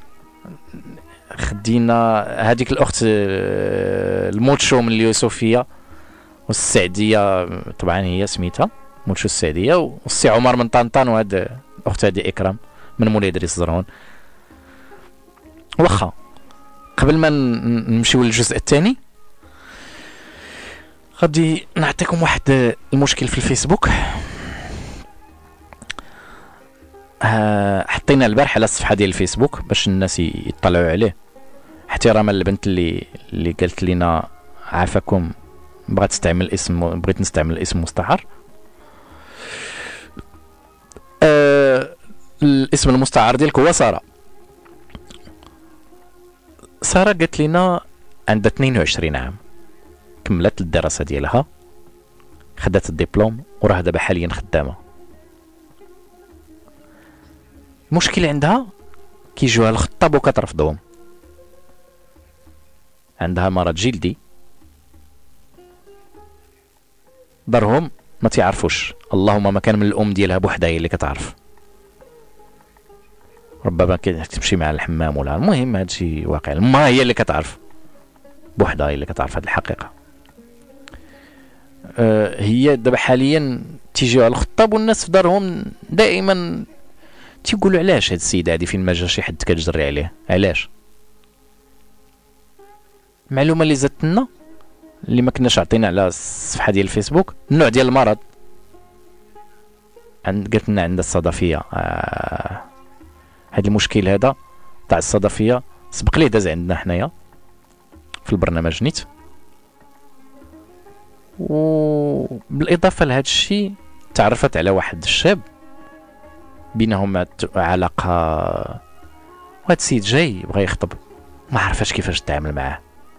خدينا هذيك الاخت الموتشو من اليوسفيه والسعديه طبعا هي سميتها موتشو السعديه، والسي عمر من طنطان وهاد الاخت هذه اكرام من مولاي ادريس الزرهون. واخا قبل ما نمشيو للجزء الثاني غادي نعطيكم واحد المشكل في الفيسبوك. حطينا البارح على الصفحه ديال الفيسبوك باش الناس يطلعوا عليه احتراما للبنت اللي اللي قالت لنا عافاكم بغات تستعمل اسم بغيت نستعمل اسم مستعار. أه الاسم المستعار ديالك هو ساره. ساره قالت لنا عندها اثنين وعشرين عام، كملت الدراسه ديالها، خدات الدبلوم وراه دابا حاليا خدامه. المشكل عندها كيجيوها الخطاب وكترفضهم. عندها مرض جلدي دارهم ما تعرفوش، اللهم ما كان من الام ديالها بوحدها هي اللي كتعرف، ربما كتمشي مع الحمام ولا المهم هادشي واقع، ما هي اللي كتعرف بوحدها هي اللي كتعرف هاد الحقيقه. أه هي دابا حاليا تيجيو على الخطاب والناس في دارهم دائما تيقولوا علاش هاد السيده هادي فين ما جا شي حد كتجري عليه، علاش؟ معلومه اللي زادت لنا اللي ما كناش عطينا على الصفحه ديال الفيسبوك، النوع ديال المرض عند قالت لنا عندها الصدفيه. آه هاد المشكل هذا تاع الصدفيه سبق ليه داز عندنا حنايا في البرنامج نيت، وبالاضافه لهذا الشيء تعرفت على واحد الشاب بينهما علاقه، وهاد السيد جاي بغى يخطب ما عرفاش كيفاش تتعامل معاه.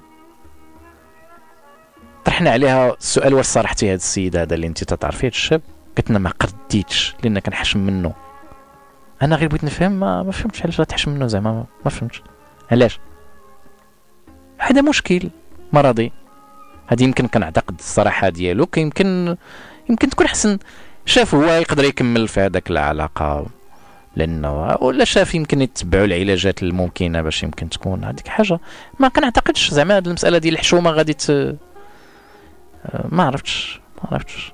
طرحنا عليها السؤال واش صارحتي هاد السيد هذا اللي انت تتعرفيه الشاب؟ قلت لنا ما قديتش لان كنحشم منه. انا غير بغيت نفهم ما, ما فهمتش علاش غتحشم منه زعما ما, ما فهمتش علاش. هذا مشكل مرضي هذه يمكن كنعتقد الصراحه ديالو يمكن يمكن تكون حسن شاف هو يقدر يكمل في هذاك العلاقه لانه ولا شاف يمكن يتبعوا العلاجات الممكنه باش يمكن تكون هذيك حاجه. ما كنعتقدش زعما هذه المساله ديال الحشومه غادي ت... ما عرفتش ما عرفتش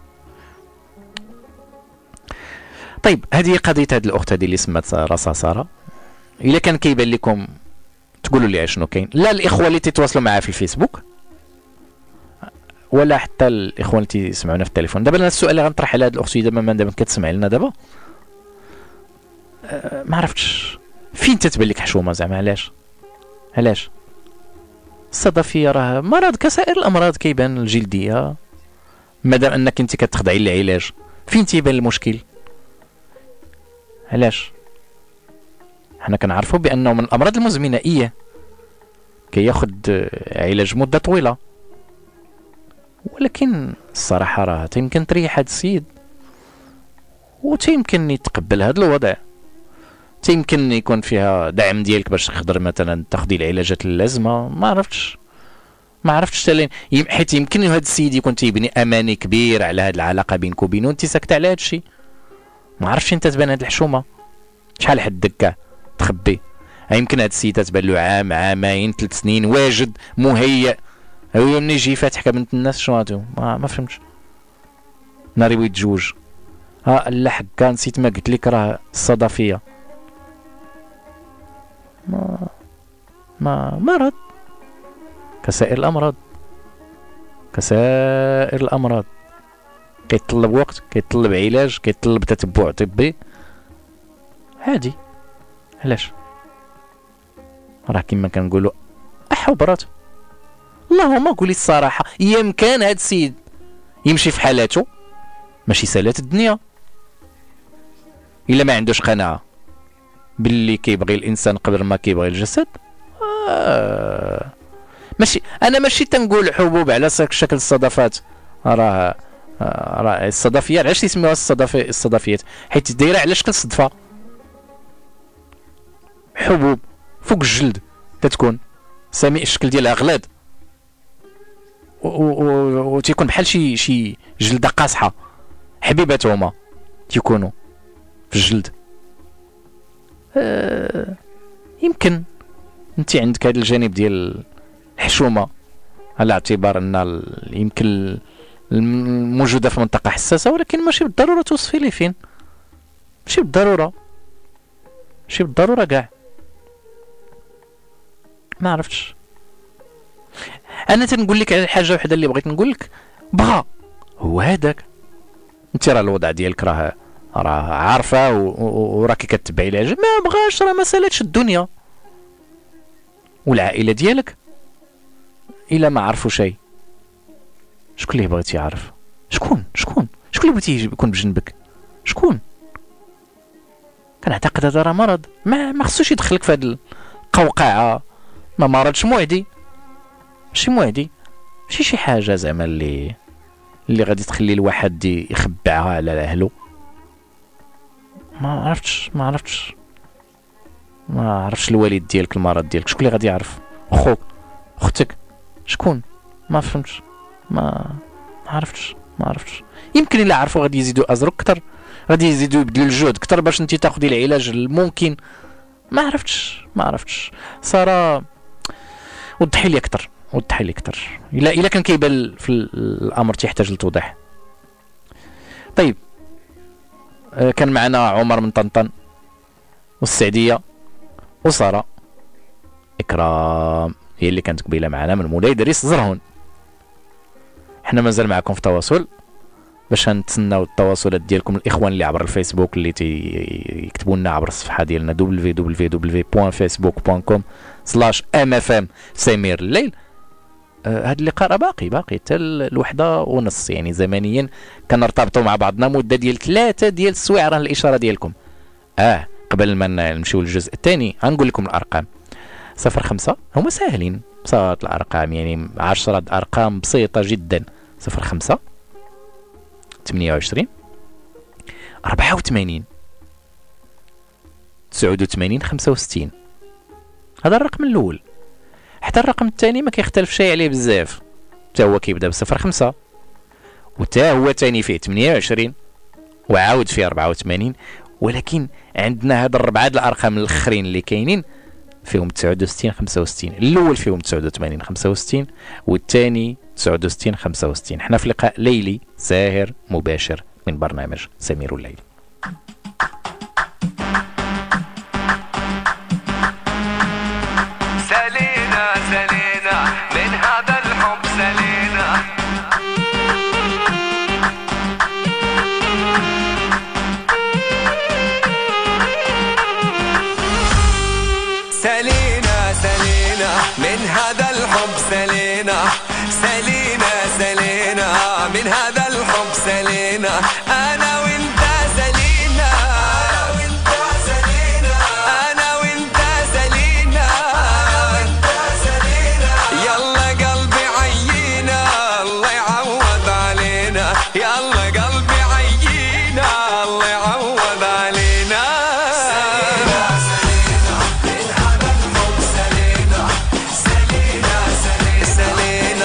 طيب هذه قضيه هذه الاخت هذه اللي سمات راسها ساره. الا كان كيبان لكم تقولوا لي شنو كاين، لا الاخوه اللي تتواصلوا معاه في الفيسبوك ولا حتى الاخوان اللي تسمعونا في التليفون. دابا انا السؤال اللي غنطرح على هذه الاخت دابا ما دابا كتسمع لنا دابا أه ما عرفتش فين تتبان لك حشومه زعما علاش علاش الصدفيه راه مرض كسائر الامراض كيبان الجلديه مادام انك انت كتخضعي للعلاج. فين تيبان المشكل علاش؟ حنا كنعرفوا بانه من الامراض المزمنه ايه كياخد علاج مده طويله، ولكن الصراحه راه تيمكن تريح هذا السيد وتيمكن يتقبل هذا الوضع، تيمكن يكون فيها دعم ديالك باش تقدر مثلا تاخدي العلاجات اللازمه. ما عرفتش ما عرفتش تالين حيت يمكن هذا السيد يكون تيبني اماني كبير على هذه العلاقه بينك وبينه انت ساكت على هذا الشيء. ما عرفتش انت تبان هذه الحشومه شحال حدك كاع تخبي. يمكن هذا السيد تبان له عام عامين ثلاث سنين واجد مهيئ، هو مني يجي فاتح كبنت الناس شنو هادو ما, ما فهمتش. ناري ويتزوج ها لا حكا نسيت ما قلت لك راه الصدفيه ما ما مرض كسائر الامراض كسائر الامراض كيتطلب وقت، كيتطلب علاج، كيتطلب تتبع طبي عادي. علاش راه كما كنقولوا احبرات. اللهم قولي الصراحه يمكن هذا السيد يمشي في حالاته ماشي سالات الدنيا الا ما عندوش قناعه باللي كيبغي الانسان قبل ما كيبغي الجسد. آه. ماشي انا ماشي تنقول حبوب على شكل الصدفات، راه راه الصدفيات علاش يسميوها الصدفي الصدفيات حيت دايره على شكل صدفه. حبوب فوق الجلد تتكون سامي الشكل ديالها غلاد وتيكون بحال شي شي جلده قاصحه. حبيبات هما تيكونوا في الجلد. أه يمكن انت عندك هذا الجانب ديال الحشومه على اعتبار ان يمكن الموجوده في منطقه حساسه، ولكن ماشي بالضروره توصفي لي فين، ماشي بالضروره ماشي بالضروره كاع. ما عرفتش انا تنقول لك على حاجه وحده اللي بغيت نقول لك بغا هو هذاك. انت راه الوضع ديالك راه راه عارفه وراكي كتبعي العجب، ما بغاش راه ما سالتش الدنيا. والعائله ديالك الا ما عرفوا شيء شكون اللي بغيتي يعرف؟ شكون شكون شكون اللي بغيتي يكون بجنبك؟ شكون؟ كنعتقد هذا راه مرض ما ما خصوش يدخلك في هذه القوقعه. ما مرضش معدي ماشي معدي ماشي شي حاجه زعما اللي اللي غادي تخلي الواحد يخبعها على اهله. ما عرفتش ما عرفتش ما عرفتش الوالد ديالك المرض ديالك شكون اللي غادي يعرف؟ اخوك اختك شكون؟ ما فهمتش ما عرفتش ما عرفتش يمكن الا عرفوا غادي يزيدوا ازرق اكثر، غادي يزيدوا يبذلوا الجهد اكثر باش انت تاخذي العلاج الممكن. ما عرفتش ما عرفتش ساره وضحي لي اكثر وضحي لي اكثر الا الا كان كيبان في الامر تيحتاج للتوضيح. طيب آه كان معنا عمر من طنطن والسعديه وساره اكرام هي اللي كانت قبيله معنا من مولاي دريس زرهون. حنا مازال معكم في تواصل باش نتسناو التواصلات ديالكم الاخوان اللي عبر الفيسبوك اللي يكتبوا لنا عبر الصفحه ديالنا دبليو دبليو دبليو دوت فيسبوك دوت كوم سلاش ام اف ام سمير الليل. هذا آه اللقاء راه باقي باقي حتى الوحده ونص يعني زمنيا كنرتبطوا مع بعضنا مده ديال ثلاثه ديال السوايع. راه الاشاره ديالكم اه قبل ما نمشيو للجزء الثاني غنقول لكم الارقام. صفر خمسة هما ساهلين بساط الارقام يعني عشرة ارقام بسيطه جدا. صفر خمسة ثمانية وعشرين أربعة وثمانين تسعة وثمانين خمسة وستين. هذا الرقم الاول. حتى الرقم الثاني ما كيختلف شيء عليه بزاف، حتى هو كيبدا بصفر خمسة وتا هو ثاني فيه ثمانية وعشرين وعاود فيه أربعة وثمانين، ولكن عندنا هاد الربعه د الارقام الاخرين اللي كاينين فيهم تسعة وستين خمسة وستين. الاول فيهم تسعة وثمانين خمسة وستين والثاني تسعة وستين خمسة وستين. حنا في لقاء ليلي ساهر مباشر من برنامج سمير الليل. سالينا سالينا من هذا الحب سالينا سالينا سالينا من هذا الحب سالينا سالينا سالينا من هذا الحب سالينا أنا وإنت سالينا أنا وإنت سالينا يلا قلبي عيينا الله يعوض علينا يلا قلبي عيينا الله يعوض علينا سالينا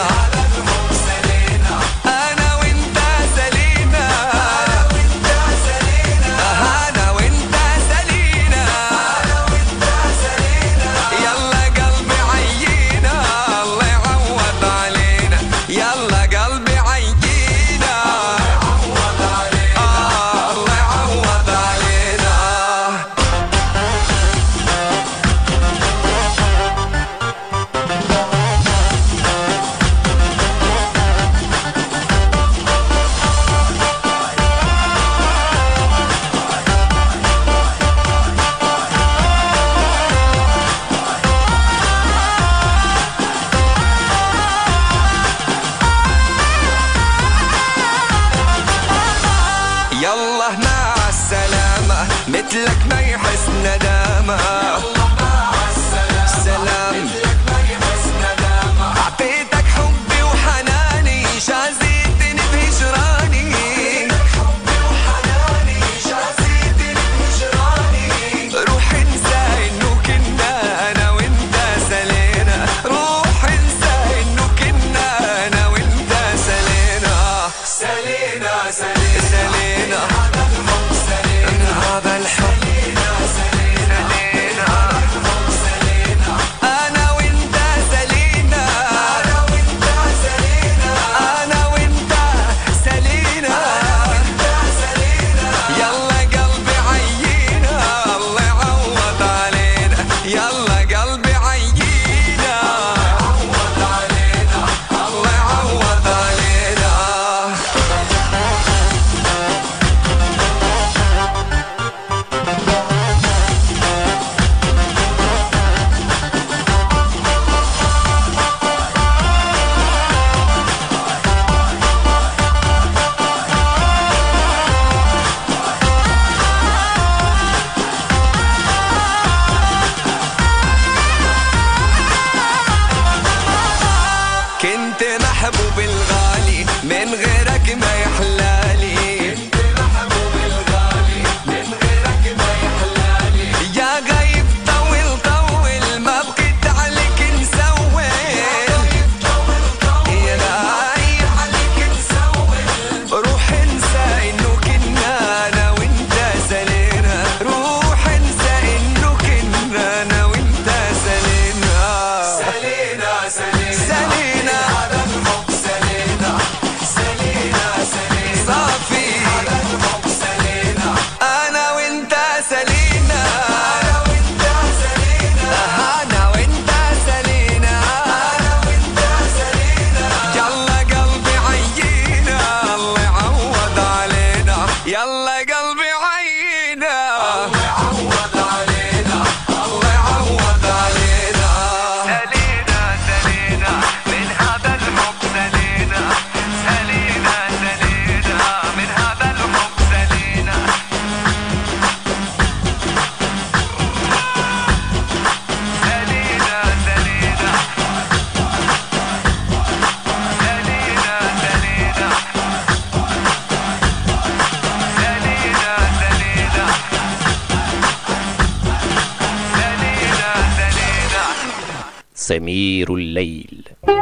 سمير الليل.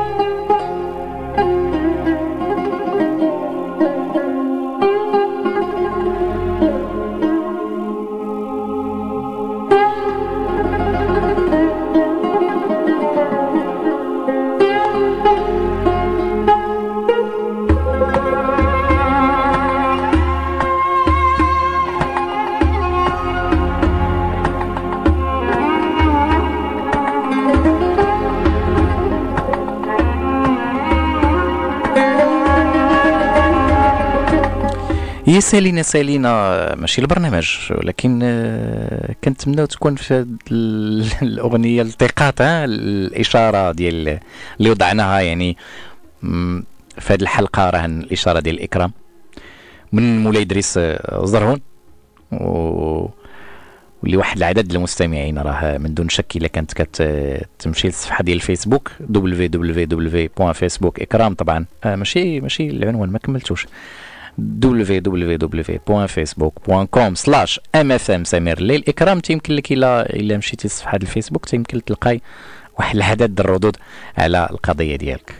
هي سالينا سالينا ماشي البرنامج، ولكن كنتمناو تكون في هاد الاغنيه التقاط الاشاره ديال اللي وضعناها يعني في هذه الحلقه، راه الاشاره ديال الاكرام من مولاي ادريس زرهون، و واللي واحد العدد المستمعين راه من دون شك الا كانت كتمشي للصفحه ديال الفيسبوك دبليو دبليو دبليو دوت فيسبوك اكرام، طبعا آه ماشي ماشي العنوان ما كملتوش، دبليو دبليو دبليو دوت فيسبوك دوت كوم سلاش ام اف ام سمير الليل اكرام. تيمكن لك الا الا مشيتي للصفحه ديال الفيسبوك تيمكن تلقاي واحد العدد الردود على القضيه ديالك.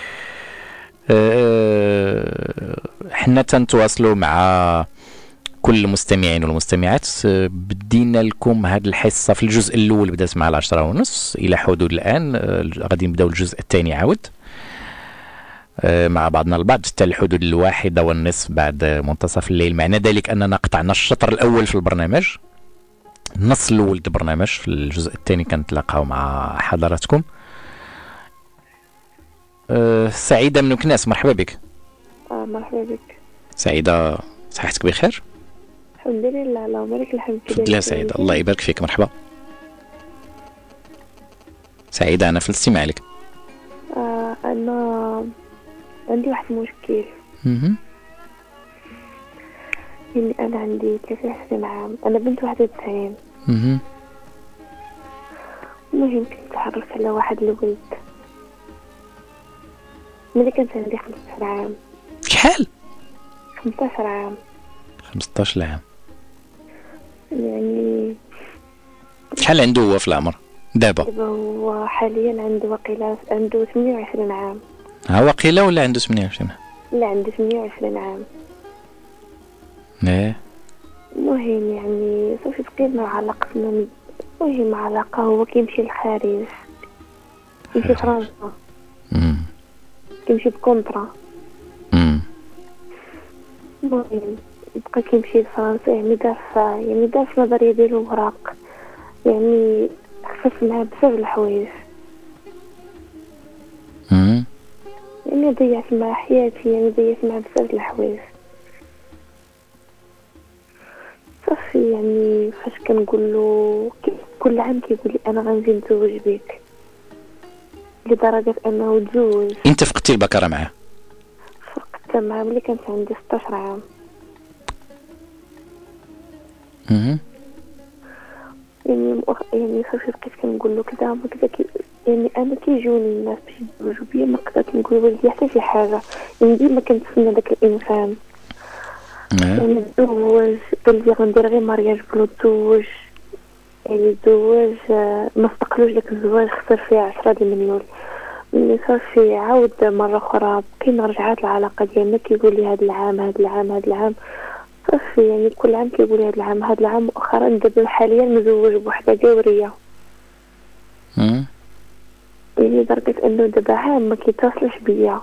أه حنا تنتواصلوا مع كل المستمعين والمستمعات. بدينا لكم هذه الحصه في الجزء الاول بدات مع العشرة ونص الى حدود الان، غادي نبداو الجزء الثاني عاود مع بعضنا البعض حتى الحدود الواحدة والنصف بعد منتصف الليل. معنى ذلك أننا قطعنا الشطر الأول في البرنامج، النص الأول ديال البرنامج. في الجزء الثاني كنتلاقاو مع حضراتكم. أه سعيدة من مكناس، مرحبا بك. آه مرحبا بك. سعيدة، صحتك بخير؟ الحمد لله، اللهم لك الحمد. تفضلي سعيدة، الله يبارك فيك، مرحبا. سعيدة أنا في الاستماع لك. آه أنا عندي واحد المشكل. اها يعني انا عندي ثلاثة وعشرين عام، انا بنت واحد وتسعين. اها المهم كنت تعرفت على واحد الولد ملي كنت عندي خمسطاش عام. شحال؟ خمسطاش عام. خمسطاش عام يعني شحال عنده هو في العمر دابا؟ دابا هو حاليا عنده وقيله عنده ثمانية وعشرين عام. ها وقيله ولا عنده ثمانية وعشرين؟ لا عنده ثمانية وعشرين عام. ايه المهم يعني صافي بقينا علاقتنا، المهم علاقة هو كيمشي للخارج، كيمشي فرنسا، كيمشي بكونطرا. المهم بقى كيمشي لفرنسا، يعني دار يعني دار في النظرية ديالو وراق، يعني خفف معاه بزاف الحوايج، يعني ضيعت مع حياتي، يعني ضيعت مع بزاف الحوايج. صافي يعني فاش كنقول له كل عام كيقول لي انا غنجي نتزوج بك، لدرجه انه تزوج. انت فقدتي البكره معاه؟ فقدت معاه ملي كانت عندي ستة عشر عام. اها يعني مؤخ... يعني صافي بقيت كنقول له كذا كذا كي... يعني انا كيجوني الناس باش يتزوجوا بيا ما قدرت نقول ولدي حتى شي حاجه، يعني ديما كنتسنى داك الانسان. يعني تزوج قال لي غندير غير مارياج بلو تزوج، يعني تزوج ما استقلوش داك الزواج خسر فيه عشرة د المليون. ملي صافي عاود مرة أخرى بقينا رجعات العلاقة ديالنا، كيقول لي هاد العام هاد العام هاد العام صافي، يعني كل عام كيقول لي هاد العام هاد العام. مؤخرا دابا حاليا مزوج بوحدة جورية، يعني لدرجة انه دابا عام ما كيتصلش بيا،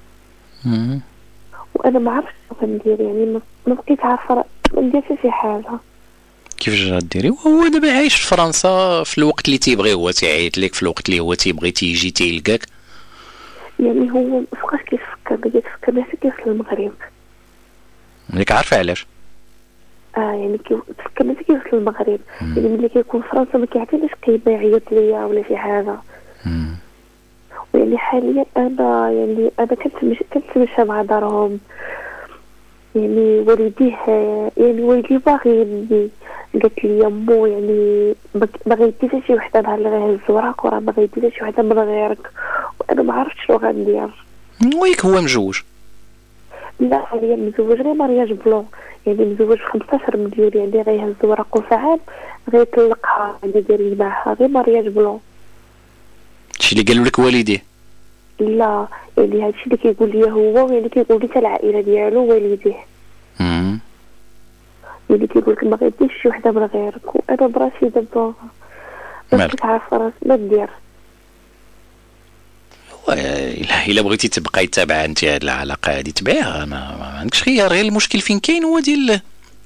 وانا ما عرفتش شنو غندير، يعني ما بقيت عارفه ما ندير شي حاجه. كيفاش غديري؟ وهو دابا عايش في فرنسا في الوقت اللي تيبغي هو، تيعيط لك في الوقت اللي هو تيبغي تيجي تيلقاك. يعني هو فوقاش كيفكر بغا يتفكر بها حتى كيوصل للمغرب. مليك عارفه علاش؟ اه يعني كيفكر بها حتى كيوصل للمغرب، يعني ملي كيكون في فرنسا ما كيعطينيش قيمه يعيط ليا ولا شي حاجه. امم يعني حاليا انا يعني انا كنت مش كنت ماشيه مع دارهم، يعني والديه يعني والدي باغي، قالت لي امو يعني ما غيديش شي وحده نهار اللي غيهز وراك، وراه ما غيديش شي وحده من غيرك، وانا ما عرفتش شنو غندير. ويك هو مجوج؟ لا حاليا مزوج غير مارياج بلون، يعني مزوج خمسطاش مليون، يعني غيهز وراك وساعات غيطلقها، يعني دايرين معها غير مارياج بلون. هادشي اللي قالوا لك والديه؟ لا يعني هادشي اللي كيقول لي هو، يعني كيقول لي حتى العائله ديالو والديه. امم يعني كيقول لك ما غيديش شي وحده من غيرك، وانا براسي دابا باش كتعرف راسي ما ندير. الا الا بغيتي تبقاي تابعه انت هاد العلاقه هادي تبعيها، ما, ما عندكش خيار. غير المشكل فين كاين هو ديال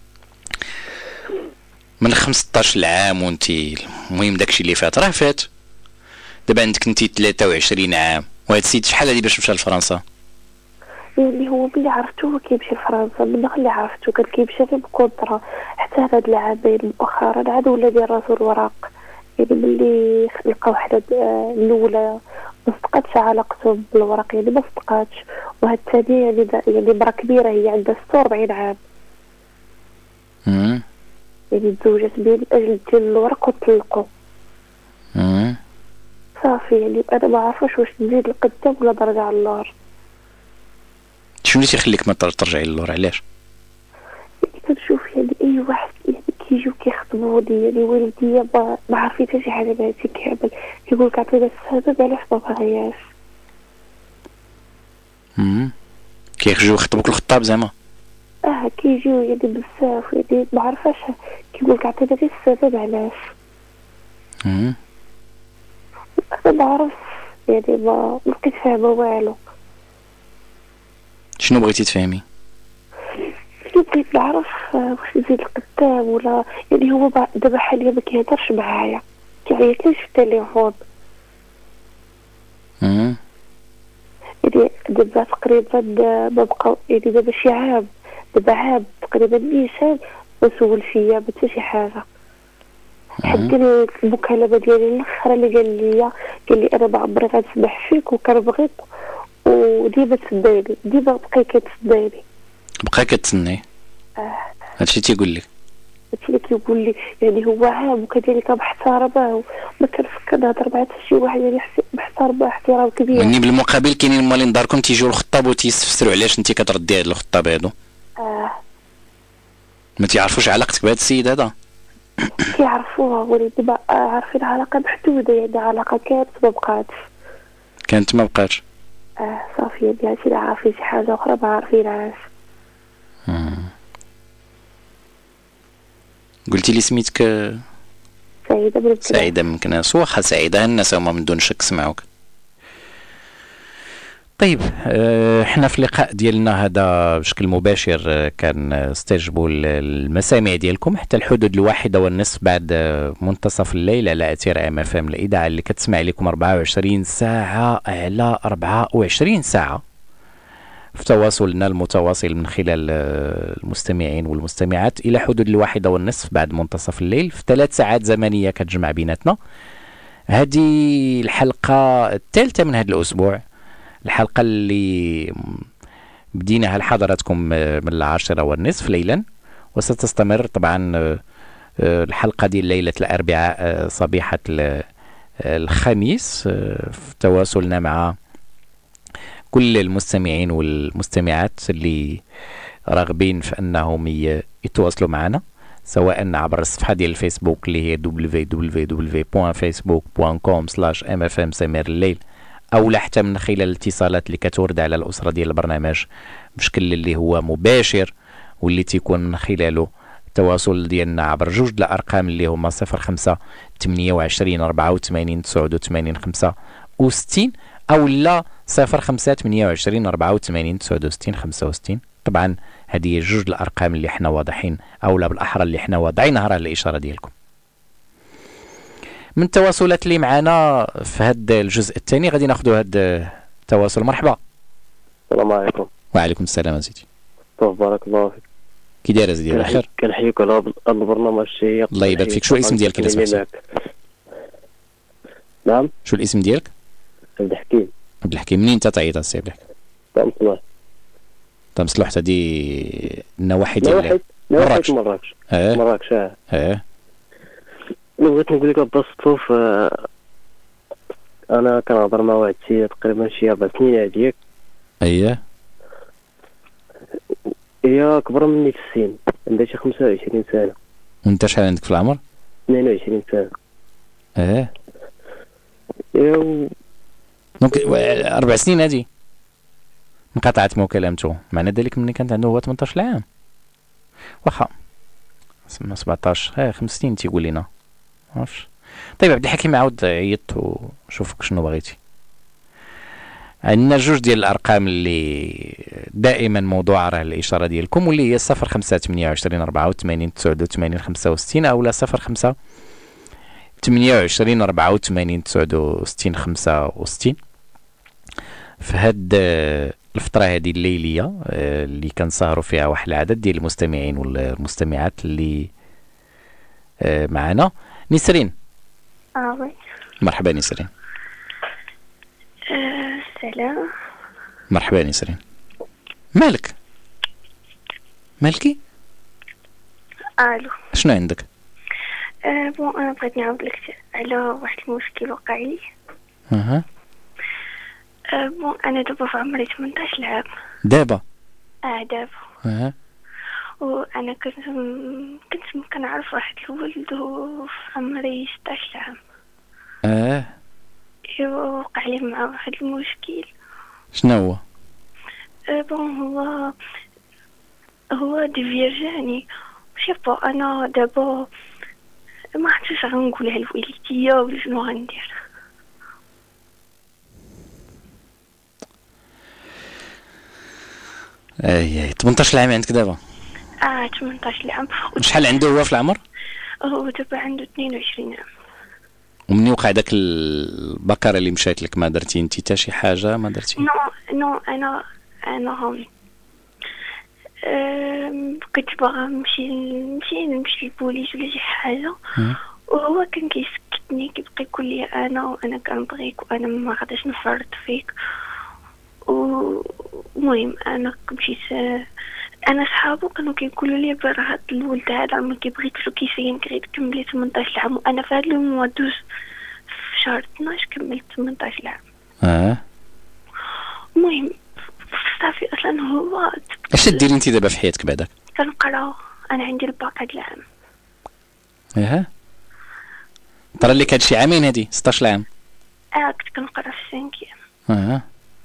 من خمسطاش عام وانت المهم داكشي اللي فات راه فات. دابا عندك انت ثلاثة وعشرين عام، وهاد السيد شحال هادي باش مشى لفرنسا؟ يعني هو ملي عرفتو هو كيمشي لفرنسا، من نهار اللي عرفتو كان كيمشي غير بكونطرا، حتى هاد العامين مؤخرا عاد ولا داير راسو الوراق. يعني ملي لقى وحده الاولى ما صدقاتش علاقته بالوراق، يعني ما صدقاتش، وهاد الثانيه يعني يعني مرا كبيره هي عندها ستة وأربعين عام. امم يعني تزوجت بيه من اجل ديال الورق وطلقوا. امم صافي يعني انا ما عارفاش واش نزيد لقدام ولا نرجع للور. شنو اللي تيخليك ما ترجعي للور؟ علاش؟ يعني كنشوف يعني اي واحد يعني كيجيو كيخطبوني، يعني والديا ما ما عارفين حتى شي حاجه بهادشي كامل، كيقول لك عطينا السبب علاش ما بغياش. امم كيخرجوا يخطبوك الخطاب زعما؟ اه كيجيو يعني بزاف، يعني ما عارفاش كيقول لك عطينا غير السبب علاش. امم انا ما عرفت يعني ما ما بقيت فاهمه والو. شنو بغيتي تفهمي؟ شنو بغيت نعرف واش نزيد لقدام ولا يعني هو دابا حاليا ما كيهضرش معايا، كيعيط ليش في التليفون. امم يعني دابا تقريبا ما بقى يعني دابا شي عام، دابا عام تقريبا نيشان ما سول فيا حتى شي حاجه. حتى المكالمه ديالي الاخرى اللي قال لي قال لي انا ما عمري غنسمح فيك وكنبغيك، وديما تسدايني، ديما بقاي كتسدايني. بقى كتسني؟ اه هادشي تيقول لك؟ هادشي اللي كيقول لي يعني هو عام وكذلك محترمه وما كنفكر نهضر مع حتى شي واحد، يعني محترمه احترام كبير. يعني بالمقابل كاينين مالين داركم تيجيو الخطاب وتيستفسروا علاش انت كتردي هاد الخطاب هادو؟ اه ما تيعرفوش علاقتك بهذا السيد هذا؟ كيعرفوها ولكن دابا عارفين علاقه محدوده، يعني علاقه كانت ما بقاتش. كانت ما بقاتش؟ اه صافي يعني هادشي اللي عارفين، شي حاجه اخرى ما عارفينهاش. قلتي لي سميتك سعيده بن سعيده من كناس. واخا سعيده الناس هما من دون شك سمعوك. طيب اه احنا في اللقاء ديالنا هذا بشكل مباشر اه كان استجبوا المسامع ديالكم حتى الحدود الواحدة والنصف بعد اه منتصف الليل على اثير ام اف ام، الاذاعه اللي كتسمع لكم أربعة وعشرين ساعه على أربعة وعشرين ساعه في تواصلنا المتواصل من خلال المستمعين والمستمعات الى حدود الواحدة والنصف بعد منتصف الليل في ثلاث ساعات زمنيه كتجمع بيناتنا. هذه الحلقه الثالثه من هذا الاسبوع، الحلقة اللي بديناها لحضراتكم من العاشرة والنصف ليلا، وستستمر طبعا الحلقة دي ليلة الأربعاء صبيحة الخميس في تواصلنا مع كل المستمعين والمستمعات اللي راغبين في أنهم يتواصلوا معنا، سواء عبر الصفحة ديال الفيسبوك اللي هي دبليو دبليو دبليو دوت فيسبوك دوت كوم سلاش ام اف ام سمير الليل، او حتى من خلال الاتصالات اللي كتورد على الاسره ديال البرنامج بشكل اللي هو مباشر، واللي تيكون من خلاله التواصل ديالنا عبر جوج الارقام اللي هما صفر خمسة ثمانية وعشرين أربعة وثمانين تسعة وثمانين خمسة وستين او لا صفر خمسة ثمانية وعشرين أربعة وثمانين تسعة وستين خمسة وستين. طبعا هذه جوج الارقام اللي احنا واضحين، او لا بالاحرى اللي احنا واضعينها على الاشاره ديالكم. من التواصلات اللي معنا في هذا الجزء الثاني غادي ناخذوا هذا التواصل. مرحبا. السلام عليكم. وعليكم السلام سيدي. بارك الله فيك. كي داير سيدي؟ بخير. كنحييك على هذا البرنامج الشيق. الله يبارك فيك. شو الاسم ديالك الا سمحتي؟ نعم. شو الاسم ديالك؟ عبد الحكيم. عبد الحكيم. منين انت تعيط السي عبد الحكيم؟ تمصلح. تمصلح هذه النواحي ديال مراكش. مراكش. اه مراكش. اه اه بغيت نقول لك بسطوف، انا كنهضر مع واحد السيد تقريبا شي اربع سنين هاديك. اييه. هي اكبر مني في السن، عندها شي خمسة وعشرين سنه. وانت شحال عندك في العمر؟ اثنين وعشرين سنه. اه يا دونك اربع سنين هذه انقطعت مكالمته، معنى ذلك ملي كانت عنده هو ثمنطاش عام واخا سما سبعطاش ها خمس سنين تيقول لنا عرفتش. طيب عبد الحكيم عاود عيط وشوفك شنو بغيتي. عندنا جوج ديال الارقام اللي دائما موضوع راه الاشاره ديالكم، واللي هي صفر خمسة ثمانية وعشرين أربعة وثمانين تسعة وثمانين خمسة وستين او لا صفر خمسة ثمانية وعشرين أربعة وثمانين تسعة وستين خمسة وستين. في هاد الفتره هذه الليليه اللي كنسهروا فيها واحد العدد ديال المستمعين والمستمعات اللي معنا. نسرين. اه وي. مرحبا نسرين. آه سلام. مرحبا نسرين. مالك مالكي؟ الو. شنو عندك؟ آه بون انا بغيت نعاود لك على واحد المشكل وقع لي. اها. آه بون انا دابا في عمري ثمنطاش عام. دابا؟ اه دابا. اها. وانا كنت كنت كنعرف واحد الولد وفي عمري ستاش عام. اه. ايوا وقع لي مع واحد المشكل. شنو هو؟ أه بون هو هو ديفيرجاني شي با. انا دابا ما عرفتش غنقولها لوالديا ولا شنو غندير. اي ثمنطاش عام عندك دابا؟ اه ثمنطاش عام. وشحال عنده هو في العمر؟ هو دابا عنده اثنين وعشرين عام. ومني وقع داك البقره اللي مشات لك ما درتي انت حتى شي حاجه؟ ما درتي؟ نو نو انا انا هم كنت باغا نمشي نمشي نمشي للبوليس ولا شي حاجه، وهو كان كيسكتني كيبقى يقول لي انا وانا كنبغيك وانا ما غاديش نفرط فيك. ومهم انا مشيت انا صحابو كانوا كيقولوا لي برا هاد الولد هذا ما كيبغيكش وكيسين غير تكملي ثمنطاش عام، وانا في هاد الموا دوز في شهر اثناش كملت ثمنطاش عام. اه المهم صافي اصلا هو اش ديري انت دابا في حياتك بعدا؟ كنقرا، انا عندي الباك هاد العام. اها طرا لك هادشي عامين هادي ستاش عام؟ اه كنت كنقرا في السانكيام. اها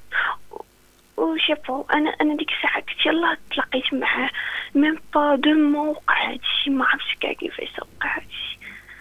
وشافو انا انا ديك الساعه كنت يلاه تلاقيت معاه ميم با دو مو وقع هادشي، ما عرفتش كاع كيفاش وقع هادشي.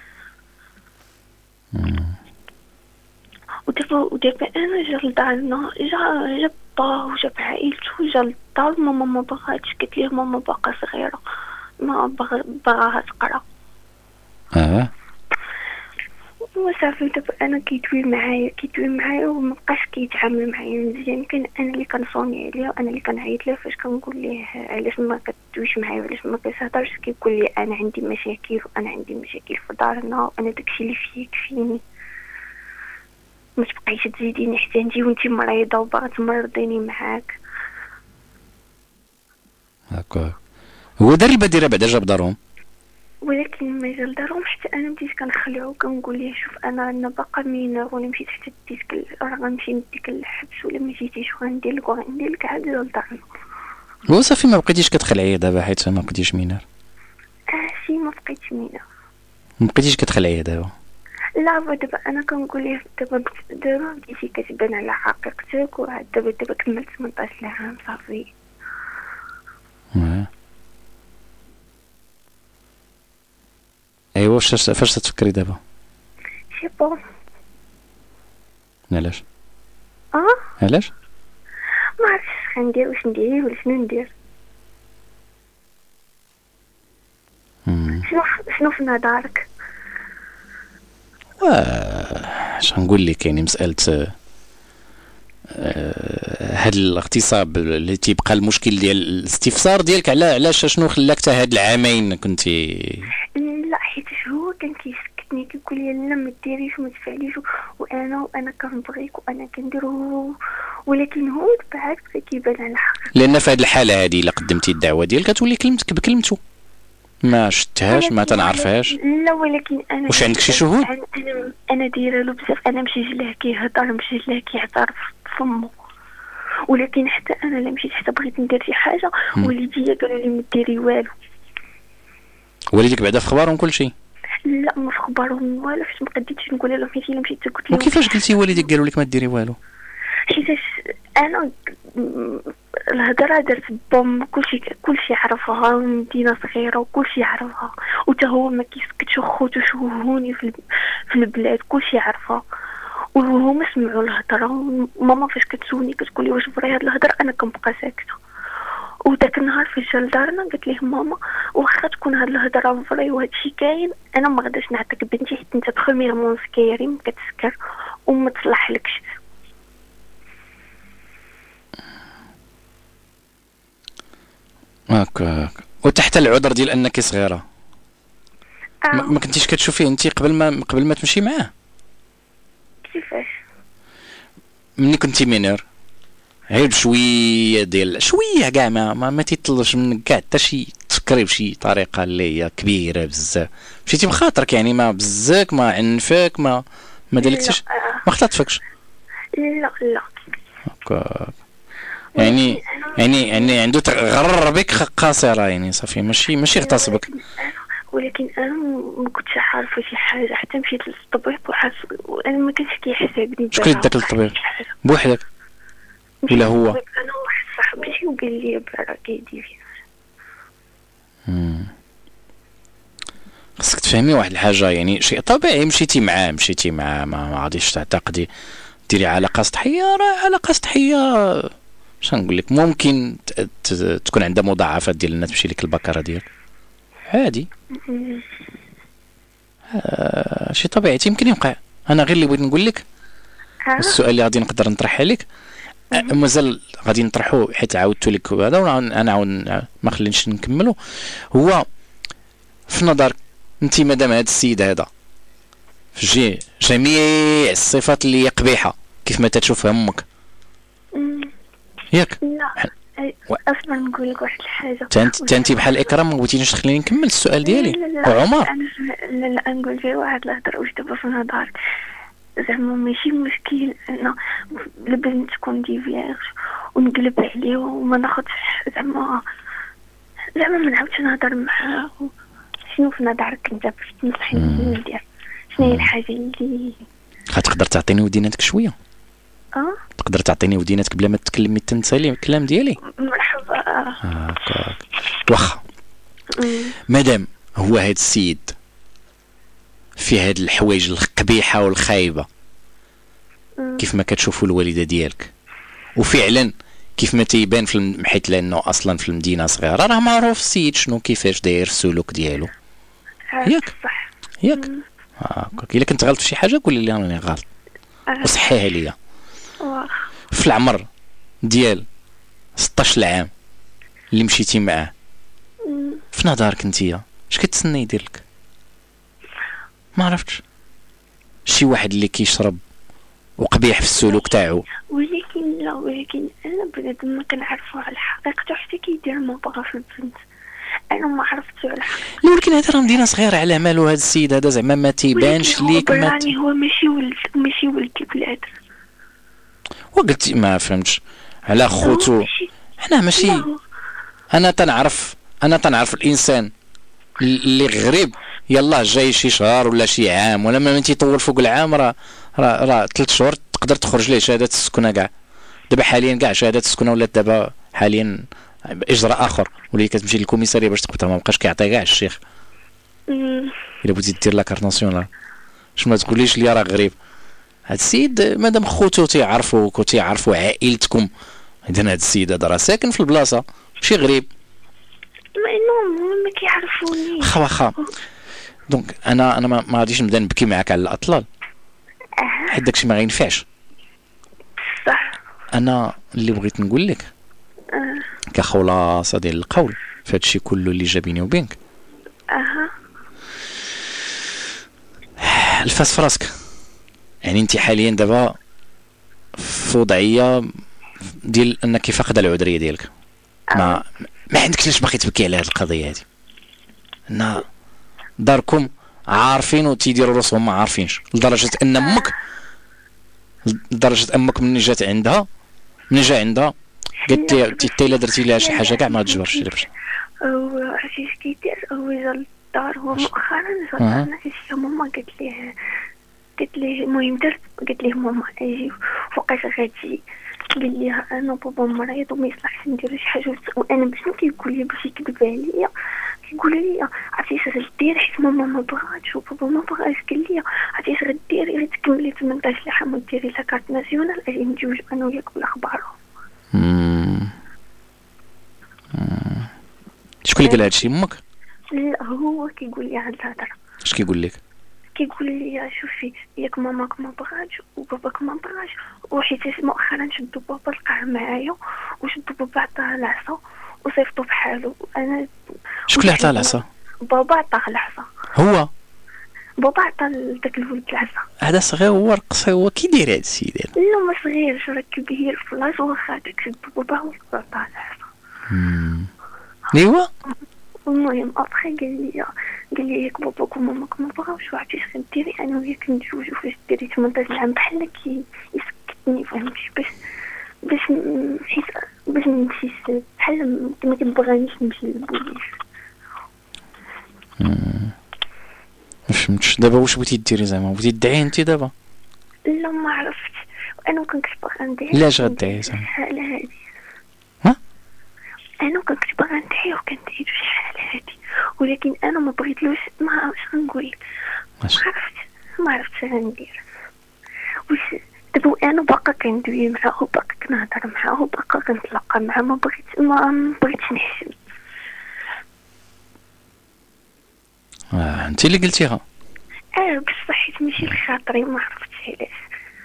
ودابا ودابا انا جا لدارنا جا جا با وجاب عائلته جا للدار. ماما ما بغاتش، قالت ليه ماما باقا صغيره ما باغاها تقرا. اه وصافي دابا انا كيدوي معايا كيدوي معايا ومابقاش كيتعامل معايا مزيان. كان انا اللي كنصوني عليه وانا اللي كنعيط ليه فاش كنقول ليه علاش ما كتدويش معايا وعلاش ما كتهضرش. كيقول لي انا عندي مشاكل وانا عندي مشاكل في دارنا وانا داكشي اللي فيا كفيني، ما تبقايش تزيديني حتى انتي وانتي مريضه وباغا تمرضيني معاك. هكا هو دار البديره بعدا جاب دارهم، ولكن ما جا لدارهم حتى انا بديت كنخلعو كنقول ليه شوف انا عندنا باقا مينور ولا مشيت حتى ديك راه غنمشي نديك الحبس ولا ما جيتيش غندير لك وغندير لك عاد جا لدارنا. هو صافي ما بقيتيش كتخلعي دابا حيت ما بقيتيش مينور؟ اه سي ما بقيتش مينور. ما بقيتيش كتخلعي دابا؟ لا دابا انا كنقول ليه دابا دابا بديتي كتبان على حقيقتك وعاد دابا دابا كملت ثمنطاش عام صافي. اه ايوا فاش فاش تفكري دابا؟ شي بون. علاش؟ اه علاش؟ ما عرفتش غندير واش ندير ولا شنو ندير. شنو شنو في نظرك؟ اش غنقول لك، يعني مساله هاد الاغتصاب اللي تيبقى المشكل ديال الاستفسار ديالك على علاش شنو خلاك حتى هاد العامين كنتي؟ لا حيت هو كان كيسكتني كيقول لي لا ما ديريش وما تفعليش وانا وانا كنبغيك وانا كندير، ولكن هو بعد بقى كيبان على حق. لان في هاد الحاله هادي الا قدمتي الدعوه ديالك كتولي كلمتك بكلمته، ما شفتهاش ما تنعرفهاش. لا ولكن انا واش عندك شي شهود؟ انا انا دايره له بزاف، انا مشيت له كيهضر مشيت له كيعترف فمو، ولكن حتى انا لا مشيت حتى بغيت ندير شي حاجه والديا قالوا لي ما ديري والو. والديك بعدا في خبارهم كل شيء؟ لا ما في خبارهم والو، فاش ما قديتش نقول لهم حيت الا مشيت قلت لهم. وكيفاش قلتي والديك قالوا لك ما ديري والو؟ انا الهضره درت بام كلشي كلشي عرفها، مدينه صغيره وكلشي يعرفها، وتا هو ما كيسكتش، خوتو شوهوني في في البلاد كلشي عرفها، وهما سمعوا الهضره. ماما فاش كتسولني كتقولي واش فري هاد الهضره، انا كنبقى ساكته. وداك النهار فاش جا لدارنا قلت ليه ماما واخا تكون هاد الهضره فري وهادشي كاين، انا ما غاداش نعطيك بنتي حيت انت بخوميرمون سكيري ما كتسكر وما تصلحلكش. هكاك. وتحت العذر ديال انك صغيره آه. ما كنتيش كتشوفيه انت قبل ما قبل ما تمشي معاه؟ كيفاش؟ ملي كنتي مينور غير بشويه ديال شويه كاع ما ما, ما تيطلبش منك كاع حتى شي تفكري بشي طريقه اللي هي كبيره بزاف، مشيتي بخاطرك يعني ما بزاك ما عنفك ما ما دلكتيش ما خطاتفكش؟ لا لا هكاك. يعني يعني يعني عنده غرر بك قاصره يعني صافي ماشي ماشي اغتصبك. ولكن انا ما كنتش عارفه شي حاجه حتى مشيت للطبيب وحاس وانا ما كانش كيحسبني. شكون داك الطبيب؟ بوحدك ولا هو؟ انا واحد صاحبتي وقال لي برا كيدير. امم خصك تفهمي واحد الحاجه، يعني شيء طبيعي مشيتي معاه مشيتي معاه ما غاديش تعتقدي ديري علاقه سطحيه، راه علاقه سطحيه اش نقول لك ممكن تكون عندها مضاعفات ديال الناس تمشي لك البكره ديالك عادي. آه شي طبيعي يمكن يوقع. انا غير اللي بغيت نقول لك السؤال اللي غادي نقدر نطرح عليك آه مازال غادي نطرحه حيت عاودت لك هذا وانا عاود ما خلينيش نكملو. هو في نظرك انت مادام هذا السيد هذا في جميع الصفات اللي هي قبيحه كيف ما تشوفها امك ياك؟ لا اصلا نقول لك واحد الحاجه، انت انت بحال اكرام ما بغيتينيش تخليني نكمل السؤال ديالي وعمر. لا لا نقول فيه واحد الهضره واش دابا في نظرك زعما ماشي مشكل ان البنت تكون دي فيرج ونقلب عليه وما ناخذش زعما زعما ما نعاودش نهضر معاه. شنو في نظرك انت باش تنصحني ندير؟ شنو هي الحاجه اللي غتقدر تعطيني وديناتك شويه؟ اه تقدر تعطيني وديناتك بلا ما تكلمي تنسالي الكلام ديالي؟ مرحبا. هكاك. واخا مادام هو هاد السيد في هاد الحوايج القبيحه والخايبه كيف ما كتشوفوا الوالده ديالك، وفعلا كيف ما تيبان في حيت لانه اصلا في المدينه صغيره راه معروف السيد شنو كيفاش داير السلوك ديالو ياك؟ صح ياك؟ هكاك. الا كنت غلط في شي حاجه قول لي راني غلط وصحيها ليا. في العمر ديال ستطاش عام اللي مشيتي معاه في نظرك انتيا اش كتسنى يدير لك؟ ما عرفتش شي واحد اللي كيشرب وقبيح في السلوك تاعو. ولكن لا ولكن انا بنادم ما كنعرفو على حقيقته حتى كيدير ما بغا في البنت، انا ما عرفتو على حقيقته. ولكن هذا راه مدينه صغيره على مالو هذا السيد هذا زعما ما تيبانش ليك ما ت... هو ماشي ولد ماشي ولد البلاد. وقلتي ما فهمتش على خوتو. انا ماشي انا تنعرف انا تنعرف الانسان اللي غريب يلاه جاي شي شهر ولا شي عام ولا ما تيطول فوق العام راه راه راه ثلاث شهور تقدر تخرج ليه شهاده السكنه كاع. دابا حاليا كاع شهاده السكنه ولات دابا حاليا اجراء اخر ولي كتمشي للكوميساريه باش تقبضها ما بقاش كيعطي كاع الشيخ. الا بغيتي دير لا كارت ناسيونال باش ما تقوليش لي راه غريب. هاد السيد مادام خوتو تيعرفوك وتيعرفوا عائلتكم اذا هاد السيد هذا راه ساكن في البلاصه ماشي غريب. ما انهم ما كيعرفوني. واخا واخا دونك انا انا ما غاديش نبدا نبكي معاك على الاطلال حيت داكشي ما غينفعش. صح. انا اللي بغيت نقول لك أه. كخلاصه ديال القول في هادشي كله اللي جا بيني وبينك اها الفاس في راسك. يعني انت حاليا دابا في وضعيه ديال انك فاقده العذريه ديالك. ما ما عندكش علاش باقي تبكي على هذه القضيه هذه. ان داركم عارفين وتيديروا راسهم ما عارفينش لدرجه ان امك لدرجه امك من جات عندها من جا عندها قالت لي حتى الا درتي لها شي حاجه كاع ما تجبرش دابا. هو عرفتي اش كيدير؟ هو جا للدار هو مؤخرا انا حسيت ماما قالت ليه قلت ليه المهم درت قلت ليه ماما اجي فوقاش غادي قال لي انا بابا مريض وما يصلحش ندير شي حاجه، وانا شنو كيقول لي باش يكذب عليا، كيقول لي عرفتي اش غدير حيت ماما ما بغاتش وبابا ما بغاش، قال لي عرفتي اش غديري غير تكملي ثمنطاش العام وديري لا كارت ناسيونال اجي نتزوج انا وياك بلا اخبارهم. شكون اللي قال هادشي، امك؟ لا هو كيقول لي هاد الهضره. اش كيقول لك؟ كيقول لي شوفي ياك ماماك ما بغاتش وباباك ما بغاش، وحيت مؤخرا شدوا بابا لقاه معايا وشدوا بابا عطاه العصا وصيفطوا بحالو. انا شكون اللي عطاه العصا؟ بابا عطاه العصا. هو بابا عطى داك الولد العصا. هذا صغير هو رقص، هو كيدير هاد السيد هذا؟ لا ما صغيرش راه كبير في لاج، واخا داك شدوا بابا وعطاه العصا. ايوا المهم ابخي قال لي قال لي ياك باباك وماماك ما بغاوش وعرفتي اش غديري انا وياك ندوزو فاش ديري ثمنطاش عام بحال كي يسكتني فهمتي باش باش حيت باش نمشي بحال ما كيبغانيش نمشي للبوليس. ما فهمتش دابا واش بغيتي ديري زعما بغيتي تدعي انت دابا؟ لا ما عرفت انا كنت باغا ندعي. علاش غدعي زعما الحاله هادي؟ ها انا كنت باغا ندعي وكندعي شي حاله هادي ولكن انا ما بغيتلوش ما عرفتش نقول لك ما عرفت ما عرفتش غندير واش دابا. انا باقا كندوي معاه باقا كنهضر معاه باقا كنتلاقى معاه ما بغيت ما بغيتش نحشم. اه انت اللي قلتيها. اه بصح حيت ماشي لخاطري ما عرفتش علاش.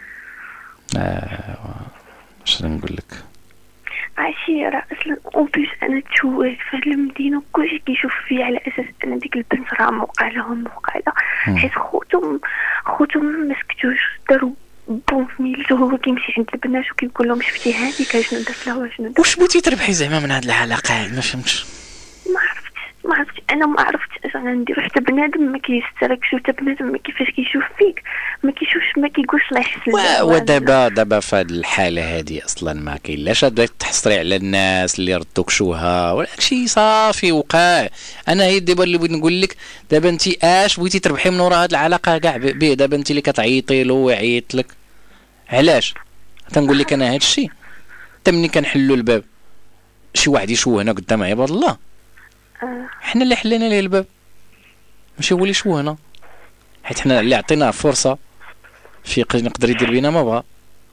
اه واش نقول لك عرفتي راه اصلا اوبيس انا تشوهت في هاد المدينه كلشي كيشوف فيا على اساس ان ديك البنت راه موقع لهم موقع لها حيت خوتهم خوتهم ما سكتوش داروا بون في ميلتو هو كيمشي عند البنات وكيقول لهم شفتي هذيك اشنو درت لها واشنو درت. واش بغيتي تربحي زعما من هاد العلاقه هاد؟ ما فهمتش ما عرفتش ما عرفتش انا ما عرفتش اش غندير. حتى بنادم ما كيستركش حتى بنادم ما كيفاش كيشوف فيك ما كيشوفش ما كيقولش الله يحسن. ودابا دابا في هاد الحاله هادي اصلا ما كاين لاش بدات تحصري على الناس اللي ردوك شوها ولا داكشي صافي وقع. انا هي دابا اللي بغيت نقول لك دابا انت اش بغيتي تربحي من ورا هاد العلاقه كاع به؟ دابا انت اللي كتعيطي له ويعيط لك علاش؟ تنقول لك انا هاد الشيء حتى ملي كنحلوا الباب شي واحد يشوهنا قدام عباد الله حنا اللي حلينا ليه الباب ماشي هو اللي شوهنا، حيت حنا اللي عطيناه فرصه في نقدر يدير بينا ما بغا.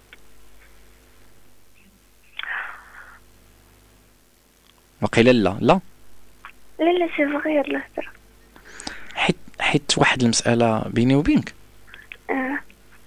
وقيلا لا لا لا لا سي فغي لا ترى حيت حيت واحد المساله بيني وبينك آه.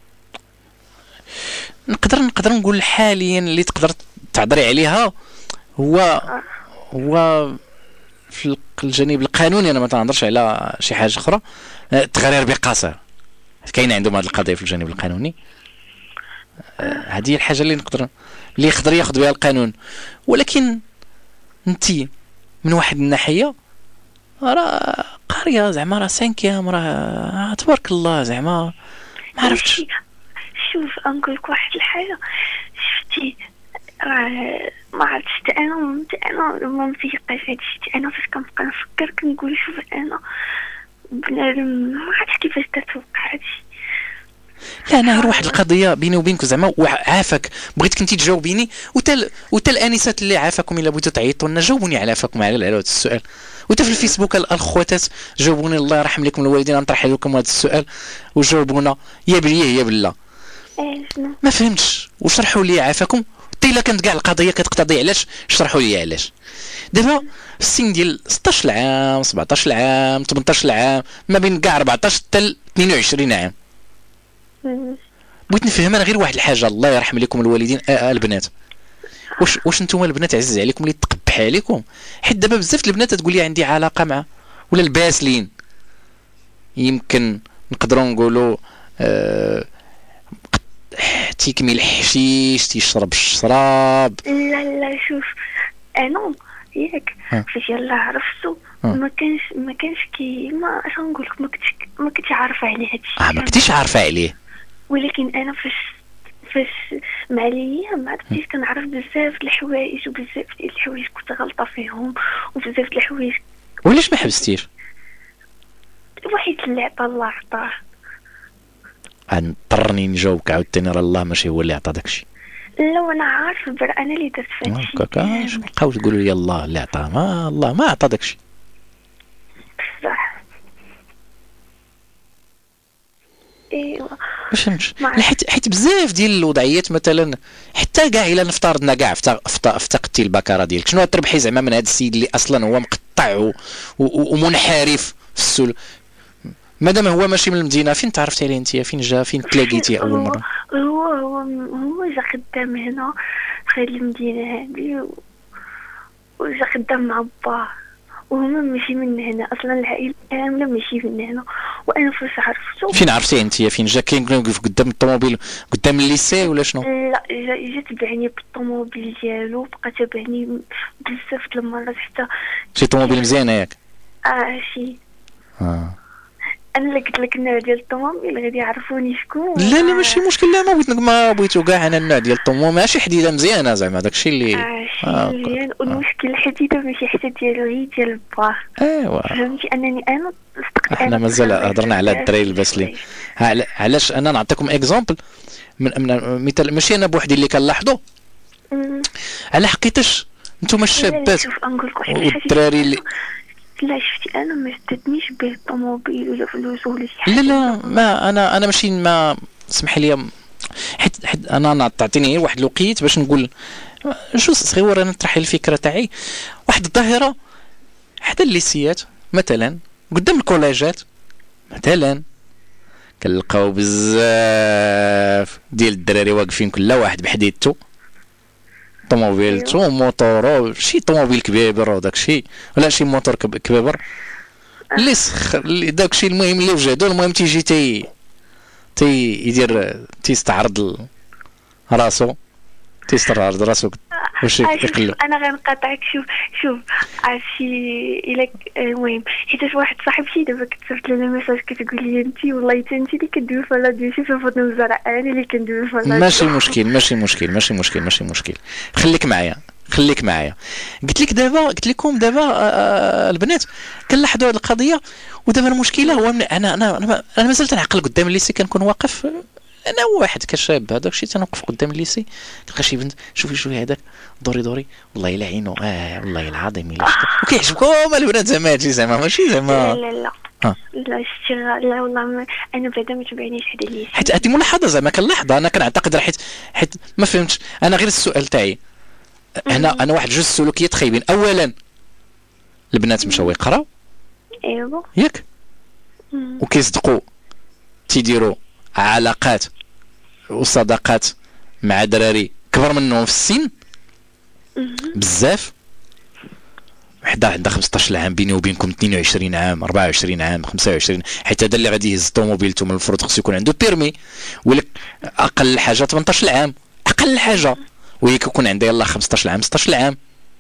نقدر نقدر نقول حاليا اللي تقدر تعذري عليها هو آه. هو في الجانب القانوني. انا ما تنهضرش على شي حاجه اخرى. التغرير بقصر كاين عندهم هذه القضيه في الجانب القانوني. هذه الحاجه اللي نقدر اللي يقدر ياخذ بها القانون. ولكن انت من واحد الناحيه راه قاريه زعما راه سانكيام راه تبارك الله زعما ما عرفتش. شوف نقول لك واحد الحاجه شفتي راه ما عرفتش حتى انا حتى انا ما متيقاش هادشي. انا فاش كنبقى نفكر كنقول شوف انا بنادم ما عرفتش كيفاش تتوقع هادشي. لا انا غير واحد القضيه بيني وبينك زعما عافاك بغيتك انت تجاوبيني وتل وتل الانسات اللي عافاكم الا بغيتوا تعيطوا لنا جاوبوني على عافاكم على هذا السؤال. وتا في الفيسبوك الاخواتات جاوبوني الله يرحم لكم الوالدين نطرح لكم هذا السؤال وجاوبونا يا بليه يا بالله. ما فهمتش وشرحوا لي عافاكم حتى الا كانت كاع القضيه كتقتضي علاش شرحوا لي علاش. دابا السن ديال ستطاش عام سبعطاش عام ثمنطاش عام ما بين كاع أربعطاش حتى اثنين وعشرين عام بغيت نفهم انا غير واحد الحاجه الله يرحم لكم الوالدين آه البنات. واش واش نتوما البنات عزيز عليكم اللي تقبح عليكم؟ حيت دابا بزاف البنات تقول لي عندي علاقه مع ولا الباسلين يمكن نقدروا نقولوا آه تيكمل الحشيش تيشرب الشراب. لا لا شوف انا ياك فاش يلا عرفتو ما كانش ما كانش كي ما اش نقول لك ما كنتش ما كنتش عارفه عليه هادشي. اه ما كنتيش عارفه عليه. ولكن انا فاش فاش مع الايام ما بديت كنعرف بزاف د الحوايج وبزاف ديال الحوايج كنت غلطه فيهم وبزاف د الحوايج. وعلاش ما حبستيش؟ واحد اللي عطا الله عطاه. نضطرني نجاوبك عاوتاني راه الله ماشي هو اللي عطا داكشي. لا انا عارفه برا انا اللي درت فهادشي هكاكا بقاو تقولوا لي الله اللي عطاه، ما الله ما عطا داكشي. بصح ايوا ما فهمتش، حيت حيت بزاف ديال الوضعيات مثلا حتى كاع الا نفترضنا كاع افتقدتي البكاره ديالك، شنو تربحي زعما من هذا السيد اللي اصلا هو مقطع و... و... ومنحرف في السلوك؟ مادام هو ماشي من المدينه، فين تعرفتي عليه انت؟ فين جا؟ فين تلاقيتي اول مره؟ هو هو هو جا خدام هنا في هذه المدينه هذه وجا خدام مع باه، وهما ماشي من هنا اصلا، العائله كامله ماشي من هنا، وانا فاش عرفتو. فين عرفتيه انت؟ فين جا؟ كاين واقف قدام الطوموبيل قدام الليسي ولا شنو؟ لا جا جا تبعني بالطوموبيل ديالو، بقى تبعني بزاف د المرات حتى شي طوموبيل مزيانه ياك؟ اه شي اه انا اللي قلت لك النوع ديال الطوموبيل غادي يعرفوني شكون. لا لا ماشي مشكل، لا ما بغيت ما بغيتو كاع انا النوع ديال الطوموبيل ماشي حديده مزيانه زعما داكشي اللي اه مزيان. والمشكل الحديده ماشي حتى ديالو، هي ديال باه. ايوا فهمتي انني انا صدقت احنا مازال هضرنا على الدراري الباسلين. علاش انا نعطيكم اكزومبل من مثال ماشي انا بوحدي اللي كنلاحظوا على حقيقتاش نتوما الشابات والدراري اللي لا شفتي انا ما شدتنيش به الطوموبيل ولا فلوس ولا شي حاجه. لا لا ما انا انا ماشي ما اسمح لي حيت حيت انا تعطيني واحد الوقيت باش نقول شو صغير انا نطرح الفكره تاعي. واحد الظاهره حدا الليسيات مثلا قدام الكوليجات مثلا كنلقاو بزاف ديال الدراري واقفين كل واحد بحديدته، طوموبيلتو موطورو شي طوموبيل كبير وداك شي ولا شي موتور كبير اللي سخر اللي داك شي المهم اللي وجدو المهم تيجي تي تي يدير تيستعرض راسو تيستعرض راسو واش يقلب. انا غنقاطعك. شوف شوف عرفتي الا المهم حيت واحد صاحبتي دابا كتبت لنا ميساج كتقول لي انت والله حتى انت اللي كدوي في الراديو، شوف فوت الزرع انا اللي كندوي في الراديو. ماشي مشكل ماشي مشكل ماشي مشكل ماشي مشكل خليك معايا خليك معايا. قلت لك دابا قلت لكم دابا البنات كنلاحظوا هذه القضيه، ودابا المشكله هو انا انا انا, أنا مازال تنعقل قدام الليسي كنكون واقف انا واحد كشاب هذاك الشيء تنوقف قدام الليسي تلقى شي بنت شوفي شوفي هذاك دوري دوري والله الا عينو اه والله العظيم الا وكيعجبكم البنات زعما هادشي زعما ماشي زعما لا لا لا لا شتي لا والله ما انا بعدا ما تبعنيش حدا الليسي. حيت هذه ملاحظه زعما كنلاحظها انا كنعتقد حيت حيت ما فهمتش انا غير السؤال تاعي هنا انا واحد جوج سلوكيات خايبين. اولا البنات مشاو يقراو ايوا ياك وكيصدقوا تيديروا علاقات وصداقات مع دراري كبر منهم في السن بزاف. وحده عندها خمسطاش عام بيني وبينكم اثنين وعشرين عام أربعة وعشرين عام خمسة وعشرين، حيت هذا اللي غادي يهز طوموبيلته من المفروض خصو يكون عنده بيرمي ولك اقل حاجه ثمنطاش عام اقل حاجه، وهي كيكون عندها يلاه خمسطاش عام ستطاش عام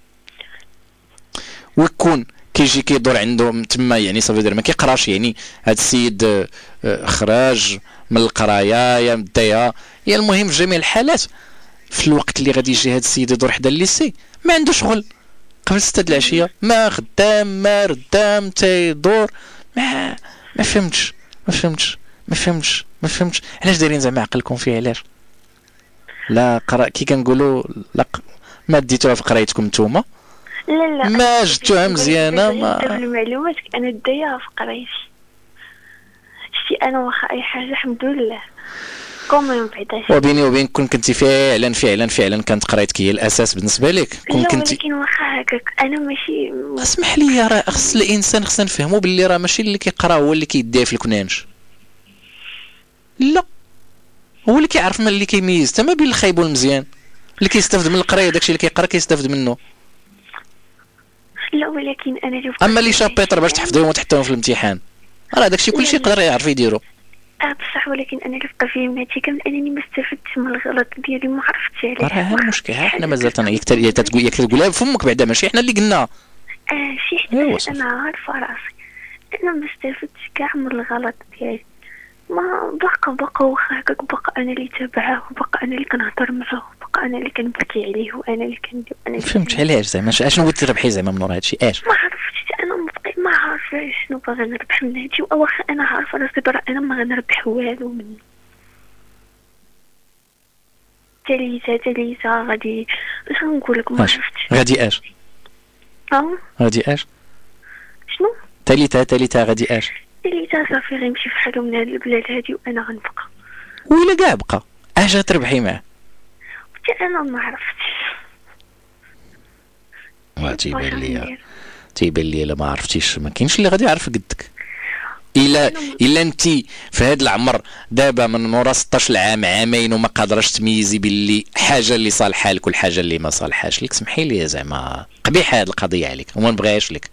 ويكون كيجي كيدور عنده تما يعني صافي دير ما كيقراش. يعني هذا السيد خراج من القرايه يا مدايا يا المهم في جميع الحالات في الوقت اللي غادي يجي هذا السيد يدور حدا الليسي ما عنده شغل قبل ستة د العشيه ما خدام ما ردام تيدور ما ما فهمتش ما فهمتش ما فهمتش ما فهمتش علاش دايرين زعما عقلكم فيه علاش لا قرا كي كنقولوا لا ما ديتوها في قرايتكم نتوما لا لا ما جبتوها مزيانه ما المعلومات انا دايره في قرايتي شتي انا واخا اي حاجه الحمد لله كومين بعدا. وبيني وبينك كون كنتي فعلا فعلا فعلا كانت قرايتك هي الاساس بالنسبه لك كون كنتي ولكن واخا هكاك انا ماشي اسمح لي راه خص الانسان خصنا نفهموا باللي راه ماشي اللي كيقرا هو اللي كيديها في الكنانش، لا هو اللي كيعرف من اللي كيميز تما بين الخايب والمزيان. اللي كيستافد من القرايه داكشي اللي كيقرا كيستافد منه. لا ولكن انا لو اما اللي شابيتر باش تحفظوهم وتحطوهم في الامتحان راه داكشي كلشي يقدر يعرف يديرو. اه بصح ولكن انا اللي بقى فيه ماتي كامل انني ما استفدتش من الغلط ديالي ما عرفتش عليه. راه المشكل حنا مازال تنقول يا تقول يا تقولها بفمك بعدا ماشي حنا اللي قلنا. اه شي حاجه انا عارفه راسي انا ما استفدتش كاع من الغلط ديالي. ما بقى بقى واخا هكاك بقى انا اللي تابعه وبقى انا اللي كنهضر معاه وبقى انا اللي كنبكي عليه وانا اللي كندير انا فهمت علاش زعما شنو بغيتي تربحي زعما من ورا هادشي اش ما عرفتش انا مبقي ما عارفه شنو باغا نربح من هادشي واخا انا عارفه راسي برا انا ما غنربح والو منه. تاليتا تاليتا غادي اش غنقول لك ما اش عرفتش. غادي اش اه غادي اش شنو تاليتا تاليتا غادي اش تاليتا صافي غيمشي فحالو من هاد البلاد هادي وانا غنبقى. ولا كاع بقى اش غتربحي معاه؟ حتى انا ما عرفتش. ما تيبان ليا تيبان لي الا ما عرفتيش ما كاينش اللي غادي يعرف قدك. الا الا انت في هذا العمر دابا من مورا ستطاش عام عامين وما قادراش تميزي باللي حاجه اللي صالحه لك والحاجه اللي ما صالحاش لك، سمحي لي زعما قبيحه هذه القضيه عليك وما نبغيهاش لك.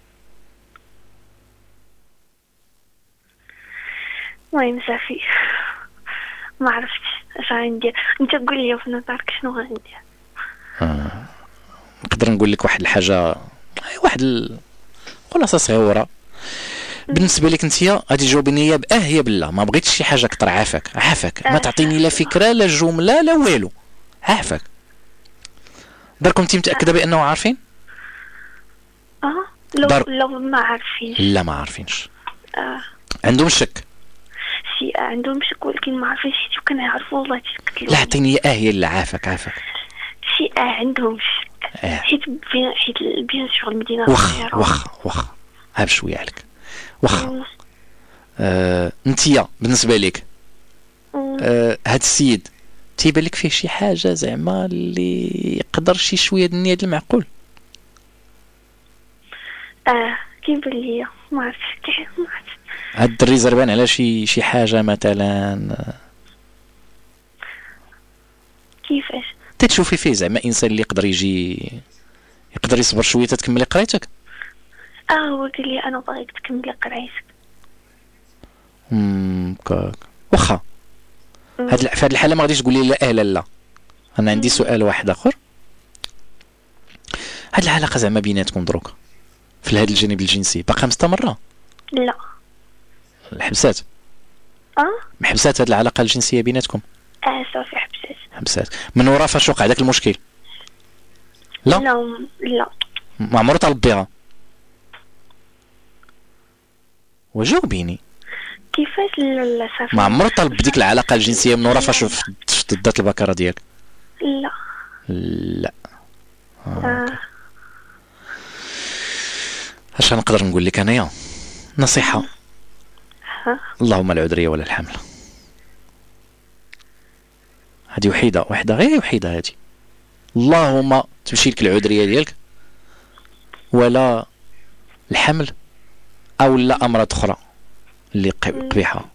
المهم صافي ما عرفتش اش غندير. انت قول لي في نظرك شنو غندير؟ آه. نقدر نقول لك واحد الحاجه واحد ال... خلاصه صغيره بالنسبه لك انت غادي تجاوبيني يا باه يا بالله. ما بغيتش شي حاجه كثر. عافاك عافاك ما تعطيني لا فكره لا جمله لا والو. عافاك دركم انت متاكده بانه عارفين؟ اه لو دار... لو ما عارفينش. لا ما عارفينش. اه عندهم شك. سي عندهم شك ولكن ما عارفينش حيت كان يعرفوا والله تيتكلوا. لا عطيني اه يا لا. عافاك عافاك سي اه عندهم شك آه. حيت بين حيت بيان سور المدينه واخا صغيره. واخا واخا ها بشويه عليك واخا. آه انتيا بالنسبه لك آه هاد السيد تيبان لك فيه شي حاجه زعما اللي يقدر شي شويه ديال النية المعقول؟ اه كيبان ليا ما عرفتش كيف ما عرفتش. هاد الدري زربان على شي شي حاجه مثلا كيفاش تتشوفي فيه زعما انسان اللي يقدر يجي يقدر يصبر شويه تتكملي قرايتك؟ اه هو قال لي انا باغيك تكملي قرايتك. امم كاك واخا هاد في هاد الحاله ما غاديش تقولي لا اه لا لا. انا عندي سؤال واحد اخر. هاد العلاقه زعما بيناتكم دروك في هاد الجانب الجنسي باقا مستمره؟ لا الحبسات اه محبسات هاد العلاقه الجنسيه بيناتكم؟ اه صافي حبسات. حبسات من ورا فاش وقع داك المشكل؟ لا لا لا ما عمرو طلب بها؟ وجاوبيني كيفاش لا لا صافي ما عمرو طلب بديك العلاقه الجنسيه من ورا فاش شدات البكره ديالك؟ لا لا آه. اش غنقدر نقول لك انايا؟ نصيحه ها اللهم لا عذريه ولا الحمل. هذه وحيده وحده غير وحيده هذه. اللهم تمشي لك العذريه ديالك ولا الحمل او لا امراض اخرى اللي قبيحه.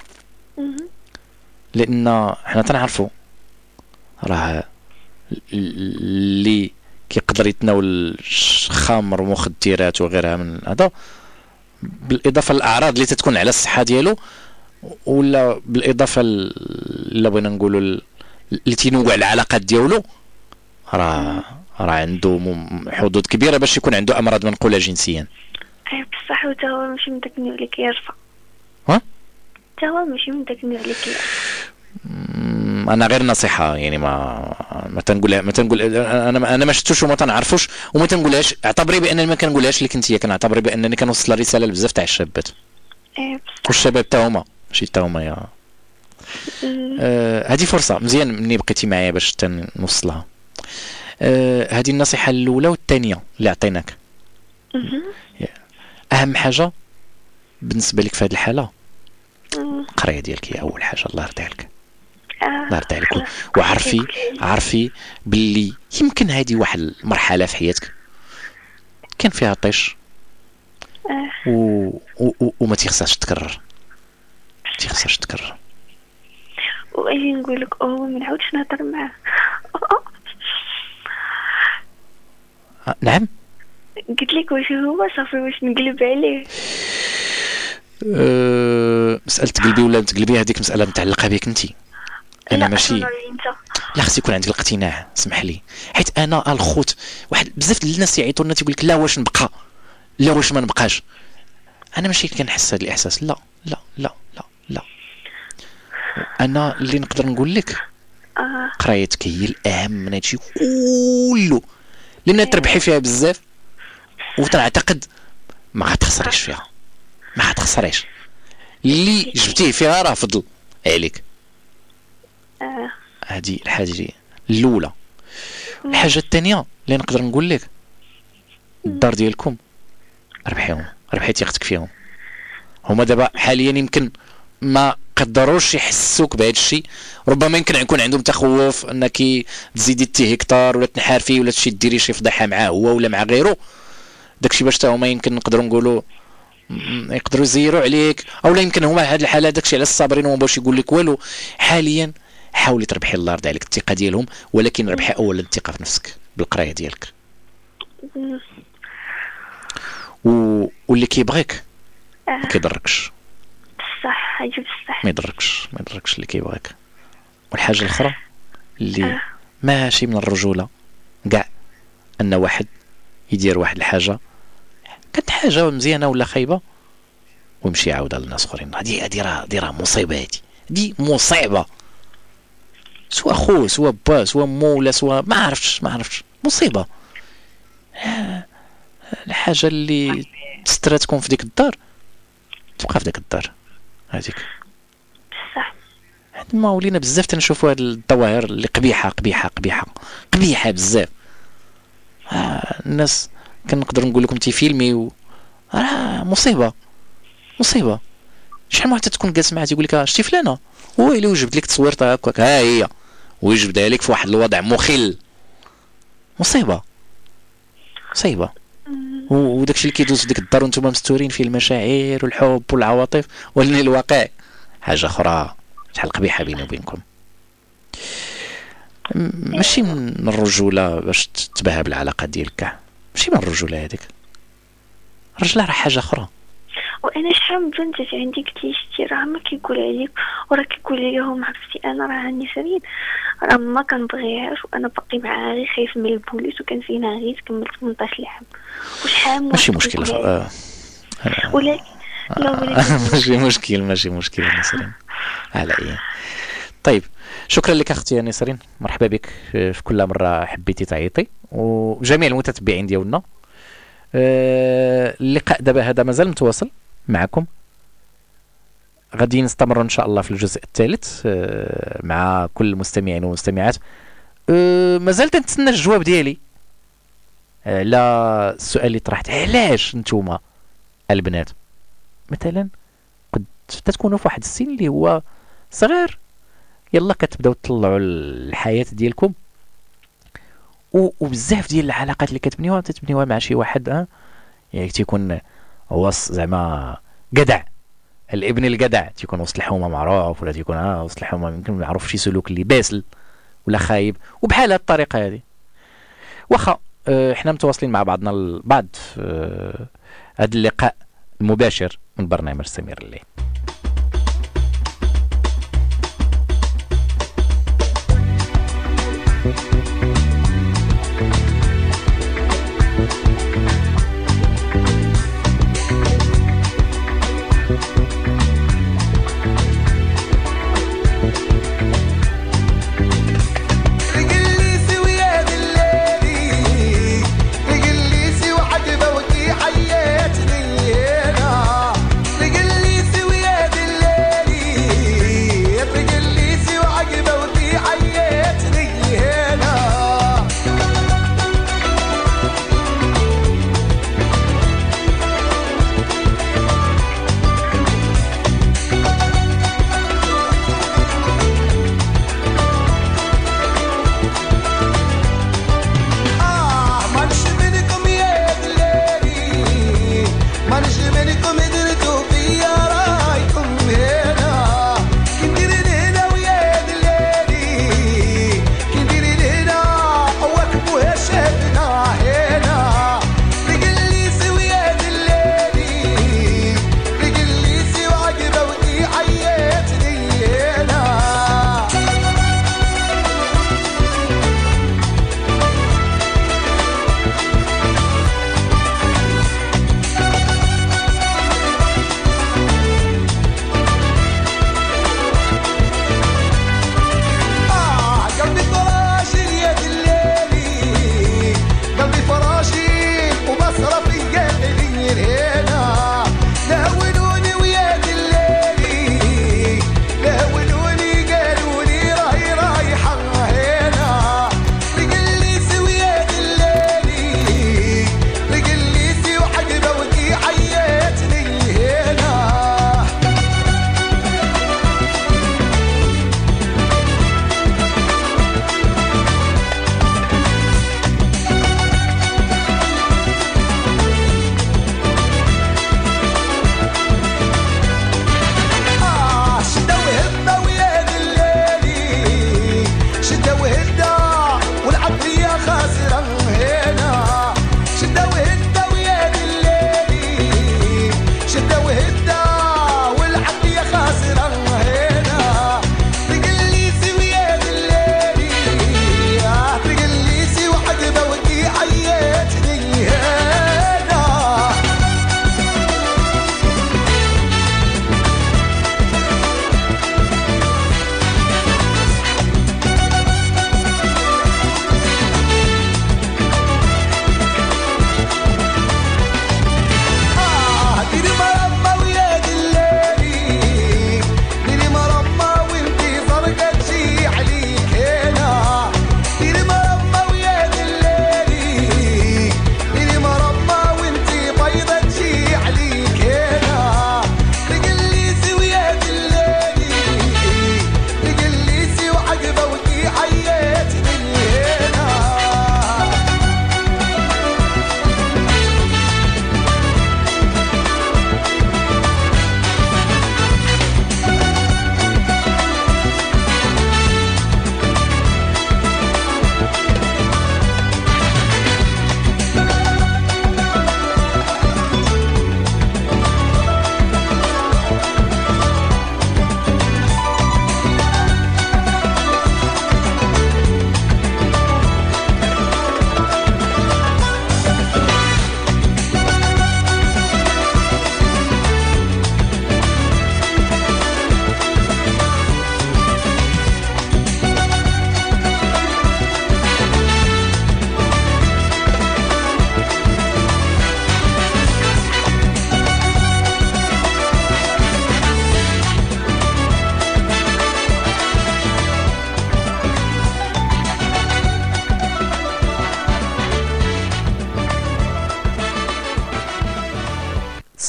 لان حنا تنعرفوا راه اللي كيقدر يتناول خمر ومخدرات وغيرها من هذا بالاضافه للاعراض اللي تتكون على الصحه ديالو ولا بالاضافه الا بغينا نقولوا اللي تينوع العلاقات ديالو راه راه عنده حدود كبيره باش يكون عنده امراض منقوله جنسيا. اي بصح حتى هو ماشي من داك النوع اللي كيرفع. ها حتى هو ماشي من داك النوع اللي كيرفع. انا غير نصيحه يعني ما ما تنقولها ما تنقول انا انا ما شفتوش وما تنعرفوش وما تنقولهاش. اعتبري بانني ما كنقولهاش لك انت، كنعتبري بانني كنوصل رساله لبزاف تاع الشابات اي بصح والشباب تا هما ماشي تا هما يا هذه آه فرصه مزيان مني بقيتي معايا باش تنوصلها. آه هذه النصيحه الاولى والثانيه اللي عطيناك. اهم حاجه بالنسبه لك في هذه الحاله القرايه ديالك هي اول حاجه. الله يرضي عليك الله يرضي عليك. وعرفي عرفي باللي يمكن هذه واحد المرحله في حياتك كان فيها طيش و... و... وما تيخصهاش تكرر ما تيخصهاش تكرر. واجي نقول لك هو ما نعاودش نهضر معاه. نعم قلت لك واش هو صافي واش نقلب عليه. أه... مساله تقلبي ولا تقلبي هذيك مساله متعلقه بك انت. انا ماشي لا خص يكون عندك الاقتناع اسمح لي حيت انا الخوت واحد بزاف ديال الناس يعيطوا لنا تيقول لك لا واش نبقى لا واش ما نبقاش. انا ماشي كنحس هذا الاحساس لا لا لا لا لا. انا اللي نقدر نقول لك قرايتك هي الاهم من هادشي كله لان تربحي فيها بزاف وتنعتقد ما غتخسريش فيها ما غتخسريش. اللي جبتيه فيها راه فضل عليك. هذه الحاجه الاولى. الحاجه الثانيه اللي نقدر نقول لك الدار ديالكم ربحيهم، ربحيتي اختك فيهم. هما دابا حاليا يمكن ما قدروش يحسوك بهذا الشيء، ربما يمكن يكون عندهم تخوف انك تزيدي تي هكتار ولا تنحارفي ولا تمشي ديري شي فضيحه معاه هو ولا مع غيره. داكشي باش حتى هما يمكن نقدروا نقولوا يقدروا يزيروا عليك، او لا يمكن هما هاد الحاله داكشي على الصابرين وما باش يقول لك والو. حاليا حاولي تربحي الله يرضي عليك الثقه ديالهم، ولكن ربحي اولا الثقه في نفسك بالقرايه ديالك. و... واللي كيبغيك ما كيضركش. بصح عجب بصح ما يضركش ما يضركش اللي كيبغيك. والحاجه الاخرى اللي ماشي من الرجوله كاع ان واحد يدير واحد الحاجه كانت حاجه مزيانه ولا خايبه ويمشي يعاودها للناس اخرين. هذه هذه راه هذه راه مصيبه، هذه دي مصيبه، سواء خو سواء با سواء مو ولا سواء ما عرفتش ما عرفتش مصيبه. الحاجه اللي ستراتكم في ديك الدار تبقى في ديك الدار هذيك. بصح ما ولينا بزاف تنشوفوا هاد الظواهر اللي قبيحه قبيحه قبيحه قبيحه بزاف. آه الناس كنقدر نقول لكم تيفيلمي و راه مصيبه مصيبه. شحال من واحد تكون جالس معاه تيقول لك شتي فلانه هو اللي وجبت لك تصويرتها هكاك، ها هي ويجبدها لك في واحد الوضع مخل. مصيبه مصيبه. وداكشي اللي كيدوز في ديك الدار وانتم مستورين فيه المشاعر والحب والعواطف، ولكن الواقع حاجه اخرى شحال قبيحه بيني وبينكم. ماشي من الرجوله باش تتباهى بالعلاقات ديالك كاع، ماشي من الرجوله هذيك. الرجله راه حاجه اخرى. وانا شحال من بنت عندي قلت لي شتي راه ما كيقول عليك وراه كيقول لي هم عرفتي انا راه عندي سرير راه ما كنبغيهاش وانا باقي معاها غير خايف من البوليس وكنسينا غير تكمل ثمنطاش عام وشحال ماشي مشكل آه. ولكن لا ولكن ماشي مشكل ماشي مشكل نسرين على ايه. طيب شكرا لك اختي نسرين، مرحبا بك في كل مره حبيتي تعيطي، وجميع المتتبعين ديالنا. اللقاء دابا هذا مازال متواصل معكم، غادي نستمر ان شاء الله في الجزء الثالث مع كل المستمعين والمستمعات. مازال تنتسنى الجواب ديالي على السؤال اللي طرحت، علاش نتوما البنات مثلا قد تكونوا في واحد السن اللي هو صغير يلا كتبداو تطلعوا الحياه ديالكم، وبزاف ديال العلاقات اللي كتبنيوها تتبنيوها مع شي واحد ها يعني تيكون هو زعما جدع، الابن الجدع تيكون وسط الحومه معروف، ولا تيكون ها وسط الحومه يمكن معروف شي سلوك اللي باسل ولا خايب، وبحال هاد الطريقه هذه واخا اه احنا متواصلين مع بعضنا البعض في اه هذا اللقاء المباشر من برنامج سمير الليل. حياتي انا رجلي سويا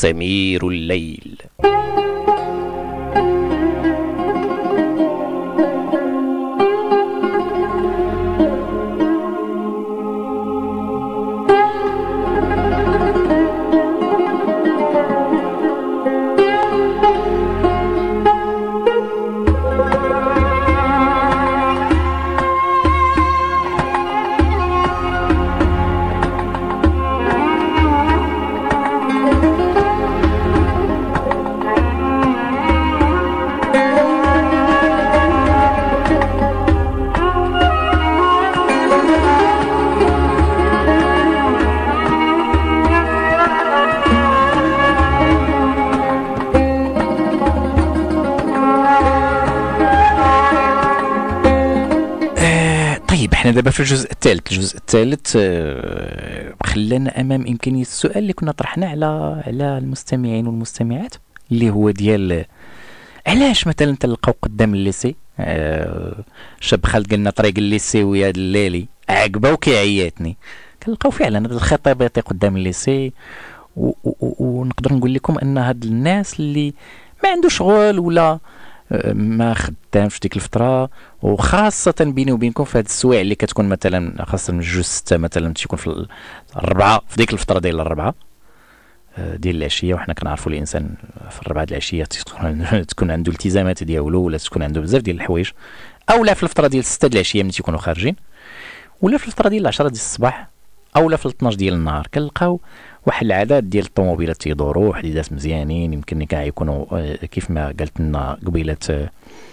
سمير الليل. احنا دابا في الجزء الثالث. الجزء الثالث خلانا امام امكانيه السؤال اللي كنا طرحناه على على المستمعين والمستمعات، اللي هو ديال علاش مثلا تلقاو قدام الليسي شاب خالد قالنا طريق الليسي ويا الليلي عقبه وكيعيطني، كنلقاو فعلا هاد الخطابات قدام الليسي، ونقدر نقول لكم ان هاد الناس اللي ما عنده شغل ولا ما خدامش ديك الفتره، وخاصه بيني وبينكم في هاد السوايع اللي كتكون مثلا خاصه من جوج ستة مثلا تيكون في الربعه، في ديك الفتره ديال الربعه ديال العشيه، وحنا كنعرفوا الانسان في الربعه ديال العشيه تكون عنده التزامات ديالو ولا تكون عنده بزاف ديال الحوايج، او لا في الفتره ديال ستة ديال العشيه ملي تيكونوا خارجين، ولا في الفتره ديال العشرة ديال الصباح، او لا في اثناش ديال النهار. كنلقاو واحد العدد ديال الطوموبيلات تيدوروا حديدات مزيانين، يمكن كاع يكونوا كيف ما قالت لنا قبيله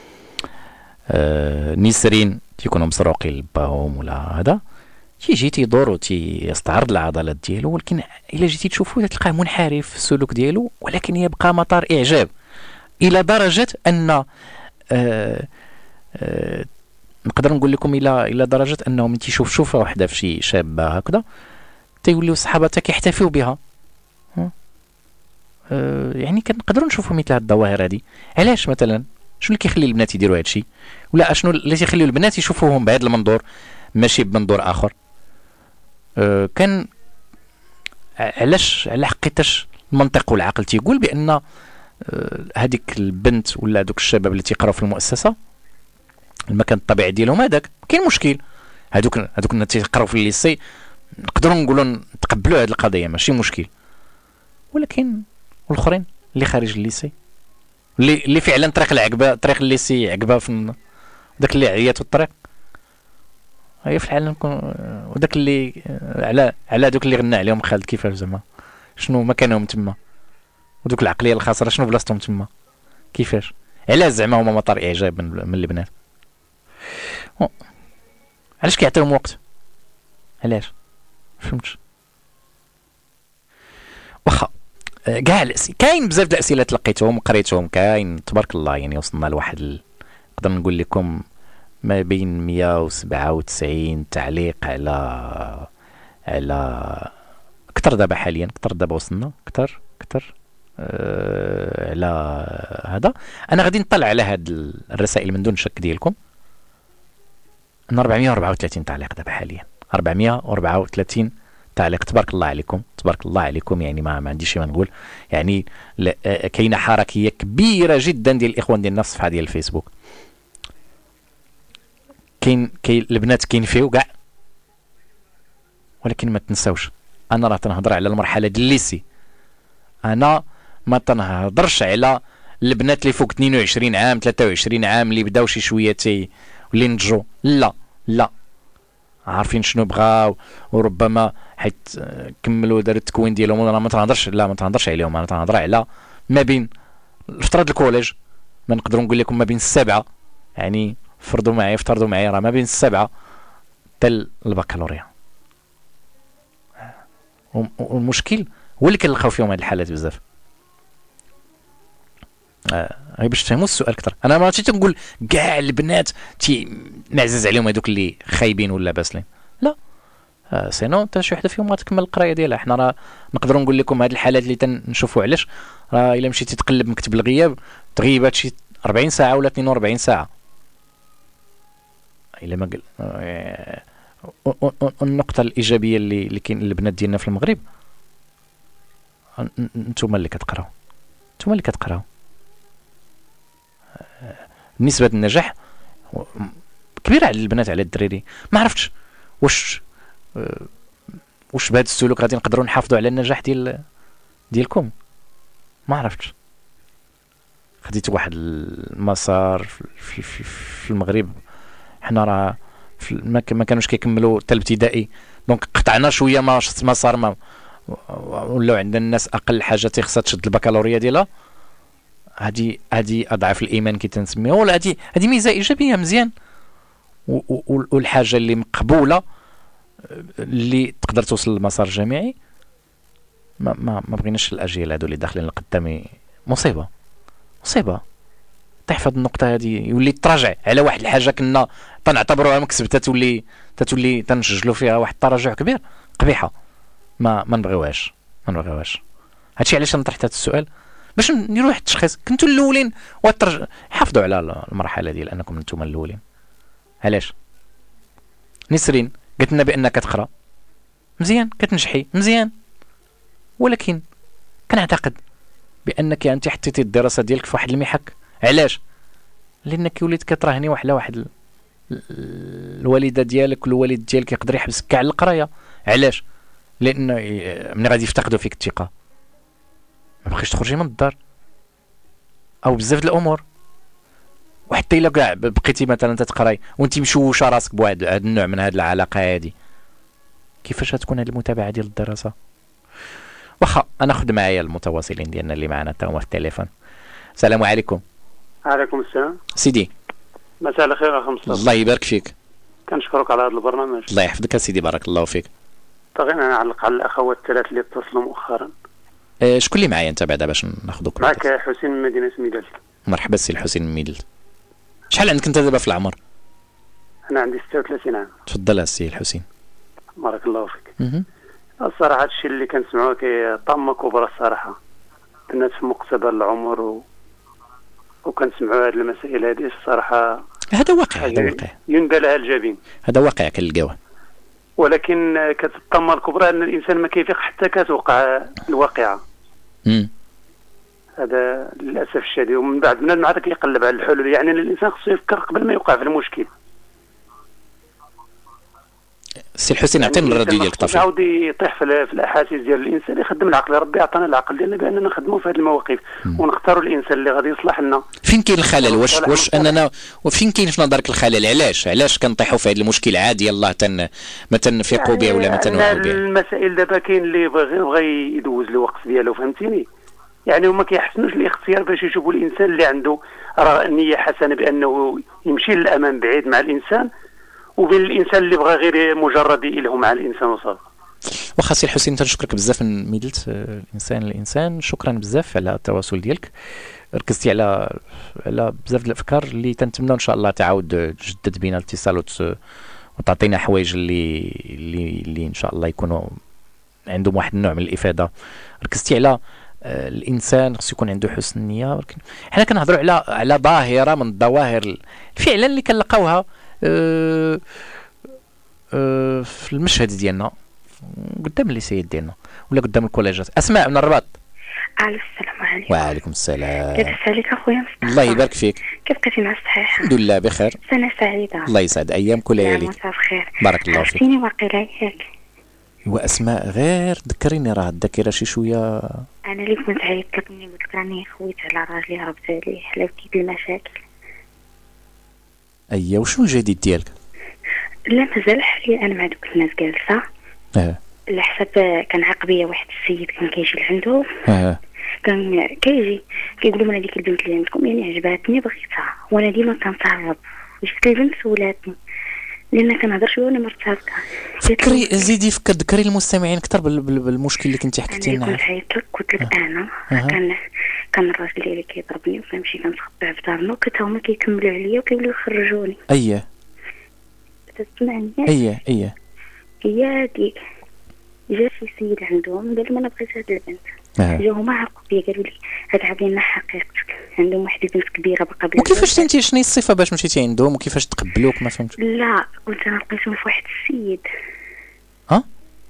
آه نسرين تيكونوا مسروقين لباهم ولا هذا، تيجي تيدور وتيستعرض العضلات ديالو، ولكن الا جيتي تشوفوا تلقاه منحرف في السلوك ديالو، ولكن يبقى مطار اعجاب الى درجه ان آه آه نقدر نقول لكم الى الى درجه انه من تيشوف شوفه واحده في شي شابه هكذا تيوليو صحاباتها كيحتفيو بها. أه يعني كنقدروا نشوفوا مثل هاد الظواهر هذه. علاش مثلا؟ شنو اللي كيخلي البنات يديروا هذا الشيء، ولا اشنو اللي تيخليو البنات يشوفوهم بهذا المنظور ماشي بمنظور اخر؟ أه كان علاش على حقيقتاش المنطق والعقل تيقول بان أه هذيك البنت ولا دوك الشباب اللي تيقراو في المؤسسه المكان الطبيعي ديالهم هذاك كاين مشكل، هذوك هذوك اللي تيقراو في الليسي نقدروا نقولوا نتقبلوا هذه القضيه ماشي مشكل، ولكن والاخرين اللي خارج الليسي اللي اللي فعلا طريق العقبه طريق الليسي عقبه في داك اللي عيات في الطريق هي في الحال نكون، وداك اللي على على دوك اللي غنى عليهم خالد كيفاش زعما شنو مكانهم تما، ودوك العقليه الخاسره شنو بلاصتهم تما كيفاش، علاش زعما هما مطار اعجاب من, من البنات؟ علاش كيعطيهم وقت؟ علاش؟ فهمتش. واخا كاع الاسئله كاين بزاف د الاسئله تلقيتهم وقريتهم، كاين تبارك الله، يعني وصلنا لواحد ال... نقدر نقول لكم ما بين مية وسبعة وتسعين تعليق على على اكثر دابا حاليا، اكثر دابا وصلنا اكثر اكثر أه... على هذا. انا غادي نطلع على هاد الرسائل من دون شك ديالكم، ان أربعمية وأربعة وثلاثين تعليق دابا حاليا، أربعمية وأربعة وثلاثين تعليق، تبارك الله عليكم تبارك الله عليكم، يعني ما, ما عنديش شي ما نقول، يعني كاينه حركيه كبيره جدا ديال الاخوان ديالنا في الصفحه ديال الفيسبوك، كاين كاين البنات كاين فيه كاع، ولكن ما تنساوش انا راه تنهضر على المرحله ديال الليسي، انا ما تنهضرش على البنات اللي فوق اثنين وعشرين عام ثلاثة وعشرين عام اللي بداو شي شويه تي واللي نضجوا، لا لا عارفين شنو بغاو وربما حيت كملوا داروا التكوين ديالهم، انا ما تنهضرش لا ما تنهضرش عليهم، انا تنهضر على ما بين فتره الكوليج، ما نقدروا نقول لكم ما بين السبعه، يعني فرضوا معايا افترضوا معايا راه ما بين السبعه حتى البكالوريا. والمشكل هو اللي كنلقاو فيهم هاد الحالات بزاف. آه باش تفهموا السؤال اكثر، انا ما ماشي تنقول كاع البنات تي معزز عليهم هذوك اللي خايبين ولا باسلين، لا آه سينو حتى شي وحده فيهم غتكمل القرايه ديالها. حنا راه نقدروا نقول لكم هاد الحالات اللي تنشوفوا علاش، راه الا مشيتي تقلب مكتب الغياب تغيبات شي أربعين ساعه ولا اثنين وأربعين ساعه، الا ما قل آه النقطه الايجابيه اللي اللي كاين البنات ديالنا في المغرب انتم اللي كتقراو انتم اللي كتقراو نسبه النجاح كبيره على البنات على الدراري. ما عرفتش واش واش بهذا السلوك غادي نقدروا نحافظوا على النجاح ديال ديالكم. ما عرفتش خديت واحد المسار في, في, في المغرب حنا راه ما كانوش كيكملوا حتى الابتدائي دونك قطعنا شويه ما مسار ما ولاو عندنا الناس اقل حاجه تيخصها تشد البكالوريا ديالها. هذه هذه اضعاف الايمان كي تنسميها ولا هذه هذه ميزه ايجابيه مزيان. والحاجه اللي مقبوله اللي تقدر توصل للمسار الجامعي ما ما, ما بغيناش الاجيال هادو اللي داخلين لقدام مصيبه مصيبه تحفظ النقطه هذه يولي تراجع على واحد الحاجه كنا تنعتبروها مكسب تتولي تتولي تنسجلوا فيها واحد التراجع كبير قبيحه. ما ما نبغيوهاش ما نبغيوهاش. هادشي علاش انا طرحت هذا السؤال باش نديروا واحد التشخيص. كنتوا الاولين وترجع حافظوا على المرحله ديال انكم نتوما الاولين. علاش نسرين قلت لنا بانك كتقرا مزيان كتنجحي مزيان ولكن كنعتقد بانك انت حطيتي الدراسه ديالك في واحد المحك. علاش؟ لانك وليت كتراهني واحد على واحد الوالده ديالك والوالد ديالك يقدر يحبسك كاع على القرايه. علاش؟ لان ملي غادي يفتقدوا فيك الثقه ما بقيتش تخرجي من الدار او بزاف د الامور. وحتى الا كاع بقيتي مثلا تتقراي وانت مشوشه راسك بواحد هذا النوع من هذه العلاقه هذه كيفاش غتكون هذه المتابعه ديال الدراسه؟ واخا انا خد معايا المتواصلين ديالنا اللي معنا حتى هما في التليفون. السلام عليكم. وعليكم السلام سيدي. مساء الخير اخي مصطفى. الله يبارك فيك. كنشكرك على هذا البرنامج. الله يحفظك سيدي بارك الله فيك. بغينا نعلق على الاخوات الثلاث اللي اتصلوا مؤخرا. أه شكون اللي معايا انت بعدا باش ناخذوك؟ معك حسين من مدينه ميدل. مرحبا سي الحسين من ميدل. شحال عندك انت دابا في العمر؟ انا عندي ستة وثلاثين عام. تفضل السي الحسين. بارك الله فيك. اها الصراحه هادشي اللي كنسمعوه كطامه كبرى الصراحه. الناس في مقتبل العمر و... وكنسمعوا هذه المسائل هذه الصراحه هذا واقع هذا واقع يندى لها الجبين. هذا واقع كنلقاوه. ولكن كتطمى الكبرى ان الانسان ما كيفيق حتى كتوقع الواقعه. امم هذا للاسف الشديد. ومن بعد بنادم عاد كيقلب على الحلول. يعني الانسان خصو يفكر قبل ما يوقع في المشكل. سي الحسين عطينا يعني الراديو ديالك طافي. يعاود يطيح في الاحاسيس ديال الانسان يخدم العقل. ربي عطانا العقل ديالنا باننا نخدموا في هذه المواقف ونختاروا الانسان اللي غادي يصلح لنا. فين كاين الخلل؟ واش واش اننا وفين كاين في نظرك الخلل؟ علاش علاش كنطيحوا في هذا المشكل عادي يلاه تن ما تنفيقوا يعني به ولا ما تنوعوا به؟ المسائل دابا كاين اللي بغى بغى يدوز الوقت ديالو فهمتيني. يعني هما كيحسنوش الاختيار باش يشوفوا الانسان اللي عنده راه نيه حسنه بانه يمشي للامام بعيد مع الانسان وبين الانسان اللي بغى غير مجرد يلهم مع الانسان وصافي. واخا سي الحسين تنشكرك بزاف من ميدلت الانسان الانسان. شكرا بزاف على التواصل ديالك. ركزتي على على بزاف الافكار اللي تنتمنى ان شاء الله تعاود تجدد بينا الاتصال وتعطينا حوايج اللي اللي اللي ان شاء الله يكونوا عندهم واحد النوع من الافاده. ركزتي على الانسان خصو يكون عنده حسن النيه. ولكن حنا كنهضروا على على ظاهره من الظواهر فعلا اللي كنلقاوها أه أه في المشهد ديالنا قدام الليسيات ديالنا ولا قدام الكوليجات. اسماء من الرباط. السلام عليكم. وعليكم السلام. لاباس عليك اخويا مصطفى؟ الله يبارك فيك. كيف بقيتي مع الصحيح؟ الحمد لله بخير. سنه سعيده. الله يسعد ايامك ولياليك. وانت بخير. بارك الله فيك. عرفتيني واقيلا ياك؟ واسماء غير ذكريني راه الذاكره شي شويه. انا اللي كنت عيطت لك ملي قلت راني خويت على راجلي هربت عليه على بديت المشاكل. اييه وشنو الجديد ديالك؟ لا مازال حاليا انا مع دوك الناس جالسه. اه على حسب كان عقبيه واحد السيد كان كيجي لعندو. اه كان كيجي كيقول لهم انا ديك البنت اللي عندكم يعني عجباتني بغيتها وانا ديما كنتعرض جبت البنت سولاتني لان كنهضر شويه وانا مرتبطه. فكري زيدي فكر ذكري المستمعين اكثر بالمشكل اللي كنتي حكيتي لنا. انا كنت عيطت لك قلت لك انا كان كان الراجل اللي كيضربني وكنمشي كنتخبى في دارنا وكتا هما كيكملوا عليا وكيوليو يخرجوني. اييه تسمعني؟ اييه اييه هي ديك جا شي سيد عندهم قال لهم انا بغيت هاد البنت. آه. جاو هما عرقوا بيا قالوا لي هاد عطينا حقيقتك. عندهم واحد البنت كبيره باقا بلا. وكيفاش انت شنو الصفه باش مشيتي عندهم وكيفاش تقبلوك؟ ما فهمتش. لا قلت انا لقيتهم في واحد السيد. ها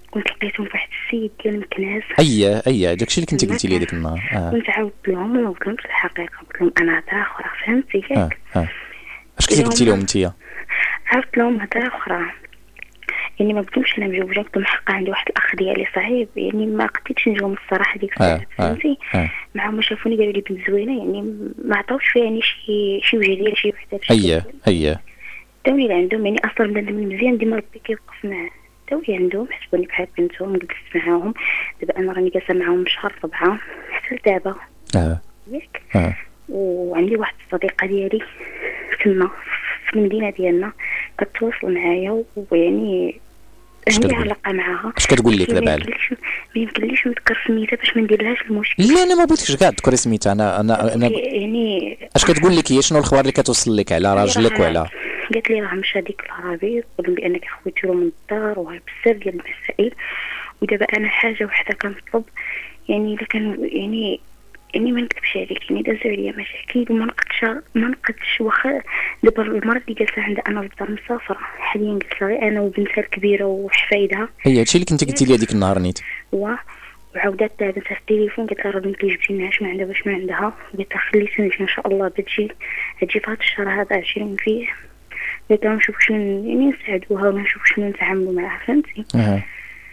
كنت لقيتهم في واحد السيد ديال مكناس. اي اي داكشي اللي كنتي قلتي لي ديك النهار. اه كنت عاودت لهم وما قلت لهمش الحقيقه، قلت لهم انا هضره اخرى فهمتي ياك. اه اه اش كنتي قلتي لهم انتيا؟ عاودت لهم هضره اخرى، يعني ما قلتلهمش انا مجوجه، قلت لهم حقا عندي واحد الاخ ديالي صعيب، يعني ما قدرتش نجاوب الصراحه ديك الساعه فهمتي. معاهم شافوني قالوا لي بنت زوينه، يعني ما عطاوش فيها يعني شي شي وجه ديال شي وحده. اييه اييه داوني اللي عندهم يعني اصلا بنادم مزيان ديما ربي كيوقف معاه. داوني عندهم حسبوني بحال بنتهم، جلست معاهم. دابا انا راني جالسه معاهم شهر ربعه حتى لدابا. اه ياك. اه وعندي واحد الصديقه ديالي تما في المدينه ديالنا كتواصل معايا، ويعني عندي علاقه معاها. اش كتقول لك دابا؟ ما يمكنليش نذكر سميتها باش ما نديرلهاش المشكل. لا انا ما بغيتش كاع تذكري سميتها. انا انا انا يعني اش كتقول لك هي؟ شنو الاخبار اللي كتوصل لك على راجلك وعلى؟ قالت لي راه مشى ديك العربي، قال بانك خويتي له من الدار وبزاف ديال المسائل، ودابا انا حاجه وحده كنطلب، يعني الا كان يعني يعني ما نكذبش عليك، يعني دازو عليا مشاكل وما نقدش ما نقدش. واخا دابا المرة اللي جالسه عندها انا في الدار مسافره حاليا، جالسه غير انا وبنتها الكبيره وحفايدها. هي هادشي اللي كنتي قلتي لي هذيك النهار نيت. و وعاودات دابا في التليفون قالت لها راه بنتي جبتيناش ما عندها باش ما عندها، قالت لها خليتي نجي ان شاء الله بتجي تجي في هذا الشهر هذا عشرين فيه. قالت لها نشوف شنو يعني نساعدوها ونشوف شنو نتعاملوا معها فهمتي. اها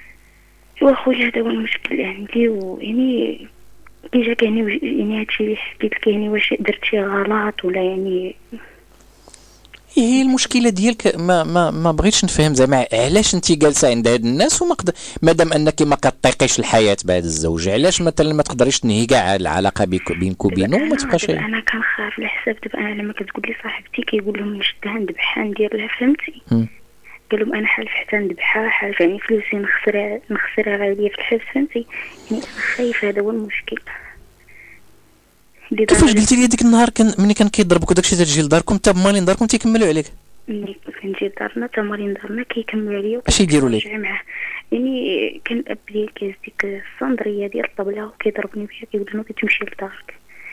واخويا هذا هو المشكل عندي، ويعني كي جاك يعني يعني هادشي اللي حكيت لك يعني واش درت شي غلط ولا يعني. هي المشكله ديالك ما ما ما بغيتش نفهم زعما علاش انت جالسه عند هاد الناس وما قد... مادام انك ما كطيقيش الحياه بهذا الزوج، علاش مثلا ما تقدريش تنهي كاع العلاقه بينك وبينه وما تبقاش؟ انا كنخاف على حساب دابا انا لما كتقول لي صاحبتي كيقول لهم نشدها نذبحها ندير لها فهمتي. قال لهم انا حالف حتى نذبحها، حالف يعني فلوسي نخسرها نخسرها غاليه في الحبس فهمتي. يعني خايفه هذا هو المشكل. كيفاش قلتي لي ديك النهار كان ملي كان كيضربك وداكشي تجي لداركم حتى مالين داركم تيكملوا عليك؟ ملي كنجي لدارنا حتى مالين دارنا كيكملوا عليا. اش يديروا لك؟ يعني كان الاب ديالي كيهز ديك الصندريه ديال الطبله وكيضربني بها كيقول لي ما كتمشي لدارك.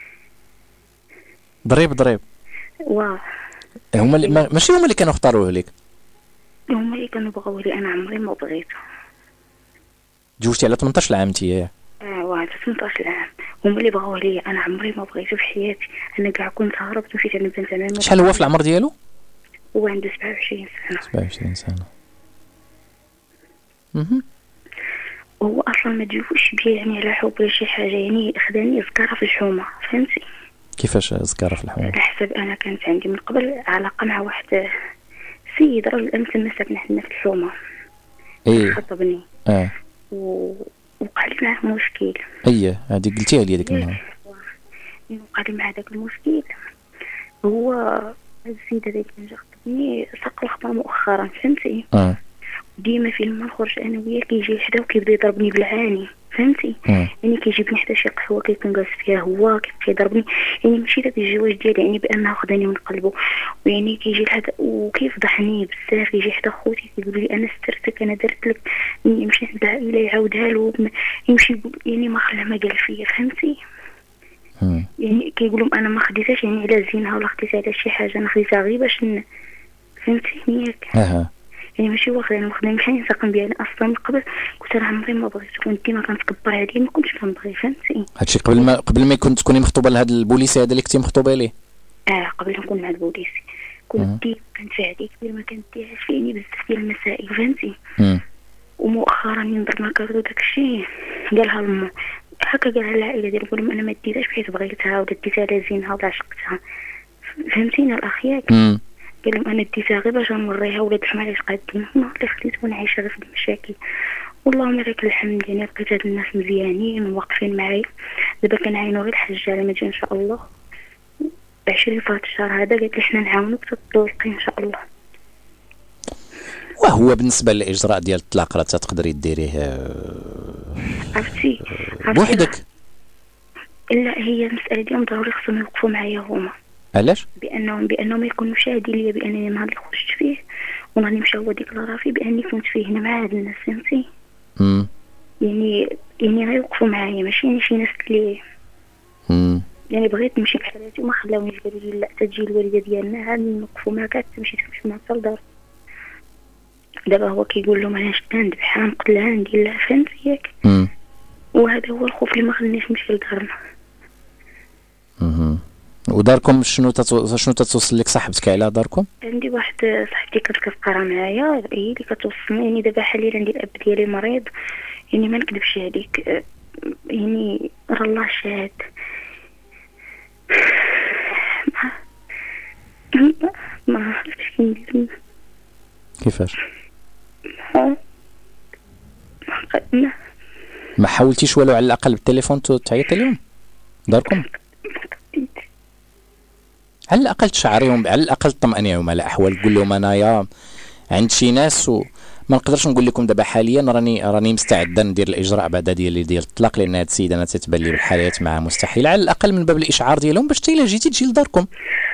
ضريب ضريب. واه هما اللي ما... ماشي هما اللي كانوا اختاروه لك؟ هما اللي كانوا بغاوه لي، انا عمري ما بغيته. تزوجتي على ثمنطاش عام نتيا؟ اه واه ثمنطاش عام. هما اللي بغاوه لي، انا عمري ما بغيته في حياتي. انا كاع كنت هربت مشيت عند بنت عمامي. شحال هو في العمر ديالو؟ هو عنده سبعة وعشرين سنه. سبعة وعشرين سنه. اها هو اصلا ما تجوش بيا يعني على حب ولا شي حاجه، يعني خداني زكاره في الحومه فهمتي. كيفاش زكاره في الحومه؟ على حسب انا كانت عندي من قبل علاقه مع واحد سيد راجل امس لما ساكنه حنا في الحومه. ايه خطبني. اه و وقع لي معاه مشكل. ايه هذه قلتيها لي ديك النهار. وقع لي مع داك المشكل. هو السيد هذاك اللي جا خطبني ساق الخطا مؤخرا فهمتي. اه ديما فين ما نخرج انا وياه كيجي حدا وكيبدا يضربني بالعاني فهمتي. اه يعني كيجيبني حتى شي قهوه كيكون جالس فيها هو كيضربني، يعني ماشي داك الجواز ديالي يعني بانه خداني من قلبه، ويعني كيجي لهذا وكيفضحني بزاف. كيجي حدا خوتي كيقول لي انا سترتك انا درت لك، مشيت للعائله يعاودها له يمشي يعني ما خلى ما قال فيا فهمتي. يعني كيقول لهم انا ما خديتهاش يعني على زينها ولا خديتها على شي حاجه، انا خديتها غير باش فهمتيني ياك. اها يعني ماشي واخا انا مخدم بحال نساقم بها. انا اصلا من قبل كنت راه عمري ما بغيت، كنت ديما كنتكبر عليه ما كنتش كنبغي فهمتي. هادشي قبل ما قبل ما كنت تكوني مخطوبه لهاد البوليسي هذا اللي كنتي مخطوبه ليه؟ اه قبل ما نكون مع البوليسي كنت ديما كنت عليه كبير ما كنديرش فيني بزاف ديال المسائل فهمتي. ومؤخرا ينضرب ما كردو داكشي قالها لمو هكا قال على العائله ديالو، قول لهم انا ما ديتهاش بحيث بغيتها ولا ديتها على زينها ولا عشقتها فهمتيني الاخ ياك. قال لهم انا ديتها غير باش نوريها ولاد الحمار اش قادين هما اللي خليت وانا عايشه غير في المشاكل. واللهم لك الحمد يعني لقيت هاد الناس مزيانين وواقفين معايا. دابا كنعاينو غير الحجه لما تجي ان شاء الله بعشرين فهاد الشهر هذا، قالت لي حنا نعاونوك تطلقي ان شاء الله. وهو بالنسبه للاجراء ديال الطلاق راه تقدري ديريه عرفتي بوحدك؟ لا هي المساله ديالهم ضروري خصهم يوقفوا معايا هما. علاش؟ بانهم بانهم ما يكونوا شاهدين ليا بانني النهار اللي خرجت فيه ونهار مشى هو ديكلارافي باني كنت فيه هنا مع هاد الناس فهمتي. امم يعني يعني غيوقفوا معايا ماشي يعني شي ناس اللي امم يعني بغيت نمشي بحالاتي وما خلاونيش قالوا لي لا تجي الوالده ديالنا عاد نوقفوا معاك تمشي تمشي مع الدار. دابا هو كيقول لهم انا شتا نذبحها نقتلها ندير لها فهمتي ياك. وهذا هو الخوف اللي ما خلانيش نمشي لدارنا. اها وداركم شنو تتو... شنو تتوصل لك صاحبتك على داركم؟ عندي واحد صاحبتي كانت كتقرا معايا هي اللي كتوصلني. يعني دابا حاليا عندي الاب ديالي مريض، يعني ما نكذبش عليك، يعني راه الله شاهد. ما ما عرفتش كيف كيفاش ما ما حاولتيش والو على الاقل بالتليفون تعيطي لهم داركم؟ على الاقل تشعريهم، على الاقل تطمئنيهم على احوال، تقول لهم انايا عند شي ناس وما نقدرش نقول لكم دابا حاليا راني راني مستعده ندير الاجراء بعدا ديالي ديال الطلاق، لان هاد السيده انا تتبان لي بالحياه معها مستحيل، على الاقل من باب الاشعار ديالهم باش حتى الا جيتي تجي لداركم.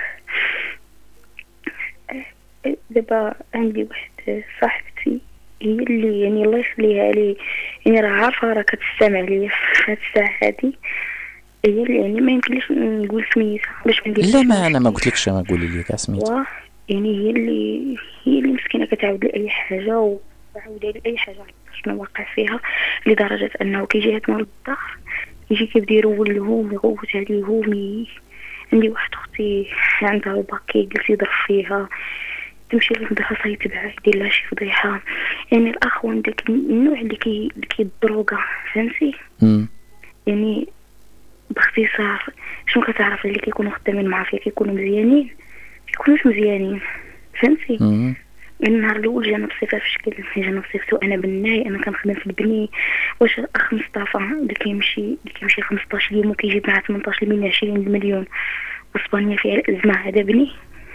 دابا عندي واحد صاحبتي هي اللي يعني الله يخليها لي، يعني راه عارفه راه كتستمع ليا في هاد الساعه هادي، هي اللي يعني ما يمكنليش نقول سميتها باش ما نديرش. لا ما انا ما قلتلكش ما قولي لي سميتها. يعني هي اللي هي اللي مسكينه كتعاود لي اي حاجه وعاود لي اي حاجه شنو واقع فيها، لدرجه انه كيجي هاد مول الدار يجي كيبدا يرول لهم يغوت عليهم. عندي واحد اختي عندها الباك يجلس يضرب فيها، تمشي للمدرسه يتبعها يدير لها شي فضيحه. يعني الاخوان داك النوع اللي كي اللي كيدروغا فهمتي. يعني باختصار شنو كتعرف اللي كيكونوا خدامين معافيه كيكونوا مزيانين كيكونوش مزيانين فهمتي. النهار الاول جانا بصفه في شكل جانا بصفتو انا بناي انا كنخدم في البني. واش الاخ مصطفى اللي كيمشي اللي كيمشي خمسطاش يوم وكيجيب معاه ثمنطاش من عشرين مليون واسبانيا فيها الازمه، هذا بني؟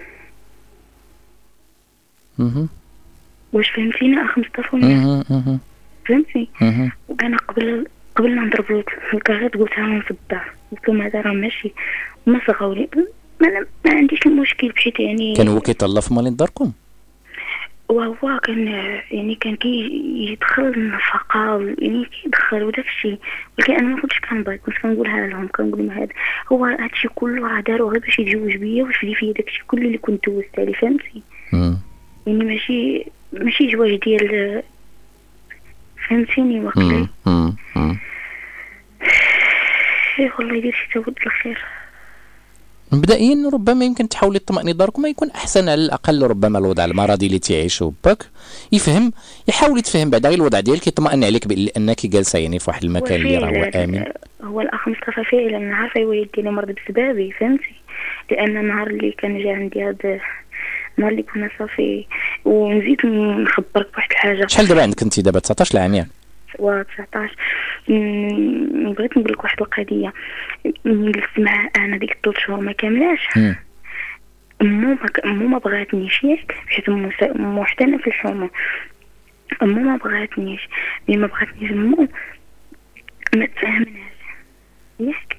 اها واش فهمتيني اخ مصطفى؟ اها فهمتي. وانا قبل قبل ما نضرب الكارت قلتها لهم في الدار، قلت لهم هذا راه ماشي وما صغاولي ما, ما عنديش المشكل بحيث يعني كان هو كيطلع في مالين داركم، وهو كان يعني كان كيدخل النفقه يعني كيدخل وداك الشيء، ولكن انا ما كنتش كنبغي، كنت كنقولها لهم كنقول لهم هذا هو هادشي كله راه دارو غير باش يتزوج بيا ويفدي فيا داكشي كله اللي كنت دوزت عليه فهمتي. يعني ماشي ماشي زواج ديال فهمتيني وقتي. ايه والله يدير شي تود الخير. مبدئيا ربما يمكن تحاولي تطمئني داركم ما يكون احسن، على الاقل ربما الوضع المرضي اللي تعيشوا باك يفهم يحاول يتفهم بعدا غير الوضع ديالك يطمئن عليك بانك جالسه يعني في واحد المكان اللي راه امن. هو الاخ مصطفى فعلا عارفه الوالد ديالي مرض بسببي فهمتي، لان النهار اللي كان جا عندي هذا النهار اللي كنا صافي. ونزيد نخبرك بواحد الحاجه. شحال دابا عندك انت دابا تسعطاش عام ياك؟ و تسعطاش. بغيت نقول لك واحد القضيه. جلست معاه انا ديك ثلاث شهور ما كاملاش. امو امو ما بغاتنيش ياك بحيث امو حتى انا في الحومه امو ما بغاتنيش. ملي ما بغاتنيش امو ما تفاهمناش ياك.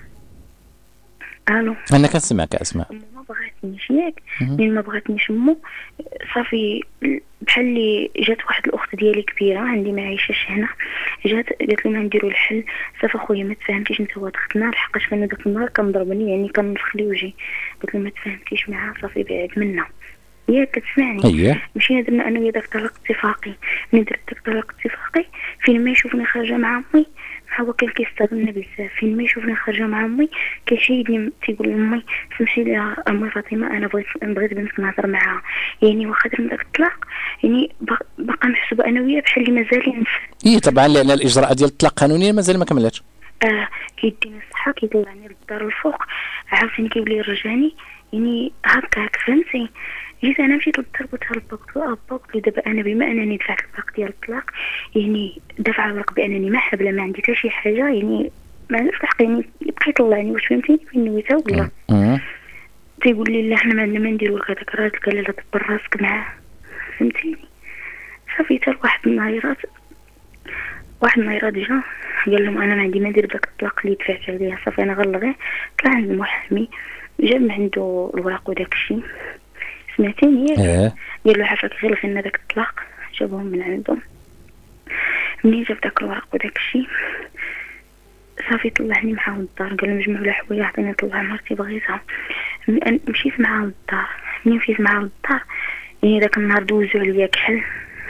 الو انا كنسمعك اسماء. امو ما بغاتنيش ياك ملي ما بغاتنيش امو صافي بحال اللي جات واحد الاخت ديالي كبيره عندي ما عايشاش هنا، جات قالت لهم نديروا الحل. صافي اخويا ما تفاهمتيش انت هو اختنا لحقاش كان داك النهار كنضربني يعني كنفخ لي وجهي. قلت له ما تفاهمتيش معاه صافي بعد منا ياك كتسمعني. اييه مشينا درنا انا ويا داك الطلاق اتفاقي. ملي درت داك الطلاق اتفاقي فين ما يشوفني خارجه مع امي هو كان كيستغلنا بزاف. فين ما يشوفني خارجه مع امي كيحيدني تيقول لامي سمحي لي امي فاطمه انا بغيت بغيت بنت نهضر معاها. يعني واخا درنا داك الطلاق يعني باقا محسوبه انا وياه بحال اللي مازالين. اي طبعا لان الاجراء ديال الطلاق قانونيا مازال ما كملاتش. اه كيديني الصحه كيطلعني للدار الفوق عاوتاني كيولي يرجعني يعني هكاك فهمتي. جيت انا مشيت للدار قلت لها لباك لباك دابا انا بما انني دفعت الورق ديال الطلاق يعني دافعه الورق بانني ما حابله ما عندي حتى شي حاجه يعني ما عنديش الحق يعني يبقى يطلعني. واش فهمتيني فين نويتها ولا تيقول لي لا حنا ما عندنا ما نديرو لك هذاك راه قال لها دبر راسك معاه فهمتيني. صافي حتى واحد النهارات واحد النهارات جا قال لهم انا ما عندي ما ندير بداك الطلاق اللي دفعت عليه. صافي انا غنلغيه. طلع عند المحامي جاب من عنده الوراق وداك الشيء سمعتيني ياك. اه قال له عافاك غير لنا داك الطلاق. جابوهم من عندهم. منين جاب داك الورق وداك الشيء صافي طلعني معاهم الدار. قال لهم جمعوا لي حوايج عطيني نطلع مرتي بغيتها. مشيت معاهم الدار. منين مشيت معاهم الدار يعني داك النهار دوزوا عليا كحل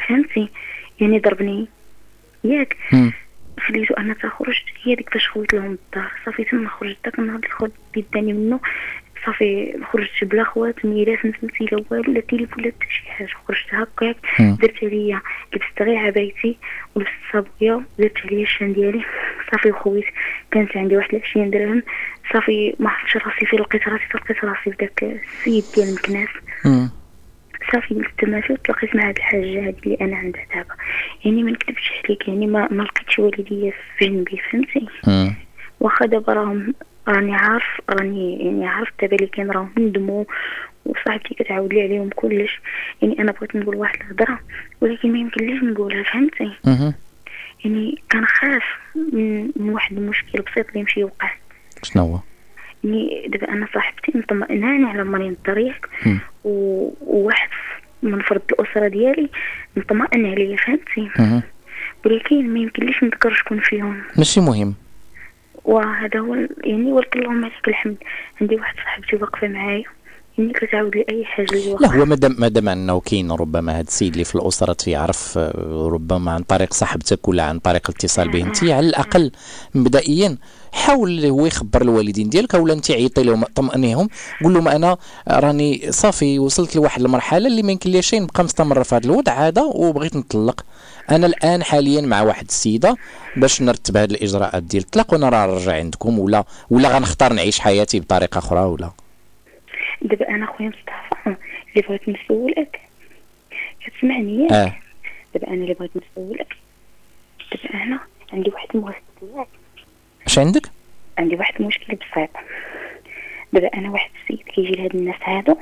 فهمتي يعني ضربني ياك خليتو انا تخرج. هي ديك فاش خويت لهم الدار صافي تما خرجت داك النهار اللي خرجت داني منه صافي خرجت بلا خوات ميراث نفسي لا والو لا تيليفون لا حتى شي حاجه. خرجت هكاك درت عليا لبست غير عبايتي ولبست الصابيه درت عليا الشان ديالي صافي وخويت. كانت عندي واحد العشرين درهم صافي ما عرفتش راسي فين لقيت راسي لقيت راسي في داك السيد ديال المكناس. صافي قلت تما فين تلاقيت مع هاد الحاجه هادي اللي انا عندها دابا. يعني ما نكذبش عليك يعني ما ما لقيتش والديا في جنبي فهمتي. واخا دابا راهم راني عارف راني يعني عرفت دابا اللي كاين راهم ندموا وصاحبتي كتعاود لي عليهم كلش. يعني انا بغيت نقول واحد الهضره ولكن ما يمكنليش نقولها فهمتي. يعني كنخاف من, من واحد المشكل بسيط اللي يمشي يوقع. شنو هو؟ يعني دابا انا صاحبتي مطمئناني على مريض الطريق و... وواحد من فرد الاسره ديالي مطمئن عليا فهمتي. ولكن ما يمكنليش نذكر شكون فيهم ماشي مهم. وهذا هو يعني ولكن اللهم لك الحمد عندي واحد صاحبتي واقفه معايا يعني كتعاود لي اي حاجه اللي لا هو مادام مادام انه كاين ربما هذا السيد اللي في الاسره يعرف ربما عن طريق صاحبتك ولا عن طريق الاتصال به انت على الاقل مبدئيا حاول هو يخبر الوالدين ديالك ولا انت عيطي لهم طمئنيهم قول لهم انا راني صافي وصلت لواحد المرحله اللي ما يمكنليش نبقى مستمر في هذا الوضع هذا وبغيت نطلق. انا الان حاليا مع واحد السيده باش نرتب هذه الاجراءات ديال الطلاق وانا راه نرجع عندكم ولا ولا غنختار نعيش حياتي بطريقه اخرى ولا. دابا انا خويا مصطفى اللي بغيت نسولك كتسمعني؟ اه دابا انا اللي بغيت نسولك دابا انا عندي واحد المشكل. اش عندك؟ عندي واحد المشكل بسيط. دابا انا واحد السيد كيجي لهاد الناس هادو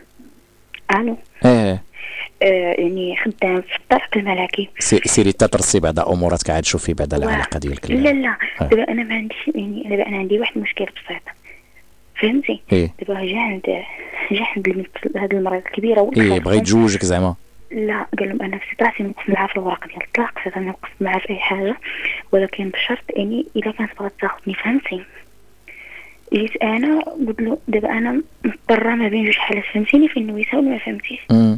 الو اه آه يعني خدام في الطريق الملكي. سيري تترسي بعد اموراتك عاد شوفي بعد العلاقه ديالك. لا لا دابا انا ما عنديش يعني دابا انا عندي واحد المشكل بسيط فهمتي. إيه؟ دابا جا عند جا عند البنت هاد المريض الكبيره ولا ايه بغى يتزوجك زعما؟ لا قال لهم انا في راسي نوقف معاه في الورق ديال الطلاق فانا نوقف معاه في اي حاجه ولكن بشرط اني اذا كانت بغات تاخذني فهمتي. جيت انا قلت له دابا انا مضطره ما بين جوج حالات فهمتيني في النويسه ولا ما فهمتيش؟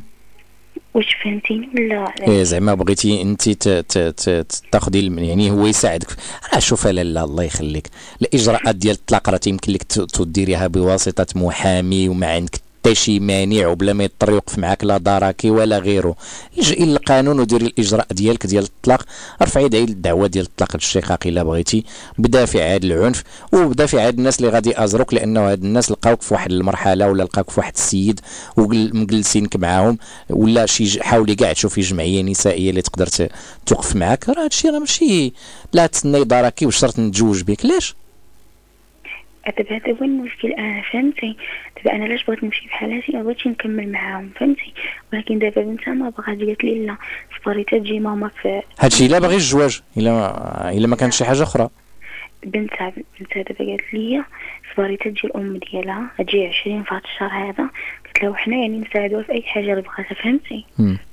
واش فهمتيني ولا ايه زعما بغيتي انت تاخذي يعني هو يساعدك. راه شوف لاله الله يخليك الاجراءات ديال الطلاق راه يمكن لك تديريها بواسطه محامي وما عندك حتى شي مانع وبلا ما يضطر يوقف معاك لا دراكي ولا غيره. لجئي للقانون وديري الاجراء ديالك ديال الطلاق. رفعي دعي الدعوه ديال الطلاق للشقاق الا بغيتي بدافع هذا العنف وبدافع هاد الناس اللي غادي ازروك لانه هاد الناس لقاوك في واحد المرحله ولا لقاوك في واحد السيد ومجلسينك معاهم ولا شي حاولي كاع تشوفي جمعيه نسائيه اللي تقدر توقف معاك. راه هادشي راه ماشي لا تسني دراكي وشرط نتزوج بك. لاش دابا هذا هو المشكل انا فهمتي. دابا انا علاش بغيت نمشي بحالاتي ما بغيتش نكمل معاهم فهمتي. ولكن دابا بنتها ما بغات قالت لي لا صبري تجي ماما في هادشي الا باغي الزواج الا ما الا ما كانش شي حاجه اخرى. بنتها بنتها دابا قالت لي صبري تجي الام ديالها تجي عشرين في هذا الشهر هذا. قلت له حنا يعني نساعدوها في اي حاجه اللي بغاتها فهمتي.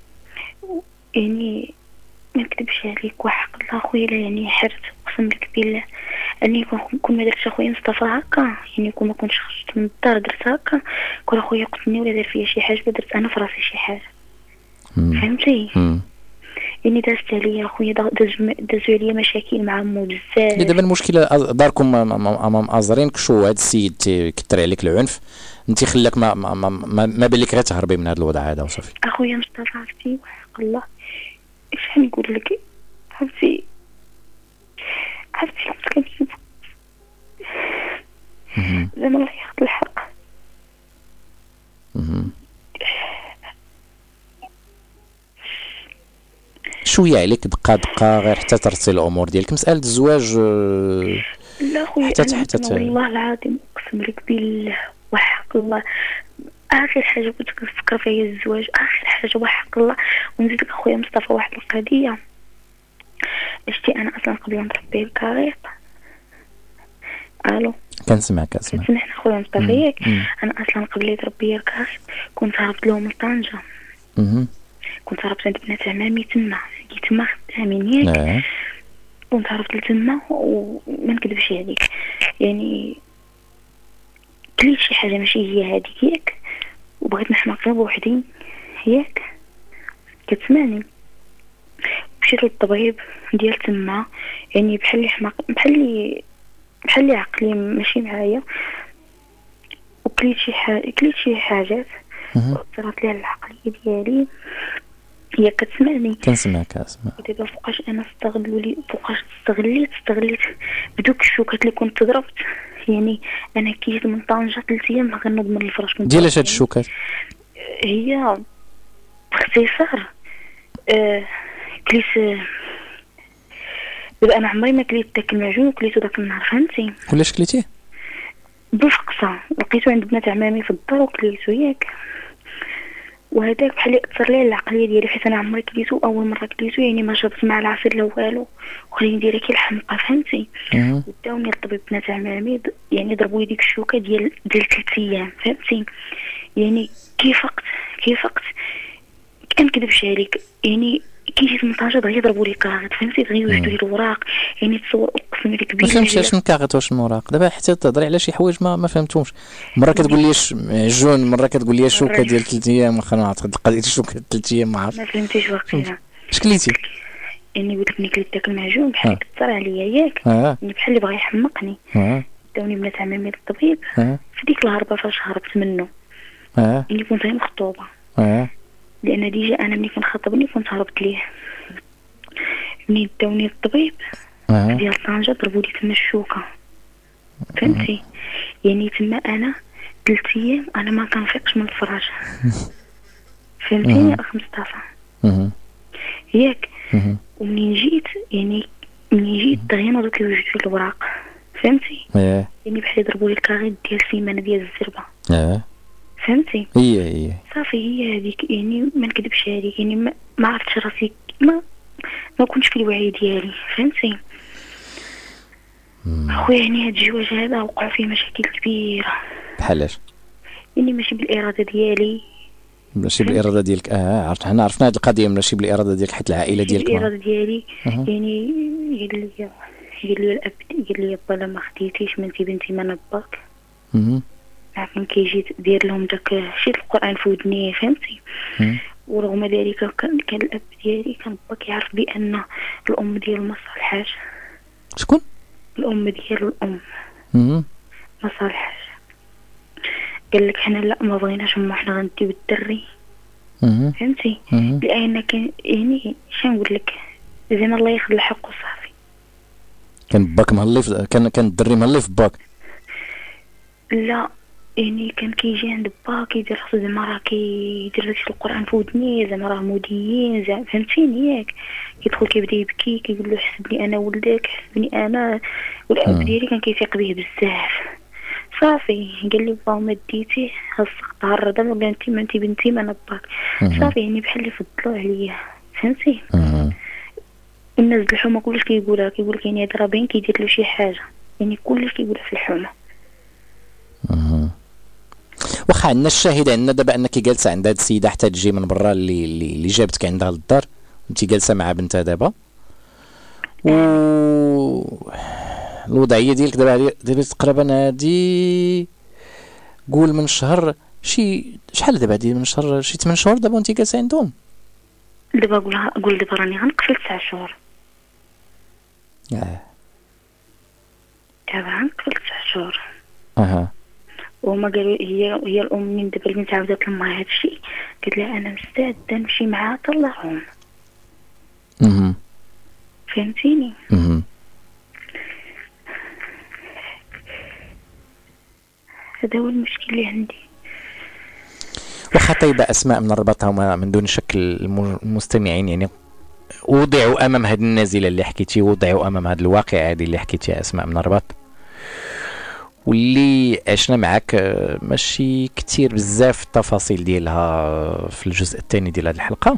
يعني ما نكذبش عليك وحق الله خويا يعني حرت اقسم لك بالله اني كون ما درتش اخويا مصطفى هكا يعني كون ما كنتش خرجت من الدار درت هكا كون اخويا قتلني ولا دار فيا شي حاجه درت انا في راسي شي حاجه فهمتي. يعني دازت عليا اخويا دازوا عليا مشاكل مع مو بزاف. دابا المشكله داركم امام ازرينك شو هذا السيد كثر عليك العنف انت خلاك ما ما, ما, ما بالك غير تهربي من هذا الوضع هذا وصافي. اخويا مصطفى عرفتي وحق الله اش نقول لك عرفتي عرفتي كنت زعما الله ياخذ الحق. شويه عليك دقه دقه غير حتى ترتي الامور ديالك. مساله الزواج لا خويا حتى حتى والله العظيم اقسم لك بالله وحق الله اخر حاجه كنت كنفكر فيها هي الزواج اخر حاجه وحق الله. ونزيد لك اخويا مصطفى واحد القضيه شتي انا اصلا قبل نربي الكاريط. الو كنسمعك كنسمعك كنسمع اخويا مصطفى ياك. انا اصلا قبل تربي الكاريط كنت هربت لهم لطنجه. كنت هربت عند بنات عمامي تما جيت تما خدامين ياك. كنت هربت لتما وما نكذبش عليك يعني كليت شي حاجه ماشي هي هذيك ياك وبغيت نحماق غير بوحدي ياك كتسمعني. مشيت للطبيب ديال تما، يعني بحال حماق بحال لي بحال لي عقلي ماشي معايا، وكليت شي حاجه كليت شي حاجات اثرت لي على العقليه ديالي. هي كتسمعني؟ كنسمعك اسمع. دابا فوقاش انا استغلوا لي، فوقاش استغليت استغليت بدوك الشوكات اللي كنت ضربت. يعني انا كي جيت من طنجة ثلاث ايام ما كنوض من الفراش. ديالاش هاد الشوكات؟ هي باختصار آه كليت دابا انا عمري ما كليت داك المعجون وكليتو داك النهار، فهمتي؟ ولاش كليتيه؟ بالفقصه لقيتو عند بنات عمامي في الدار وكليتو ياك، وهذاك بحال اثر لي العقليه ديالي حيت انا عمري كليتو اول مره كليتو، يعني ما شربت مع العصير لا والو وخليني نديرها كي الحمقى، فهمتي؟ وداوني الطبيب بنات عمامي يعني ضربوا لي ديك الشوكه ديال ديال ثلاث ايام، فهمتي؟ يعني كي فقت كي فقت كنكذبش عليك، يعني كي جيت من طنجة دغيا ضربوا لي كاغط، فهمتي؟ دغيا وجدوا لي الوراق، يعني تصور اقسم لك ما فهمتش اش من كاغط واش المراق. دابا حتى تهضري على شي حوايج ما ما فهمتهمش. مره كتقول لي معجون، مره كتقول لي شوكه ديال ثلاث ايام، واخا ما عرفت القضيه الشوكه ثلاث ايام ما عرفت. ما فهمتيش واقيلا. اش كليتي؟ يعني قلت لك ملي كليت داك المعجون بحال كثر عليا ياك، يعني بحال اللي بغا يحمقني. داوني بنات عمامي للطبيب في ديك الهربه فاش هربت منه. اه اللي كنت غير مخطوبه. اه لان ديجا انا ملي كان خاطبني كنت هربت ليه. ملي داوني للطبيب اه ديال طنجة ضربوا لي تما الشوكه، فهمتي؟ يعني تما انا ثلاث ايام انا ما كنفيقش من الفراش، فهمتيني اخ مصطفى؟ اها ياك. ومنين جيت يعني منين جيت دغيا نوضوا كيوجدوا لي الوراق، فهمتي؟ اه يعني بحال ضربوا لي الكاغيط ديال السيمانه ديال الزربه. اه فهمتي؟ هي هي صافي هي هذيك، يعني ما نكذبش عليك، يعني ما, ما عرفتش راسي، ما ما كنتش في الوعي ديالي، فهمتي؟ اخويا يعني هاد الجواز هذا وقع فيه مشاكل كبيره. بحالاش؟ يعني ماشي بالاراده ديالي، ماشي بالاراده ديالك. اه عرفت، حنا عرفنا هاد القضيه ماشي بالاراده ديالك حيت العائله ديالك بالاراده ديالي. أه. يعني قال لي قال لي الاب قال لي با ما خديتيش منتي بنتي ما نباك. اها عارفين كي جيت دير لهم داك شي القران في ودني، فهمتي؟ ورغم ذلك كان كان الاب ديالي كان با كيعرف بان الام ديالو ما صالحاش. شكون؟ الام ديالو الام اها ما صالحاش. قال لك حنا لا ما بغيناش ما حنا غنديو الدري. اها فهمتي؟ لان كان يعني شنو نقول لك، زعما الله ياخذ الحق وصافي. كان باك مهلي، كان كان الدري مهلي في باك؟ لا يعني كان كيجي عند با كيدير راسو زعما راه كيدير داكشي القران في ودني، زعما راه موديين، زعما فهمتيني ياك؟ كيدخل كيبدا يبكي كيقول له حسبني انا ولدك، حسبني انا. والاب ديالي كان كيثيق به بزاف. صافي قال لي با ما ديتيه خاصك تعرض، ولا انت ما انت بنتي ما نباك. صافي يعني بحال اللي فضلوا عليا، فهمتي؟ الناس الحومه كلش كيقولها كيقول لك يعني هذا راه باين كيدير له شي حاجه، يعني كلش كيقولها في الحومه. اها واخا عندنا الشاهد، عندنا دابا انك جالسه عند هاد السيده حتى تجي من برا اللي اللي جابتك عندها للدار، انت جالسه مع بنتها دابا، و الوضعيه ديالك دابا دابا تقريبا هادي قول من شهر شي شحال دابا هادي من شهر شي ثمانية شهور دابا وانت جالسه عندهم. دابا قولها قول دابا راني غنقفل تسعة شهور. اه دابا غنقفل تسعة شهور. اها وهما قالوا هي هي الام من دابا البنت عاودت لما هذا الشيء، قالت لها انا مستعده نمشي معاها طلعهم. اها فهمتيني؟ اها هذا هو المشكل اللي عندي. واخا طيبه اسماء من الرباط هما من دون شك المستمعين يعني وضعوا امام هذه النازله اللي حكيتي، وضعوا امام هذا الواقع هذه اللي حكيتيها اسماء من الرباط، واللي عشنا معك ماشي كتير بزاف التفاصيل ديالها في الجزء الثاني ديال هذه الحلقه،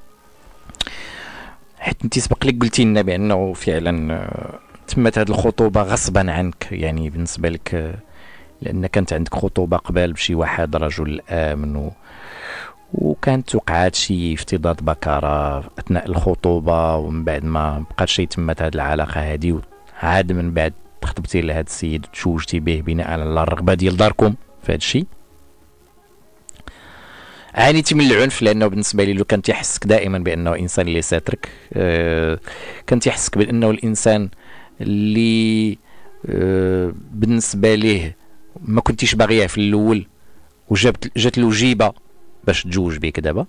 حيت انت سبق لك قلتي لنا بانه فعلا تمت هذه الخطوبه غصبا عنك، يعني بالنسبه لك لان كانت عندك خطوبه قبل بشي واحد رجل امن و... وكانت وقعات شي افتضاض بكره اثناء الخطوبه، ومن بعد ما بقات شي تمت هذه العلاقه هذه، عاد من بعد تخطبتي لهذا السيد وتزوجتي به بناء على الرغبه ديال داركم في هذا الشيء. عانيتي من العنف؟ لانه بالنسبه لي لو كان تيحسك دائما بانه انسان اللي ساترك، آه كان تيحسك بانه الانسان اللي آه بالنسبه ليه ما كنتيش باغيه في الاول، وجابت جات له جيبه باش تجوج بك دابا،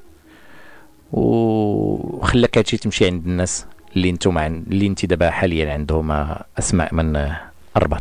وخلاك هادشي تمشي عند الناس اللي انتم عن اللي انت دابا حاليا عندهم اسماء من الرباط.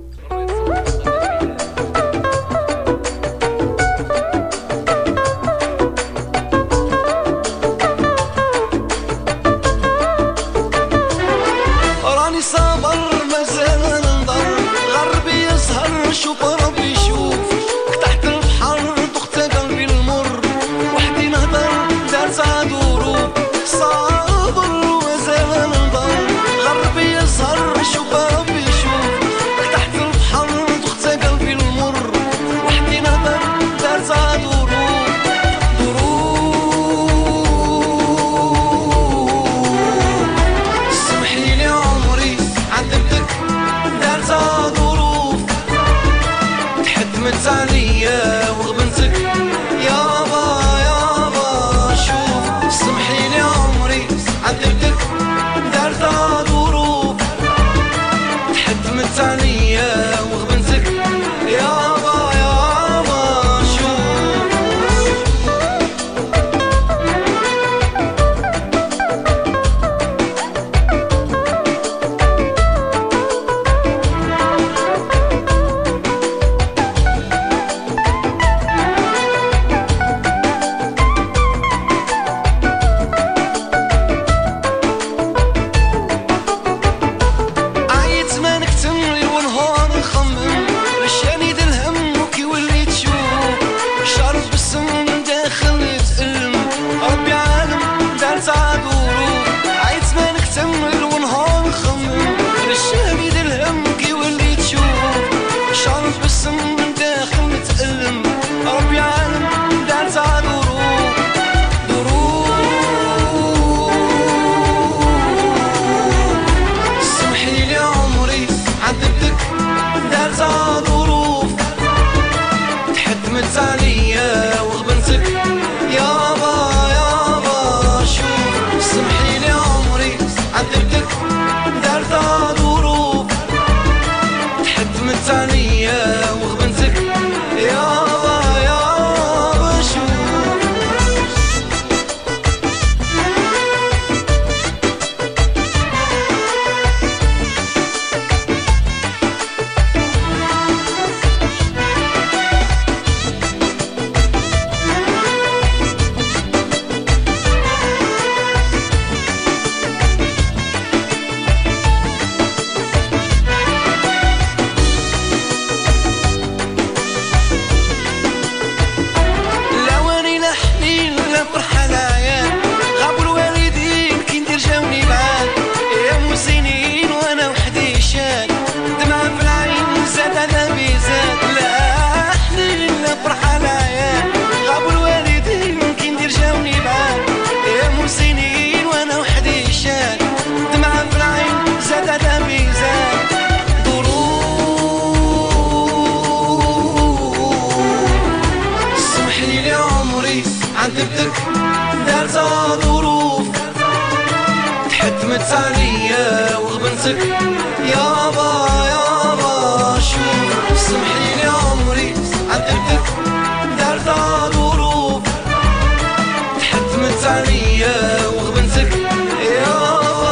راني صابر مازال ننظر، غربي يسهر شوف ربي يشوف، تحت البحر ضغط قلبي المر، وحدي نهضر دارت ظروف، صابر مازال ننظر، غربي يسهر شوف ربي يشوف، تحت البحر ضغط قلبي المر، وحدي نهضر دارت ظروف، عليا وغبنتك يابا يابا شوف، سمحي لي عمري عذبتك دارت ظروف، تحتمت عليا وغبنتك يابا يابا شوف. عذبتك دارت ظروف، تحتمت عليا وغبنتك يابا يابا شوف، سمحي لي عمري عذبتك دارت ظروف، تحتمت عليا وغبنتك يابا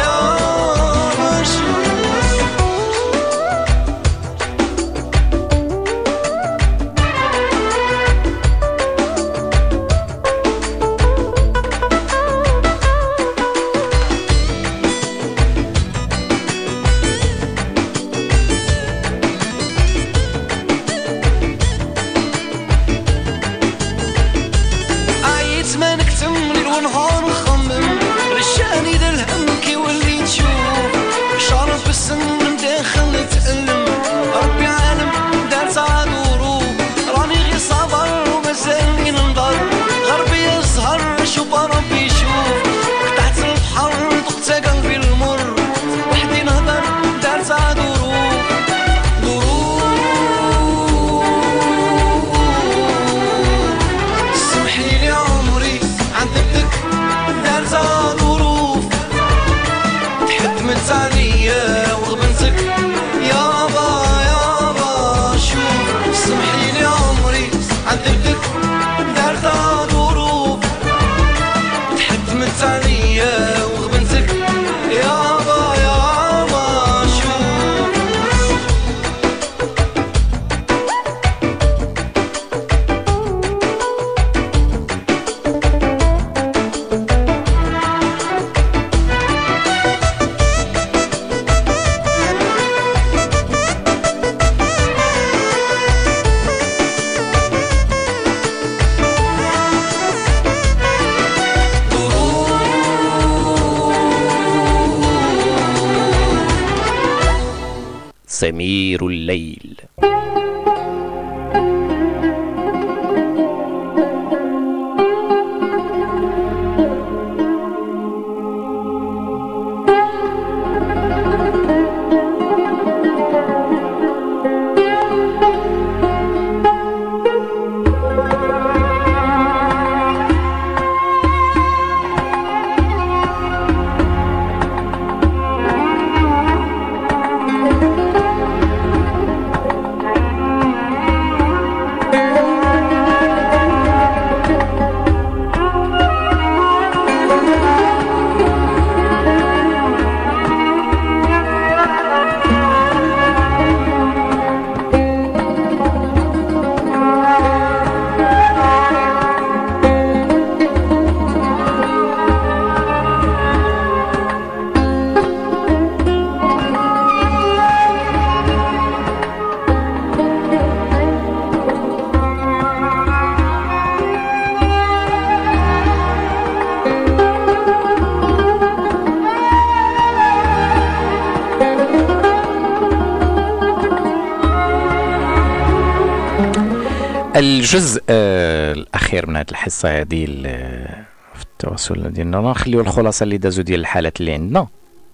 يابا شوف. غبنت عليا وغبنتك يابا يابا شوف. سمير الليل. الجزء آه الاخير من هذه الحصه هذه في التواصل ديالنا نخليو الخلاصه اللي دازو ديال الحالات اللي عندنا.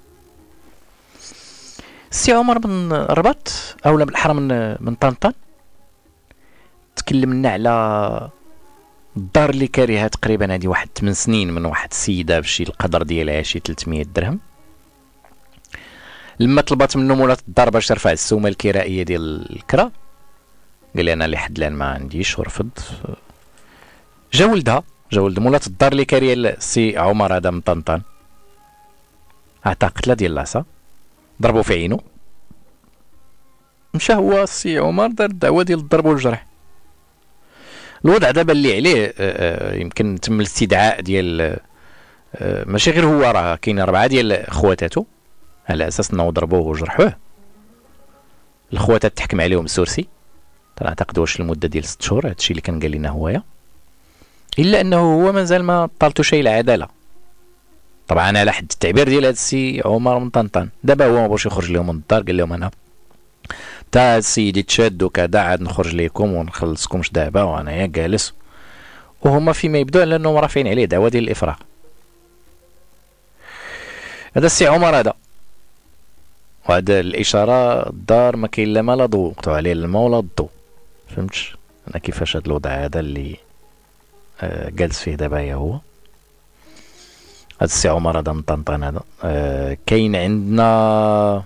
السي عمر من الرباط اولا بالاحرى من من طنطا تكلمنا على الدار اللي كاريها تقريبا هذه واحد ثمان سنين من واحد السيده بشي القدر ديالها شي ثلاثمية درهم. لما طلبت منه مولات الدار باش ترفع السومه الكرائيه ديال الكرا قال لي انا لحد الان ما عنديش ورفض. جا ولدها جا ولد مولات الدار اللي كاريه السي عمر هذا من طنطا عطا قتله ديال لاصا ضربوا في عينو. مشى هو السي عمر دار الدعوه ديال الضرب والجرح. الوضع دابا اللي عليه يمكن تم الاستدعاء ديال ماشي غير هو راه كاين اربعه ديال خواتاتو على اساس انه ضربوه وجرحوه. الخواتات تحكم عليهم السورسي اعتقد واش المده ديال ست شهور هادشي اللي كان قال لنا هويا الا انه هو مازال ما طالتو شي العداله. طبعا على حد التعبير ديال هذا السي عمر من طنطا دابا هو ما بغاش يخرج لهم من الدار قال لهم انا تا سيدي تشاد وكذا عاد نخرج لكم ونخلصكمش دابا وانايا جالس وهما فيما يبدو على انهم رافعين عليه دعوه ديال الافراغ. هذا السي عمر هذا وهذا الاشاره الدار ما كاين لا ما لا ضو قطعوا عليه الماء ولا الضو. فهمتش انا كيفاش هذا الوضع هذا اللي آه جالس فيه دابا هي هو هذا السي عمر هذا من طنطا هذا. آه كاين عندنا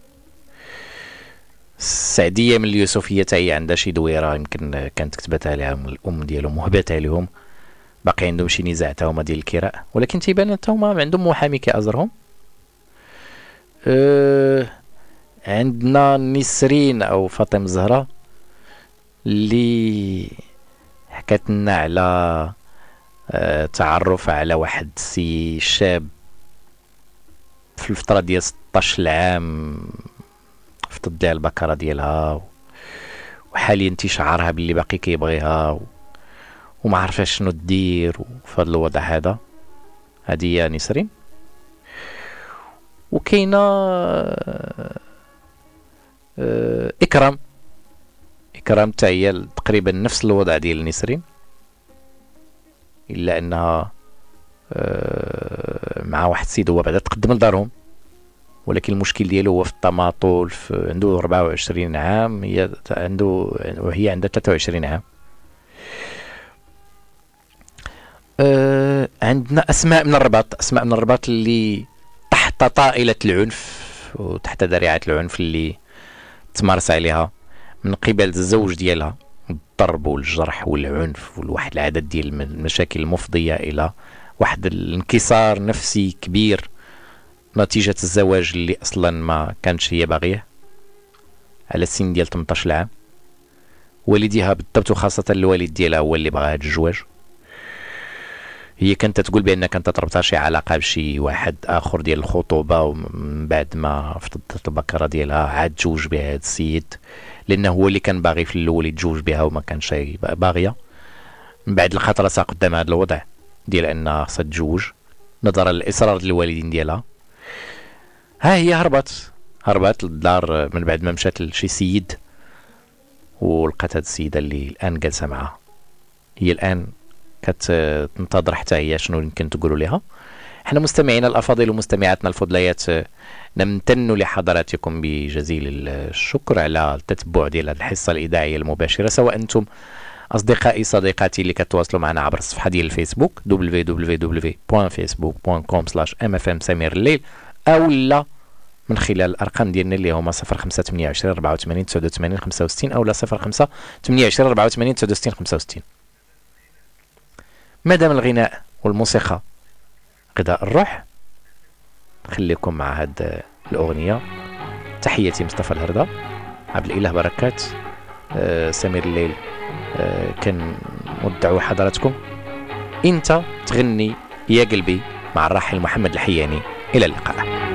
السعديه من اليوسفيه حتى هي عندها شي دويره يمكن كانت كتبتها لهم الام ديالهم وهبتها لهم باقي عندهم شي نزاع تا هما ديال الكراء ولكن تيبان حتى هما عندهم محامي كيأزرهم. أه عندنا نسرين او فاطمه الزهراء اللي حكت لنا على أه تعرف على واحد سي شاب في الفتره ديال ستطاش العام في تضيع البكره ديالها وحاليا تيشعرها باللي باقي كيبغيها وما عرفاش شنو دير في هذا الوضع هذا. هذه هي نسرين. وكاينه اكرام اكرام حتى هي تقريبا نفس الوضع ديال نسرين الا انها مع واحد السيد هو بعدا تقدم لدارهم ولكن المشكل ديالو هو في التماطل عنده أربعة وعشرين عام هي عنده وهي عندها ثلاثة وعشرين عام. أه عندنا اسماء من الرباط اسماء من الرباط اللي تحت طائله العنف وتحت ذريعه العنف اللي تمارس عليها من قبل الزوج ديالها الضرب والجرح والعنف والواحد العدد ديال المشاكل المفضيه الى واحد الانكسار نفسي كبير نتيجة الزواج اللي أصلا ما كانش هي باغيه على السن ديال ثمانية عشر عام. والديها بالضبط وخاصة الوالد ديالها هو اللي بغى هذا الزواج. هي كانت تقول بأنها كانت تربطها شي علاقة بشي واحد آخر ديال الخطوبة، ومن بعد ما فقدت البكرة ديالها عاد تزوج بها هذا السيد، لأنه هو اللي كان باغي في الأول يتزوج بها وما كانش باغية. من بعد لقات راسها قدام هذا الوضع ديال أنها خصها تتزوج نظرا للإصرار ديال الوالدين ديالها. ها هي هربت هربت للدار من بعد ما مشات لشي سيد، ولقات هاد السيدة اللي الآن جالسة معها. هي الآن كتنتظر حتى هي شنو يمكن تقولوا لها. احنا مستمعينا الافاضل ومستمعاتنا الفضليات نمتن لحضراتكم بجزيل الشكر على التتبع ديال هذه الحصه الاذاعيه المباشره، سواء انتم اصدقائي صديقاتي اللي كتواصلوا معنا عبر الصفحه ديال الفيسبوك دبليو دبليو دبليو دوت فيسبوك دوت كوم سلاش ام اف ام سمير الليل، او لا من خلال الارقام ديالنا اللي هما صفر خمسة ثمانية عشرين أربعة وثمانين تسعة وثمانين خمسة وستين او لا صفر خمسة ثمانية عشرين أربعة وثمانين تسعة وستين خمسة وستين. مادام الغناء والموسيقى غذاء الروح، خليكم مع هاد الأغنية. تحياتي مصطفى الهردة، عبد الإله بركات، آه سمير الليل، آه كان مدعو حضراتكم. انت تغني يا قلبي مع الراحل محمد الحياني. إلى اللقاء.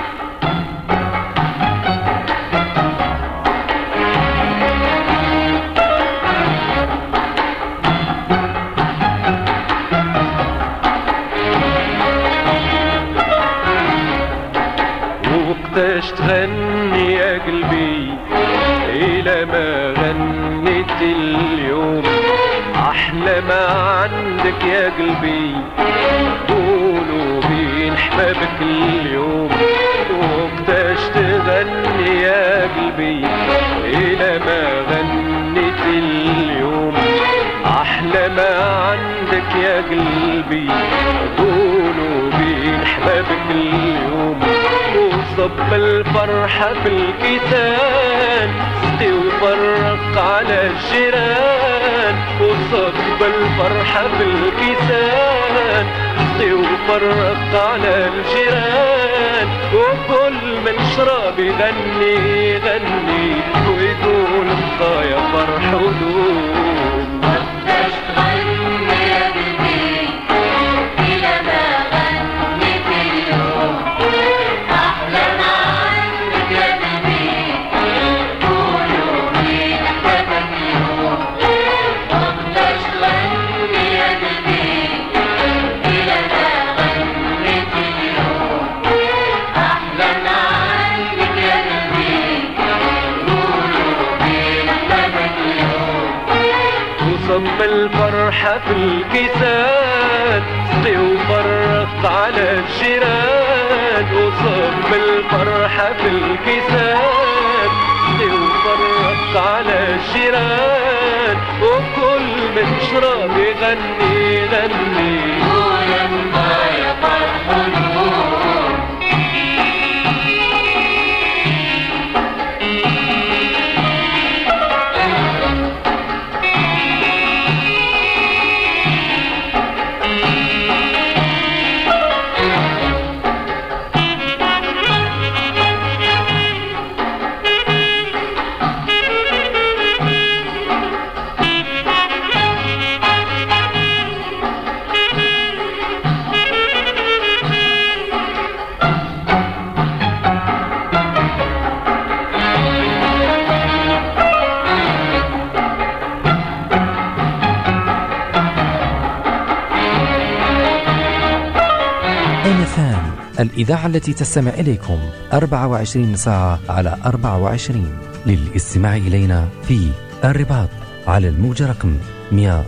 وقتاش تغني يا قلبي إلى ما غنيت اليوم، أحلى ما عندك يا قلبي قولوا بين حبابك اليوم. وقتاش تغني يا قلبي إلى ما غنيت اليوم، أحلى ما عندك يا قلبي قولوا بين حبابك اليوم. وصب الفرحة في الكتان سقي وفرق على الجيران. وصب الفرحة في الكتان سقي وفرق على الجيران. وكل من شرب يغني يغني ويقول ابقى يا فرح ودوم. وقتاش تغني يا قلبي إلى ما غنيت اليوم، أحلى ما عندك يا قلبي قولوا بين حبابك اليوم. وقتاش تغني يا قلبي إلى ما غنيت اليوم، أحلى ما عندك يا قلبي قولوا بين حبابك اليوم. وصب الفرحة في الكيسان سقي وفرق على الجيران. وصب الفرحة في الكيسان سقي وفرق على الجيران. وكل من شرب يغني يغني قول ابقى يا فرح ودوم. الإذاعة التي تستمع إليكم أربعة وعشرين ساعة على أربعة وعشرين. للاستماع إلينا في الرباط على الموجة رقم مئة